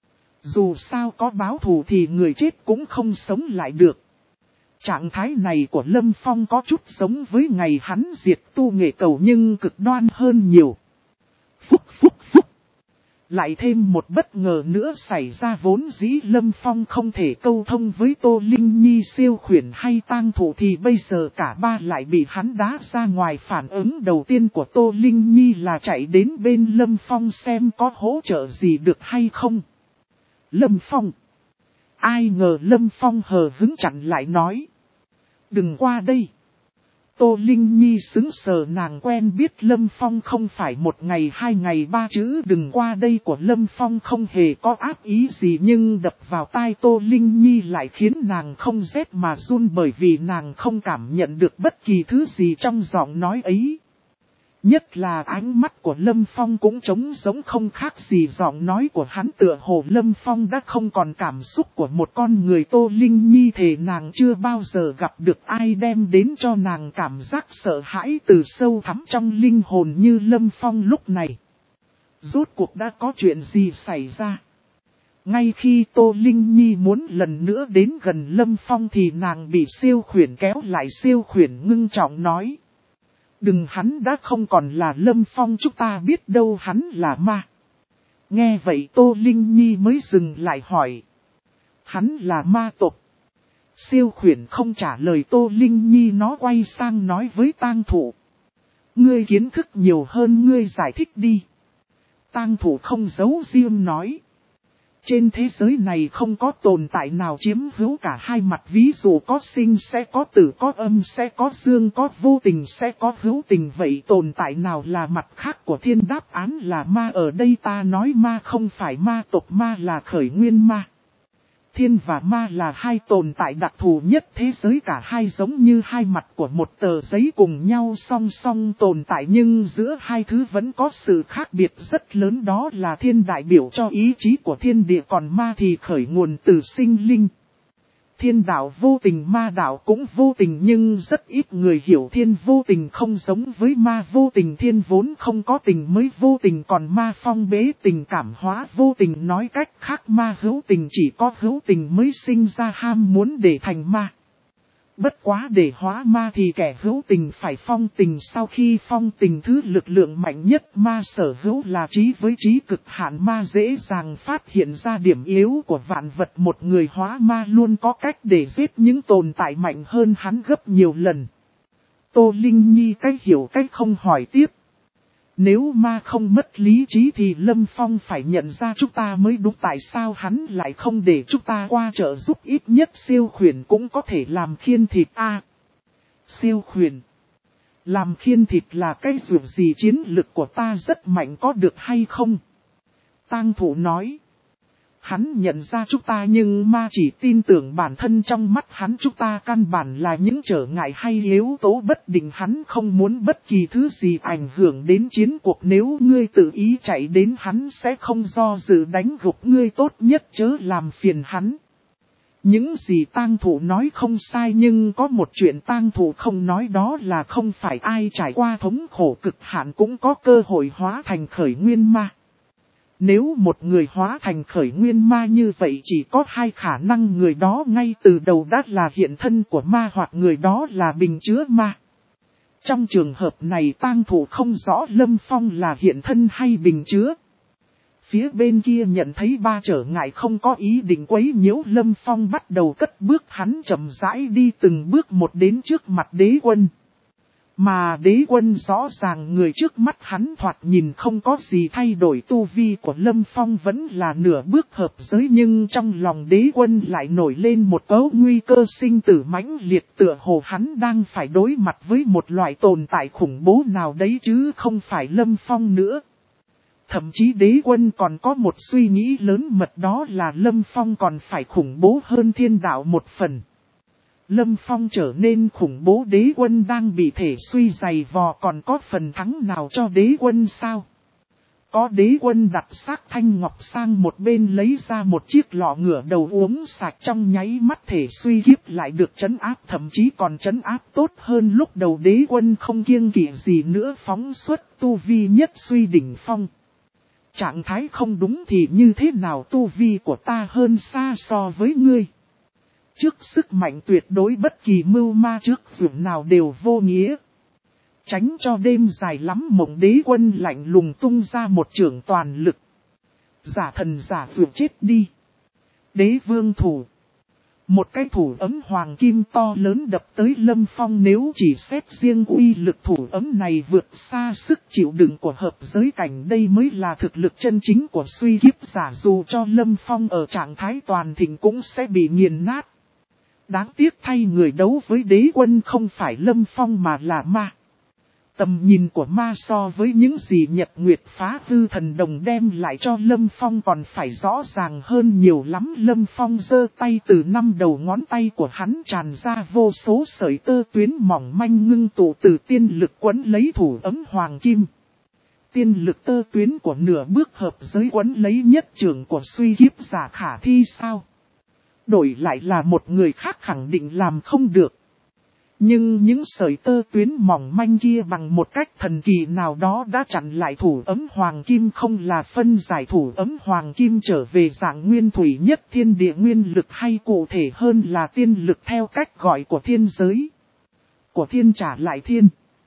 Dù sao có báo thù thì người chết cũng không sống lại được. Trạng thái này của Lâm Phong có chút giống với ngày hắn diệt tu nghệ cầu nhưng cực đoan hơn nhiều. Phúc phúc phúc. Lại thêm một bất ngờ nữa xảy ra, vốn dĩ Lâm Phong không thể câu thông với Tô Linh Nhi, Siêu Khuyển hay Tang Thủ thì bây giờ cả ba lại bị hắn đá ra ngoài. Phản ứng đầu tiên của Tô Linh Nhi là chạy đến bên Lâm Phong xem có hỗ trợ gì được hay không. Lâm Phong. Ai ngờ Lâm Phong hờ hững chặn lại nói. Đừng qua đây. Tô Linh Nhi sững sờ, nàng quen biết Lâm Phong không phải một ngày hai ngày, ba chữ đừng qua đây của Lâm Phong không hề có ác ý gì, nhưng đập vào tai Tô Linh Nhi lại khiến nàng không rét mà run, bởi vì nàng không cảm nhận được bất kỳ thứ gì trong giọng nói ấy. Nhất là ánh mắt của Lâm Phong cũng trống giống, không khác gì giọng nói của hắn, tựa hồ Lâm Phong đã không còn cảm xúc của một con người. Tô Linh Nhi thề nàng chưa bao giờ gặp được ai đem đến cho nàng cảm giác sợ hãi từ sâu thẳm trong linh hồn như Lâm Phong lúc này. Rốt cuộc đã có chuyện gì xảy ra? Ngay khi Tô Linh Nhi muốn lần nữa đến gần Lâm Phong thì nàng bị Siêu Khuyển kéo lại. Siêu Khuyển ngưng trọng nói. Đừng, hắn đã không còn là Lâm Phong, chúng ta biết đâu hắn là ma. Nghe vậy Tô Linh Nhi mới dừng lại hỏi. Hắn là ma tộc. Siêu Khuyển không trả lời Tô Linh Nhi, nó quay sang nói với Tang Thủ. Ngươi kiến thức nhiều hơn, ngươi giải thích đi. Tang Thủ không giấu riêng nói. Trên thế giới này không có tồn tại nào chiếm hữu cả hai mặt, ví dụ có sinh sẽ có tử, có âm sẽ có dương, có vô tình sẽ có hữu tình. Vậy tồn tại nào là mặt khác của thiên? Đáp án là ma. Ở đây ta nói ma không phải ma tộc, ma là khởi nguyên ma. Thiên và ma là hai tồn tại đặc thù nhất thế giới, cả hai giống như hai mặt của một tờ giấy cùng nhau song song tồn tại, nhưng giữa hai thứ vẫn có sự khác biệt rất lớn. Đó là thiên đại biểu cho ý chí của thiên địa, còn ma thì khởi nguồn từ sinh linh. Thiên đạo vô tình, ma đạo cũng vô tình, nhưng rất ít người hiểu thiên vô tình không giống với ma vô tình. Thiên vốn không có tình mới vô tình, còn ma phong bế tình cảm hóa vô tình. Nói cách khác, ma hữu tình, chỉ có hữu tình mới sinh ra ham muốn để thành ma. Bất quá để hóa ma thì kẻ hữu tình phải phong tình, sau khi phong tình thứ lực lượng mạnh nhất ma sở hữu là trí, với trí cực hạn ma dễ dàng phát hiện ra điểm yếu của vạn vật. Một người hóa ma luôn có cách để giết những tồn tại mạnh hơn hắn gấp nhiều lần. Tô Linh Nhi cách hiểu cách không hỏi tiếp. Nếu ma không mất lý trí thì Lâm Phong phải nhận ra chúng ta mới đúng, tại sao hắn lại không để chúng ta qua trợ giúp? Ít nhất Siêu Khuyển cũng có thể làm khiên thịt a. À, Siêu Khuyển làm khiên thịt là cái dù gì? Chiến lực của ta rất mạnh, có được hay không? Tang Thủ nói. Hắn nhận ra chúng ta nhưng ma chỉ tin tưởng bản thân, trong mắt hắn chúng ta căn bản là những trở ngại hay yếu tố bất định. Hắn không muốn bất kỳ thứ gì ảnh hưởng đến chiến cuộc. Nếu ngươi tự ý chạy đến hắn sẽ không do dự đánh gục ngươi, tốt nhất chớ làm phiền hắn. Những gì Tang Thủ nói không sai, nhưng có một chuyện Tang Thủ không nói, đó là không phải ai trải qua thống khổ cực hạn cũng có cơ hội hóa thành khởi nguyên ma. Nếu một người hóa thành khởi nguyên ma như vậy chỉ có hai khả năng, người đó ngay từ đầu đã là hiện thân của ma, hoặc người đó là bình chứa ma. Trong trường hợp này Tang Thủ không rõ Lâm Phong là hiện thân hay bình chứa. Phía bên kia nhận thấy ba trở ngại không có ý định quấy nhiễu Lâm Phong, bắt đầu cất bước. Hắn chậm rãi đi từng bước một đến trước mặt đế quân. Mà đế quân rõ ràng người trước mắt hắn thoạt nhìn không có gì thay đổi, tu vi của Lâm Phong vẫn là nửa bước hợp giới, nhưng trong lòng đế quân lại nổi lên một cấu nguy cơ sinh tử mãnh liệt, tựa hồ hắn đang phải đối mặt với một loại tồn tại khủng bố nào đấy chứ không phải Lâm Phong nữa. Thậm chí đế quân còn có một suy nghĩ lớn mật, đó là Lâm Phong còn phải khủng bố hơn thiên đạo một phần. Lâm Phong trở nên khủng bố, đế quân đang bị thể suy dày vò, còn có phần thắng nào cho đế quân sao? Có đế quân đặt xác thanh ngọc sang một bên lấy ra một chiếc lọ ngửa đầu uống sạch, trong nháy mắt thể suy kiếp lại được trấn áp, thậm chí còn trấn áp tốt hơn lúc đầu. Đế quân không kiêng kỵ gì nữa phóng xuất tu vi nhất suy đỉnh phong. Trạng thái không đúng thì như thế nào, tu vi của ta hơn xa so với ngươi. Trước sức mạnh tuyệt đối bất kỳ mưu ma trước dụng nào đều vô nghĩa. Tránh cho đêm dài lắm mộng, đế quân lạnh lùng tung ra một chưởng toàn lực. Giả thần giả vượt chết đi. Đế vương thủ. Một cái thủ ấm hoàng kim to lớn đập tới Lâm Phong, nếu chỉ xét riêng uy lực thủ ấm này vượt xa sức chịu đựng của hợp giới cảnh, đây mới là thực lực chân chính của suy kiếp giả, dù cho Lâm Phong ở trạng thái toàn thịnh cũng sẽ bị nghiền nát. Đáng tiếc thay, người đấu với đế quân không phải Lâm Phong mà là ma. Tầm nhìn của ma so với những gì Nhật Nguyệt Phá Hư Thần Đồng đem lại cho Lâm Phong còn phải rõ ràng hơn nhiều lắm. Lâm Phong giơ tay, từ năm đầu ngón tay của hắn tràn ra vô số sợi tơ tuyến mỏng manh ngưng tụ từ tiên lực quấn lấy thủ ấm hoàng kim. Tiên lực tơ tuyến của nửa bước hợp giới quấn lấy nhất trường của suy kiếp giả khả thi sao? Đổi lại là một người khác khẳng định làm không được. Nhưng những sợi tơ tuyến mỏng manh kia bằng một cách thần kỳ nào đó đã chặn lại thủ ấm hoàng kim, không là phân giải thủ ấm hoàng kim trở về dạng nguyên thủy nhất thiên địa nguyên lực, hay cụ thể hơn là tiên lực theo cách gọi của thiên giới. Của thiên trả lại thiên.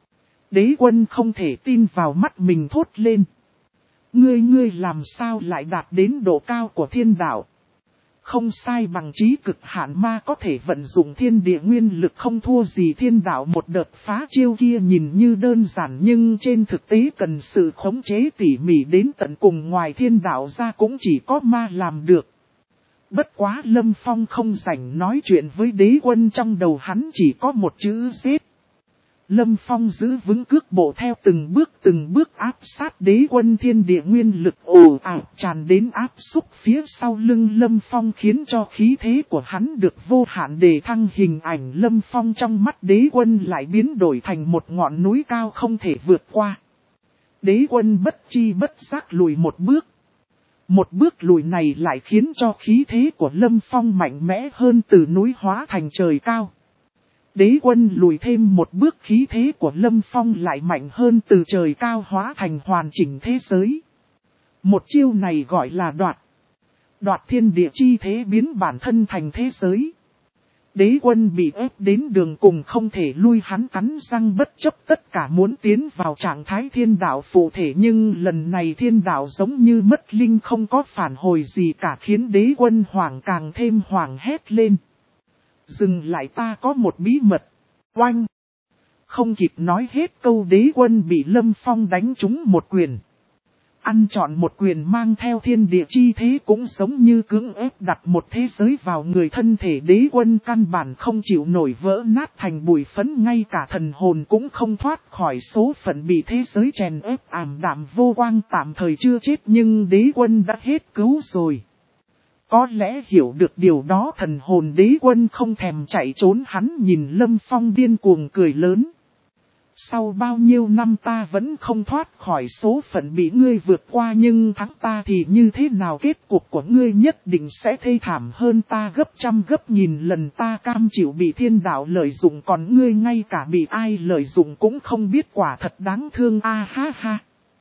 Đế quân không thể tin vào mắt mình thốt lên. Ngươi ngươi làm sao lại đạt đến độ cao của thiên đạo? Không sai, bằng trí cực hạn ma có thể vận dụng thiên địa nguyên lực không thua gì thiên đạo. Một đợt phá chiêu kia nhìn như đơn giản nhưng trên thực tế cần sự khống chế tỉ mỉ đến tận cùng, ngoài thiên đạo ra cũng chỉ có ma làm được. Bất quá Lâm Phong không rảnh nói chuyện với đế quân, trong đầu hắn chỉ có một chữ giết. Lâm Phong giữ vững cước bộ theo từng bước từng bước áp sát đế quân, thiên địa nguyên lực ồ ạt tràn đến áp xúc phía sau lưng Lâm Phong, khiến cho khí thế của hắn được vô hạn đề thăng. Hình ảnh Lâm Phong trong mắt đế quân lại biến đổi thành một ngọn núi cao không thể vượt qua. Đế quân bất chi bất giác lùi một bước. Một bước lùi này lại khiến cho khí thế của Lâm Phong mạnh mẽ hơn, từ núi hóa thành trời cao. Đế quân lùi thêm một bước, khí thế của Lâm Phong lại mạnh hơn, từ trời cao hóa thành hoàn chỉnh thế giới. Một chiêu này gọi là đoạt. Đoạt thiên địa chi thế, biến bản thân thành thế giới. Đế quân bị ép đến đường cùng không thể lui, hắn cắn răng bất chấp tất cả muốn tiến vào trạng thái thiên đạo phụ thể, nhưng lần này thiên đạo giống như mất linh, không có phản hồi gì cả, khiến đế quân hoảng càng thêm hoảng, hét lên. Dừng lại, ta có một bí mật. Oanh! Không kịp nói hết câu, đế quân bị Lâm Phong đánh trúng một quyền. Ăn trọn một quyền mang theo thiên địa chi thế, cũng giống như cưỡng ép đặt một thế giới vào người. Thân thể đế quân căn bản không chịu nổi, vỡ nát thành bụi phấn, ngay cả thần hồn cũng không thoát khỏi số phận bị thế giới chèn ép ảm đạm vô quang. Tạm thời chưa chết nhưng đế quân đã hết cứu rồi. Có lẽ hiểu được điều đó, thần hồn đế quân không thèm chạy trốn, hắn nhìn Lâm Phong điên cuồng cười lớn. Sau bao nhiêu năm ta vẫn không thoát khỏi số phận bị ngươi vượt qua, nhưng thắng ta thì như thế nào, kết cục của ngươi nhất định sẽ thê thảm hơn ta gấp trăm gấp nghìn lần. Ta cam chịu bị thiên đạo lợi dụng, còn ngươi ngay cả bị ai lợi dụng cũng không biết, quả thật đáng thương a ha ha.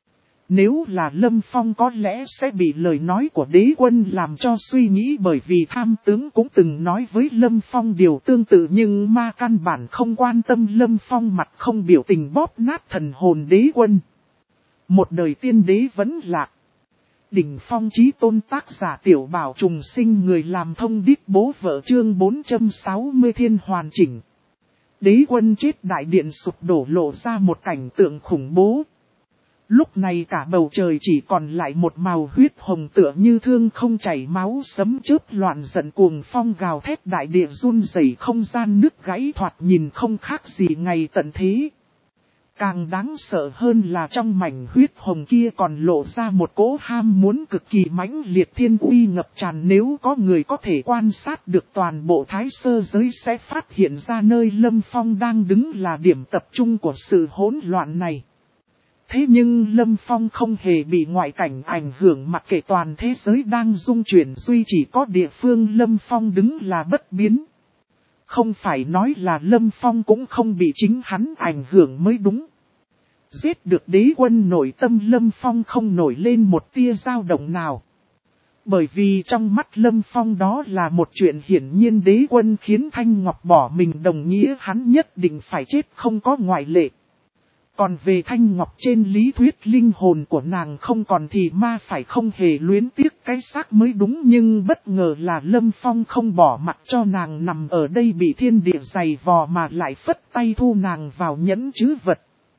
Nếu là Lâm Phong có lẽ sẽ bị lời nói của đế quân làm cho suy nghĩ, bởi vì tham tướng cũng từng nói với Lâm Phong điều tương tự, nhưng ma căn bản không quan tâm. Lâm Phong mặt không biểu tình bóp nát thần hồn đế quân. Một đời tiên đế vẫn lạc. Đỉnh phong chí tôn, tác giả Tiểu Bảo Trùng Sinh, người làm thông điệp bố vợ, chương bốn trăm sáu mươi thiên hoàn chỉnh. Đế quân chết, đại điện sụp đổ, lộ ra một cảnh tượng khủng bố. Lúc này cả bầu trời chỉ còn lại một màu huyết hồng, tựa như thương không chảy máu, sấm chớp loạn giận, cuồng phong gào thét, đại địa run rẩy, không gian nứt gãy, thoạt nhìn không khác gì ngày tận thế. Càng đáng sợ hơn là trong mảnh huyết hồng kia còn lộ ra một cỗ ham muốn cực kỳ mãnh liệt, thiên uy ngập tràn. Nếu có người có thể quan sát được toàn bộ thái sơ giới sẽ phát hiện ra nơi Lâm Phong đang đứng là điểm tập trung của sự hỗn loạn này. Thế nhưng Lâm Phong không hề bị ngoại cảnh ảnh hưởng, mặc kệ toàn thế giới đang rung chuyển, duy chỉ có địa phương Lâm Phong đứng là bất biến. Không phải nói là Lâm Phong cũng không bị chính hắn ảnh hưởng mới đúng. Giết được đế quân, nội tâm Lâm Phong không nổi lên một tia dao động nào. Bởi vì trong mắt Lâm Phong đó là một chuyện hiển nhiên, đế quân khiến Thanh Ngọc bỏ mình đồng nghĩa hắn nhất định phải chết, không có ngoại lệ. Còn về Thanh Ngọc, trên lý thuyết linh hồn của nàng không còn thì ma phải không hề luyến tiếc cái xác mới đúng, nhưng bất ngờ là Lâm Phong không bỏ mặc cho nàng nằm ở đây bị thiên địa giày vò mà lại phất tay thu nàng vào nhẫn trữ vật.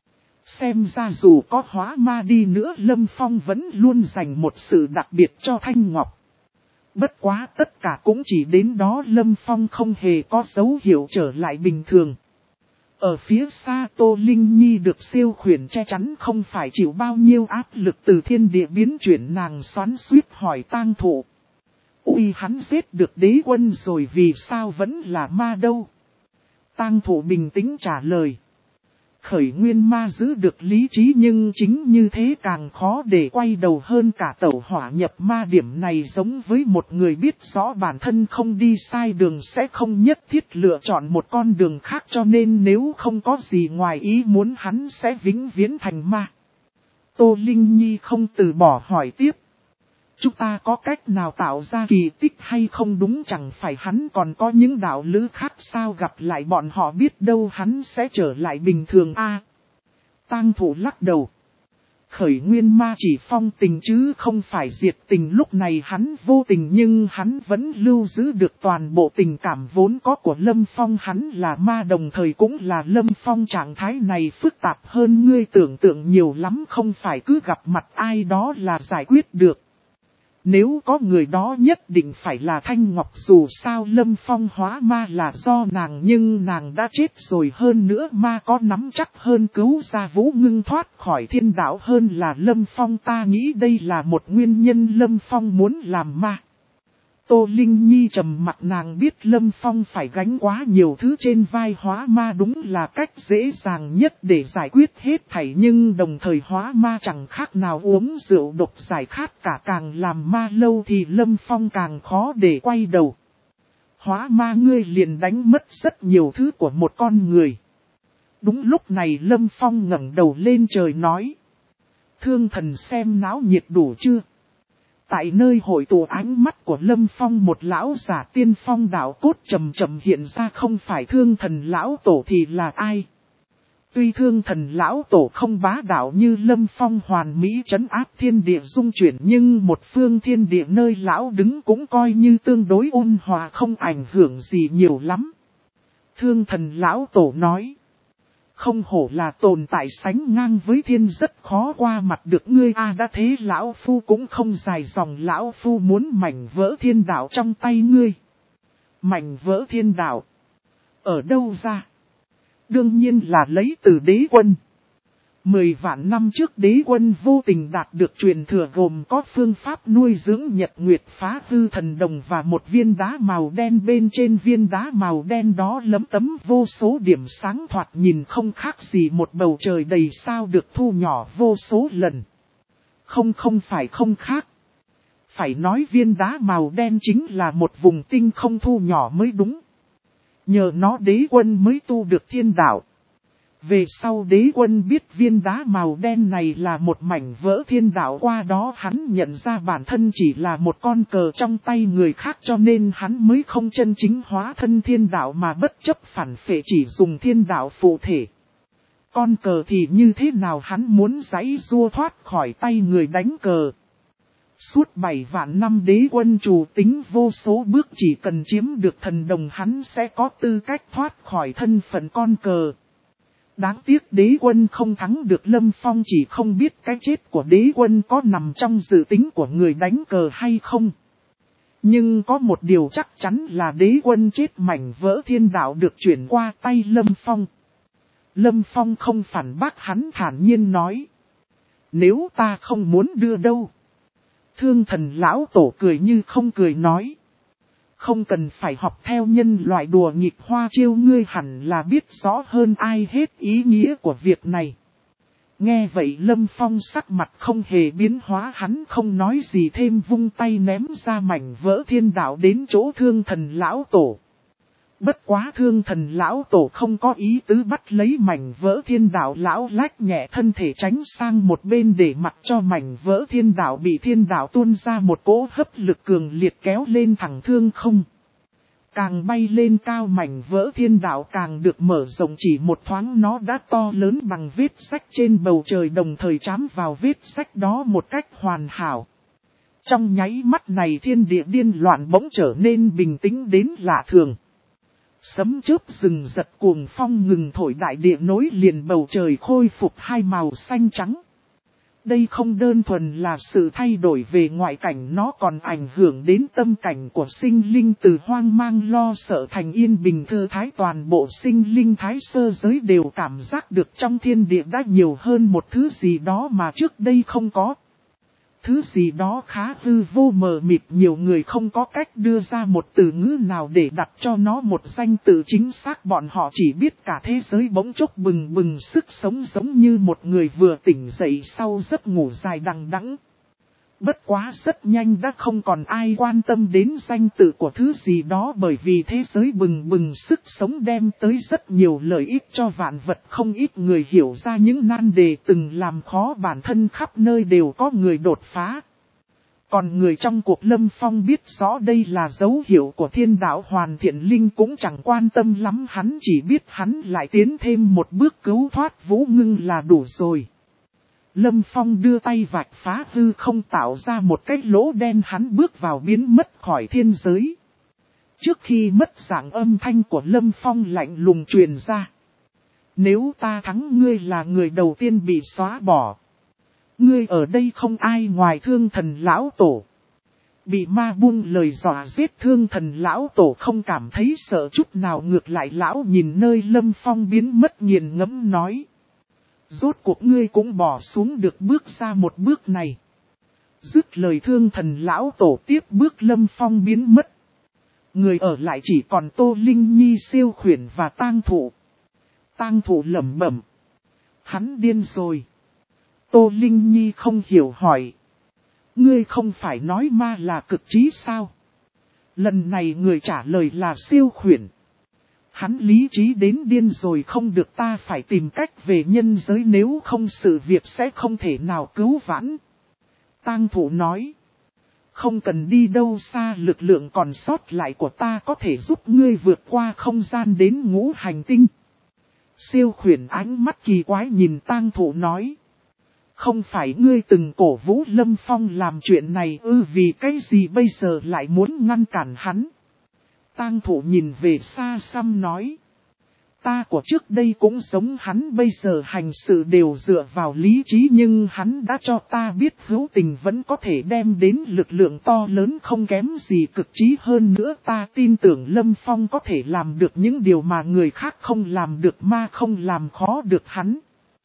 Xem ra dù có hóa ma đi nữa, Lâm Phong vẫn luôn dành một sự đặc biệt cho Thanh Ngọc. Bất quá tất cả cũng chỉ đến đó, Lâm Phong không hề có dấu hiệu trở lại bình thường. Ở phía xa, Tô Linh Nhi được siêu khuyển che chắn, không phải chịu bao nhiêu áp lực từ thiên địa biến chuyển, nàng xoắn xuýt hỏi Tang Thụ. Ui, hắn giết được đế quân rồi vì sao vẫn là ma đâu? Tang Thụ bình tĩnh trả lời. Khởi nguyên ma giữ được lý trí, nhưng chính như thế càng khó để quay đầu hơn cả tẩu hỏa nhập ma. Điểm này giống với một người biết rõ bản thân không đi sai đường sẽ không nhất thiết lựa chọn một con đường khác, cho nên nếu không có gì ngoài ý muốn hắn sẽ vĩnh viễn thành ma. Tô Linh Nhi không từ bỏ hỏi tiếp. Chúng ta có cách nào tạo ra kỳ tích hay không? Đúng, chẳng phải hắn còn có những đạo lữ khác sao, gặp lại bọn họ biết đâu hắn sẽ trở lại bình thường a. À, Tang Thụ lắc đầu. Khởi nguyên ma chỉ phong tình chứ không phải diệt tình, lúc này hắn vô tình nhưng hắn vẫn lưu giữ được toàn bộ tình cảm vốn có của Lâm Phong. Hắn là ma đồng thời cũng là Lâm Phong, trạng thái này phức tạp hơn ngươi tưởng tượng nhiều lắm, không phải cứ gặp mặt ai đó là giải quyết được. Nếu có người đó nhất định phải là Thanh Ngọc, dù sao Lâm Phong hóa ma là do nàng, nhưng nàng đã chết rồi, hơn nữa ma có nắm chắc hơn cứu ra Vũ Ngưng thoát khỏi thiên đạo hơn là Lâm Phong. Ta nghĩ đây là một nguyên nhân Lâm Phong muốn làm ma. Tô Linh Nhi trầm mặt, nàng biết Lâm Phong phải gánh quá nhiều thứ trên vai, hóa ma đúng là cách dễ dàng nhất để giải quyết hết thảy, nhưng đồng thời hóa ma chẳng khác nào uống rượu độc giải khát cả, càng làm ma lâu thì Lâm Phong càng khó để quay đầu. Hóa ma ngươi liền đánh mất rất nhiều thứ của một con người. Đúng lúc này Lâm Phong ngẩng đầu lên trời nói. Thương thần xem náo nhiệt đủ chưa? Tại nơi hội tụ ánh mắt của Lâm Phong, một lão giả tiên phong đạo cốt trầm trầm hiện ra, không phải Thương thần lão tổ thì là ai? Tuy Thương thần lão tổ không bá đạo như Lâm Phong hoàn mỹ trấn áp thiên địa dung chuyển, nhưng một phương thiên địa nơi lão đứng cũng coi như tương đối ôn hòa, không ảnh hưởng gì nhiều lắm. Thương thần lão tổ nói. Không hổ là tồn tại sánh ngang với thiên, rất khó qua mặt được ngươi a. À, đã thế lão phu cũng không dài dòng, lão phu muốn mảnh vỡ thiên đạo trong tay ngươi. Mảnh vỡ thiên đạo? Ở đâu ra? Đương nhiên là lấy từ đế quân. Mười vạn năm trước đế quân vô tình đạt được truyền thừa, gồm có phương pháp nuôi dưỡng nhật nguyệt phá hư thần đồng và một viên đá màu đen, bên trên viên đá màu đen đó lấm tấm vô số điểm sáng, thoạt nhìn không khác gì một bầu trời đầy sao được thu nhỏ vô số lần. Không không phải không khác. Phải nói viên đá màu đen chính là một vùng tinh không thu nhỏ mới đúng. Nhờ nó đế quân mới tu được thiên đạo. Về sau đế quân biết viên đá màu đen này là một mảnh vỡ thiên đạo, qua đó hắn nhận ra bản thân chỉ là một con cờ trong tay người khác, cho nên hắn mới không chân chính hóa thân thiên đạo mà bất chấp phản phệ chỉ dùng thiên đạo phụ thể. Con cờ thì như thế nào, hắn muốn giãy giụa thoát khỏi tay người đánh cờ. Suốt bảy vạn năm đế quân chủ tính vô số bước, chỉ cần chiếm được thần đồng hắn sẽ có tư cách thoát khỏi thân phận con cờ. Đáng tiếc đế quân không thắng được Lâm Phong, chỉ không biết cái chết của đế quân có nằm trong dự tính của người đánh cờ hay không. Nhưng có một điều chắc chắn là đế quân chết, mảnh vỡ thiên đạo được chuyển qua tay Lâm Phong. Lâm Phong không phản bác, hắn thản nhiên nói. Nếu ta không muốn đưa đâu. Thương thần lão tổ cười như không cười nói. Không cần phải học theo nhân loại đùa nghịch hoa chiêu, ngươi hẳn là biết rõ hơn ai hết ý nghĩa của việc này. Nghe vậy Lâm Phong sắc mặt không hề biến hóa, hắn không nói gì thêm, vung tay ném ra mảnh vỡ thiên đạo đến chỗ Thương Thần lão tổ. Bất quá Thương Thần lão tổ không có ý tứ bắt lấy mảnh vỡ thiên đạo, lão lách nhẹ thân thể tránh sang một bên để mặc cho mảnh vỡ thiên đạo bị thiên đạo tuôn ra một cỗ hấp lực cường liệt kéo lên thẳng thương không. Càng bay lên cao mảnh vỡ thiên đạo càng được mở rộng, chỉ một thoáng nó đã to lớn bằng vết rách trên bầu trời, đồng thời chám vào vết rách đó một cách hoàn hảo. Trong nháy mắt này thiên địa điên loạn bỗng trở nên bình tĩnh đến lạ thường. Sấm chớp rừng giật, cuồng phong ngừng thổi, đại địa nối liền bầu trời khôi phục hai màu xanh trắng. Đây không đơn thuần là sự thay đổi về ngoại cảnh, nó còn ảnh hưởng đến tâm cảnh của sinh linh, từ hoang mang lo sợ thành yên bình thư thái. Toàn bộ sinh linh thái sơ giới đều cảm giác được trong thiên địa đã nhiều hơn một thứ gì đó mà trước đây không có. Thứ gì đó khá hư vô mờ mịt, nhiều người không có cách đưa ra một từ ngữ nào để đặt cho nó một danh từ chính xác. Bọn họ chỉ biết cả thế giới bỗng chốc bừng bừng sức sống, giống như một người vừa tỉnh dậy sau giấc ngủ dài đằng đẵng. Bất quá rất nhanh đã không còn ai quan tâm đến danh tự của thứ gì đó, bởi vì thế giới bừng bừng sức sống đem tới rất nhiều lợi ích cho vạn vật. Không ít người hiểu ra những nan đề từng làm khó bản thân, khắp nơi đều có người đột phá. Còn người trong cuộc Lâm Phong biết rõ đây là dấu hiệu của thiên đạo hoàn thiện, linh cũng chẳng quan tâm lắm, hắn chỉ biết hắn lại tiến thêm một bước cứu thoát Vũ Ngưng là đủ rồi. Lâm Phong đưa tay vạch phá hư không, tạo ra một cái lỗ đen, hắn bước vào biến mất khỏi thiên giới. Trước khi mất dạng, âm thanh của Lâm Phong lạnh lùng truyền ra. Nếu ta thắng, ngươi là người đầu tiên bị xóa bỏ. Ngươi ở đây không ai ngoài Thương Thần lão tổ. Bị ma buông lời dọa giết, Thương Thần lão tổ không cảm thấy sợ chút nào, ngược lại lão nhìn nơi Lâm Phong biến mất nghiền ngẫm nói. Rốt cuộc ngươi cũng bỏ xuống được bước ra một bước này. Dứt lời Thương Thần lão tổ tiếp bước, Lâm Phong biến mất. Người ở lại chỉ còn Tô Linh Nhi, Siêu Khuyển và Tang Thụ. Tang Thụ lẩm bẩm. Hắn điên rồi. Tô Linh Nhi không hiểu hỏi. Ngươi không phải nói ma là cực trí sao? Lần này người trả lời là Siêu Khuyển. Hắn lý trí đến điên rồi, không được, ta phải tìm cách về nhân giới, nếu không sự việc sẽ không thể nào cứu vãn. Tang Thụ nói. Không cần đi đâu xa, lực lượng còn sót lại của ta có thể giúp ngươi vượt qua không gian đến ngũ hành tinh. Siêu Khuyển ánh mắt kỳ quái nhìn Tang Thụ nói. Không phải ngươi từng cổ vũ Lâm Phong làm chuyện này ư, vì cái gì bây giờ lại muốn ngăn cản hắn? Tang Thụ nhìn về xa xăm nói. Ta của trước đây cũng giống hắn, bây giờ hành sự đều dựa vào lý trí, nhưng hắn đã cho ta biết hữu tình vẫn có thể đem đến lực lượng to lớn không kém gì cực trí. Hơn nữa ta tin tưởng Lâm Phong có thể làm được những điều mà người khác không làm được, ma không làm khó được hắn.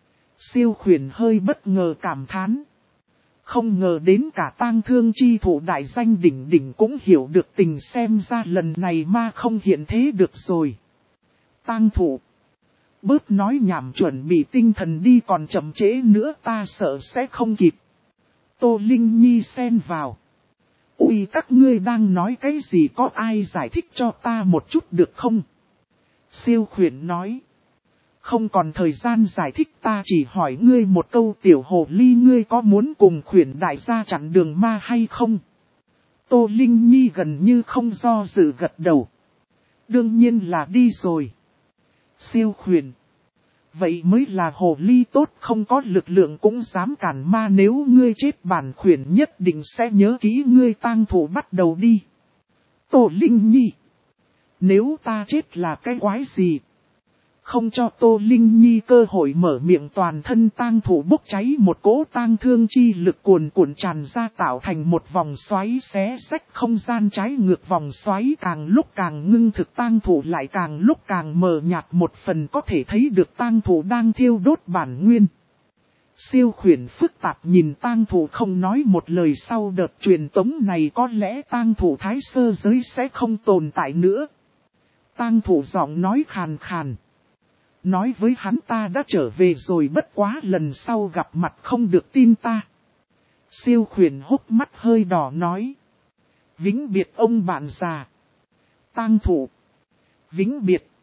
Siêu Khuyển hơi bất ngờ cảm thán. Không ngờ đến cả Tang Thương chi thủ đại danh đỉnh đỉnh cũng hiểu được tình, xem ra lần này ma không hiện thế được rồi. Tang Thụ. Bớt nói nhảm, chuẩn bị tinh thần đi, còn chậm trễ nữa ta sợ sẽ không kịp. Tô Linh Nhi xen vào. Ui, các ngươi đang nói cái gì, có ai giải thích cho ta một chút được không? Siêu Khuyển nói. Không còn thời gian giải thích, ta chỉ hỏi ngươi một câu, tiểu hồ ly, ngươi có muốn cùng Khuyển đại gia chặn đường ma hay không? Tô Linh Nhi gần như không do dự gật đầu. Đương nhiên là đi rồi. Siêu Khuyển. Vậy mới là hồ ly tốt, không có lực lượng cũng dám cản ma, nếu ngươi chết bản Khuyển nhất định sẽ nhớ kỹ ngươi. Tang Thụ bắt đầu đi. Tô Linh Nhi. Nếu ta chết là cái quái gì? Không cho Tô Linh Nhi cơ hội mở miệng, toàn thân Tang Thụ bốc cháy, một cỗ tang thương chi lực cuồn cuộn tràn ra, tạo thành một vòng xoáy xé rách không gian trái ngược. Vòng xoáy càng lúc càng ngưng thực, Tang Thụ lại càng lúc càng mờ nhạt, một phần có thể thấy được Tang Thụ đang thiêu đốt bản nguyên. Siêu Khuyển phức tạp nhìn Tang Thụ không nói một lời, sau đợt truyền tống này có lẽ Tang Thụ thái sơ giới sẽ không tồn tại nữa. Tang Thụ giọng nói khàn khàn. Nói với hắn ta đã trở về rồi, bất quá lần sau gặp mặt không được tin ta. Siêu khuyển hốc mắt hơi đỏ nói. Vĩnh biệt ông bạn già. Tang thủ. Vĩnh biệt.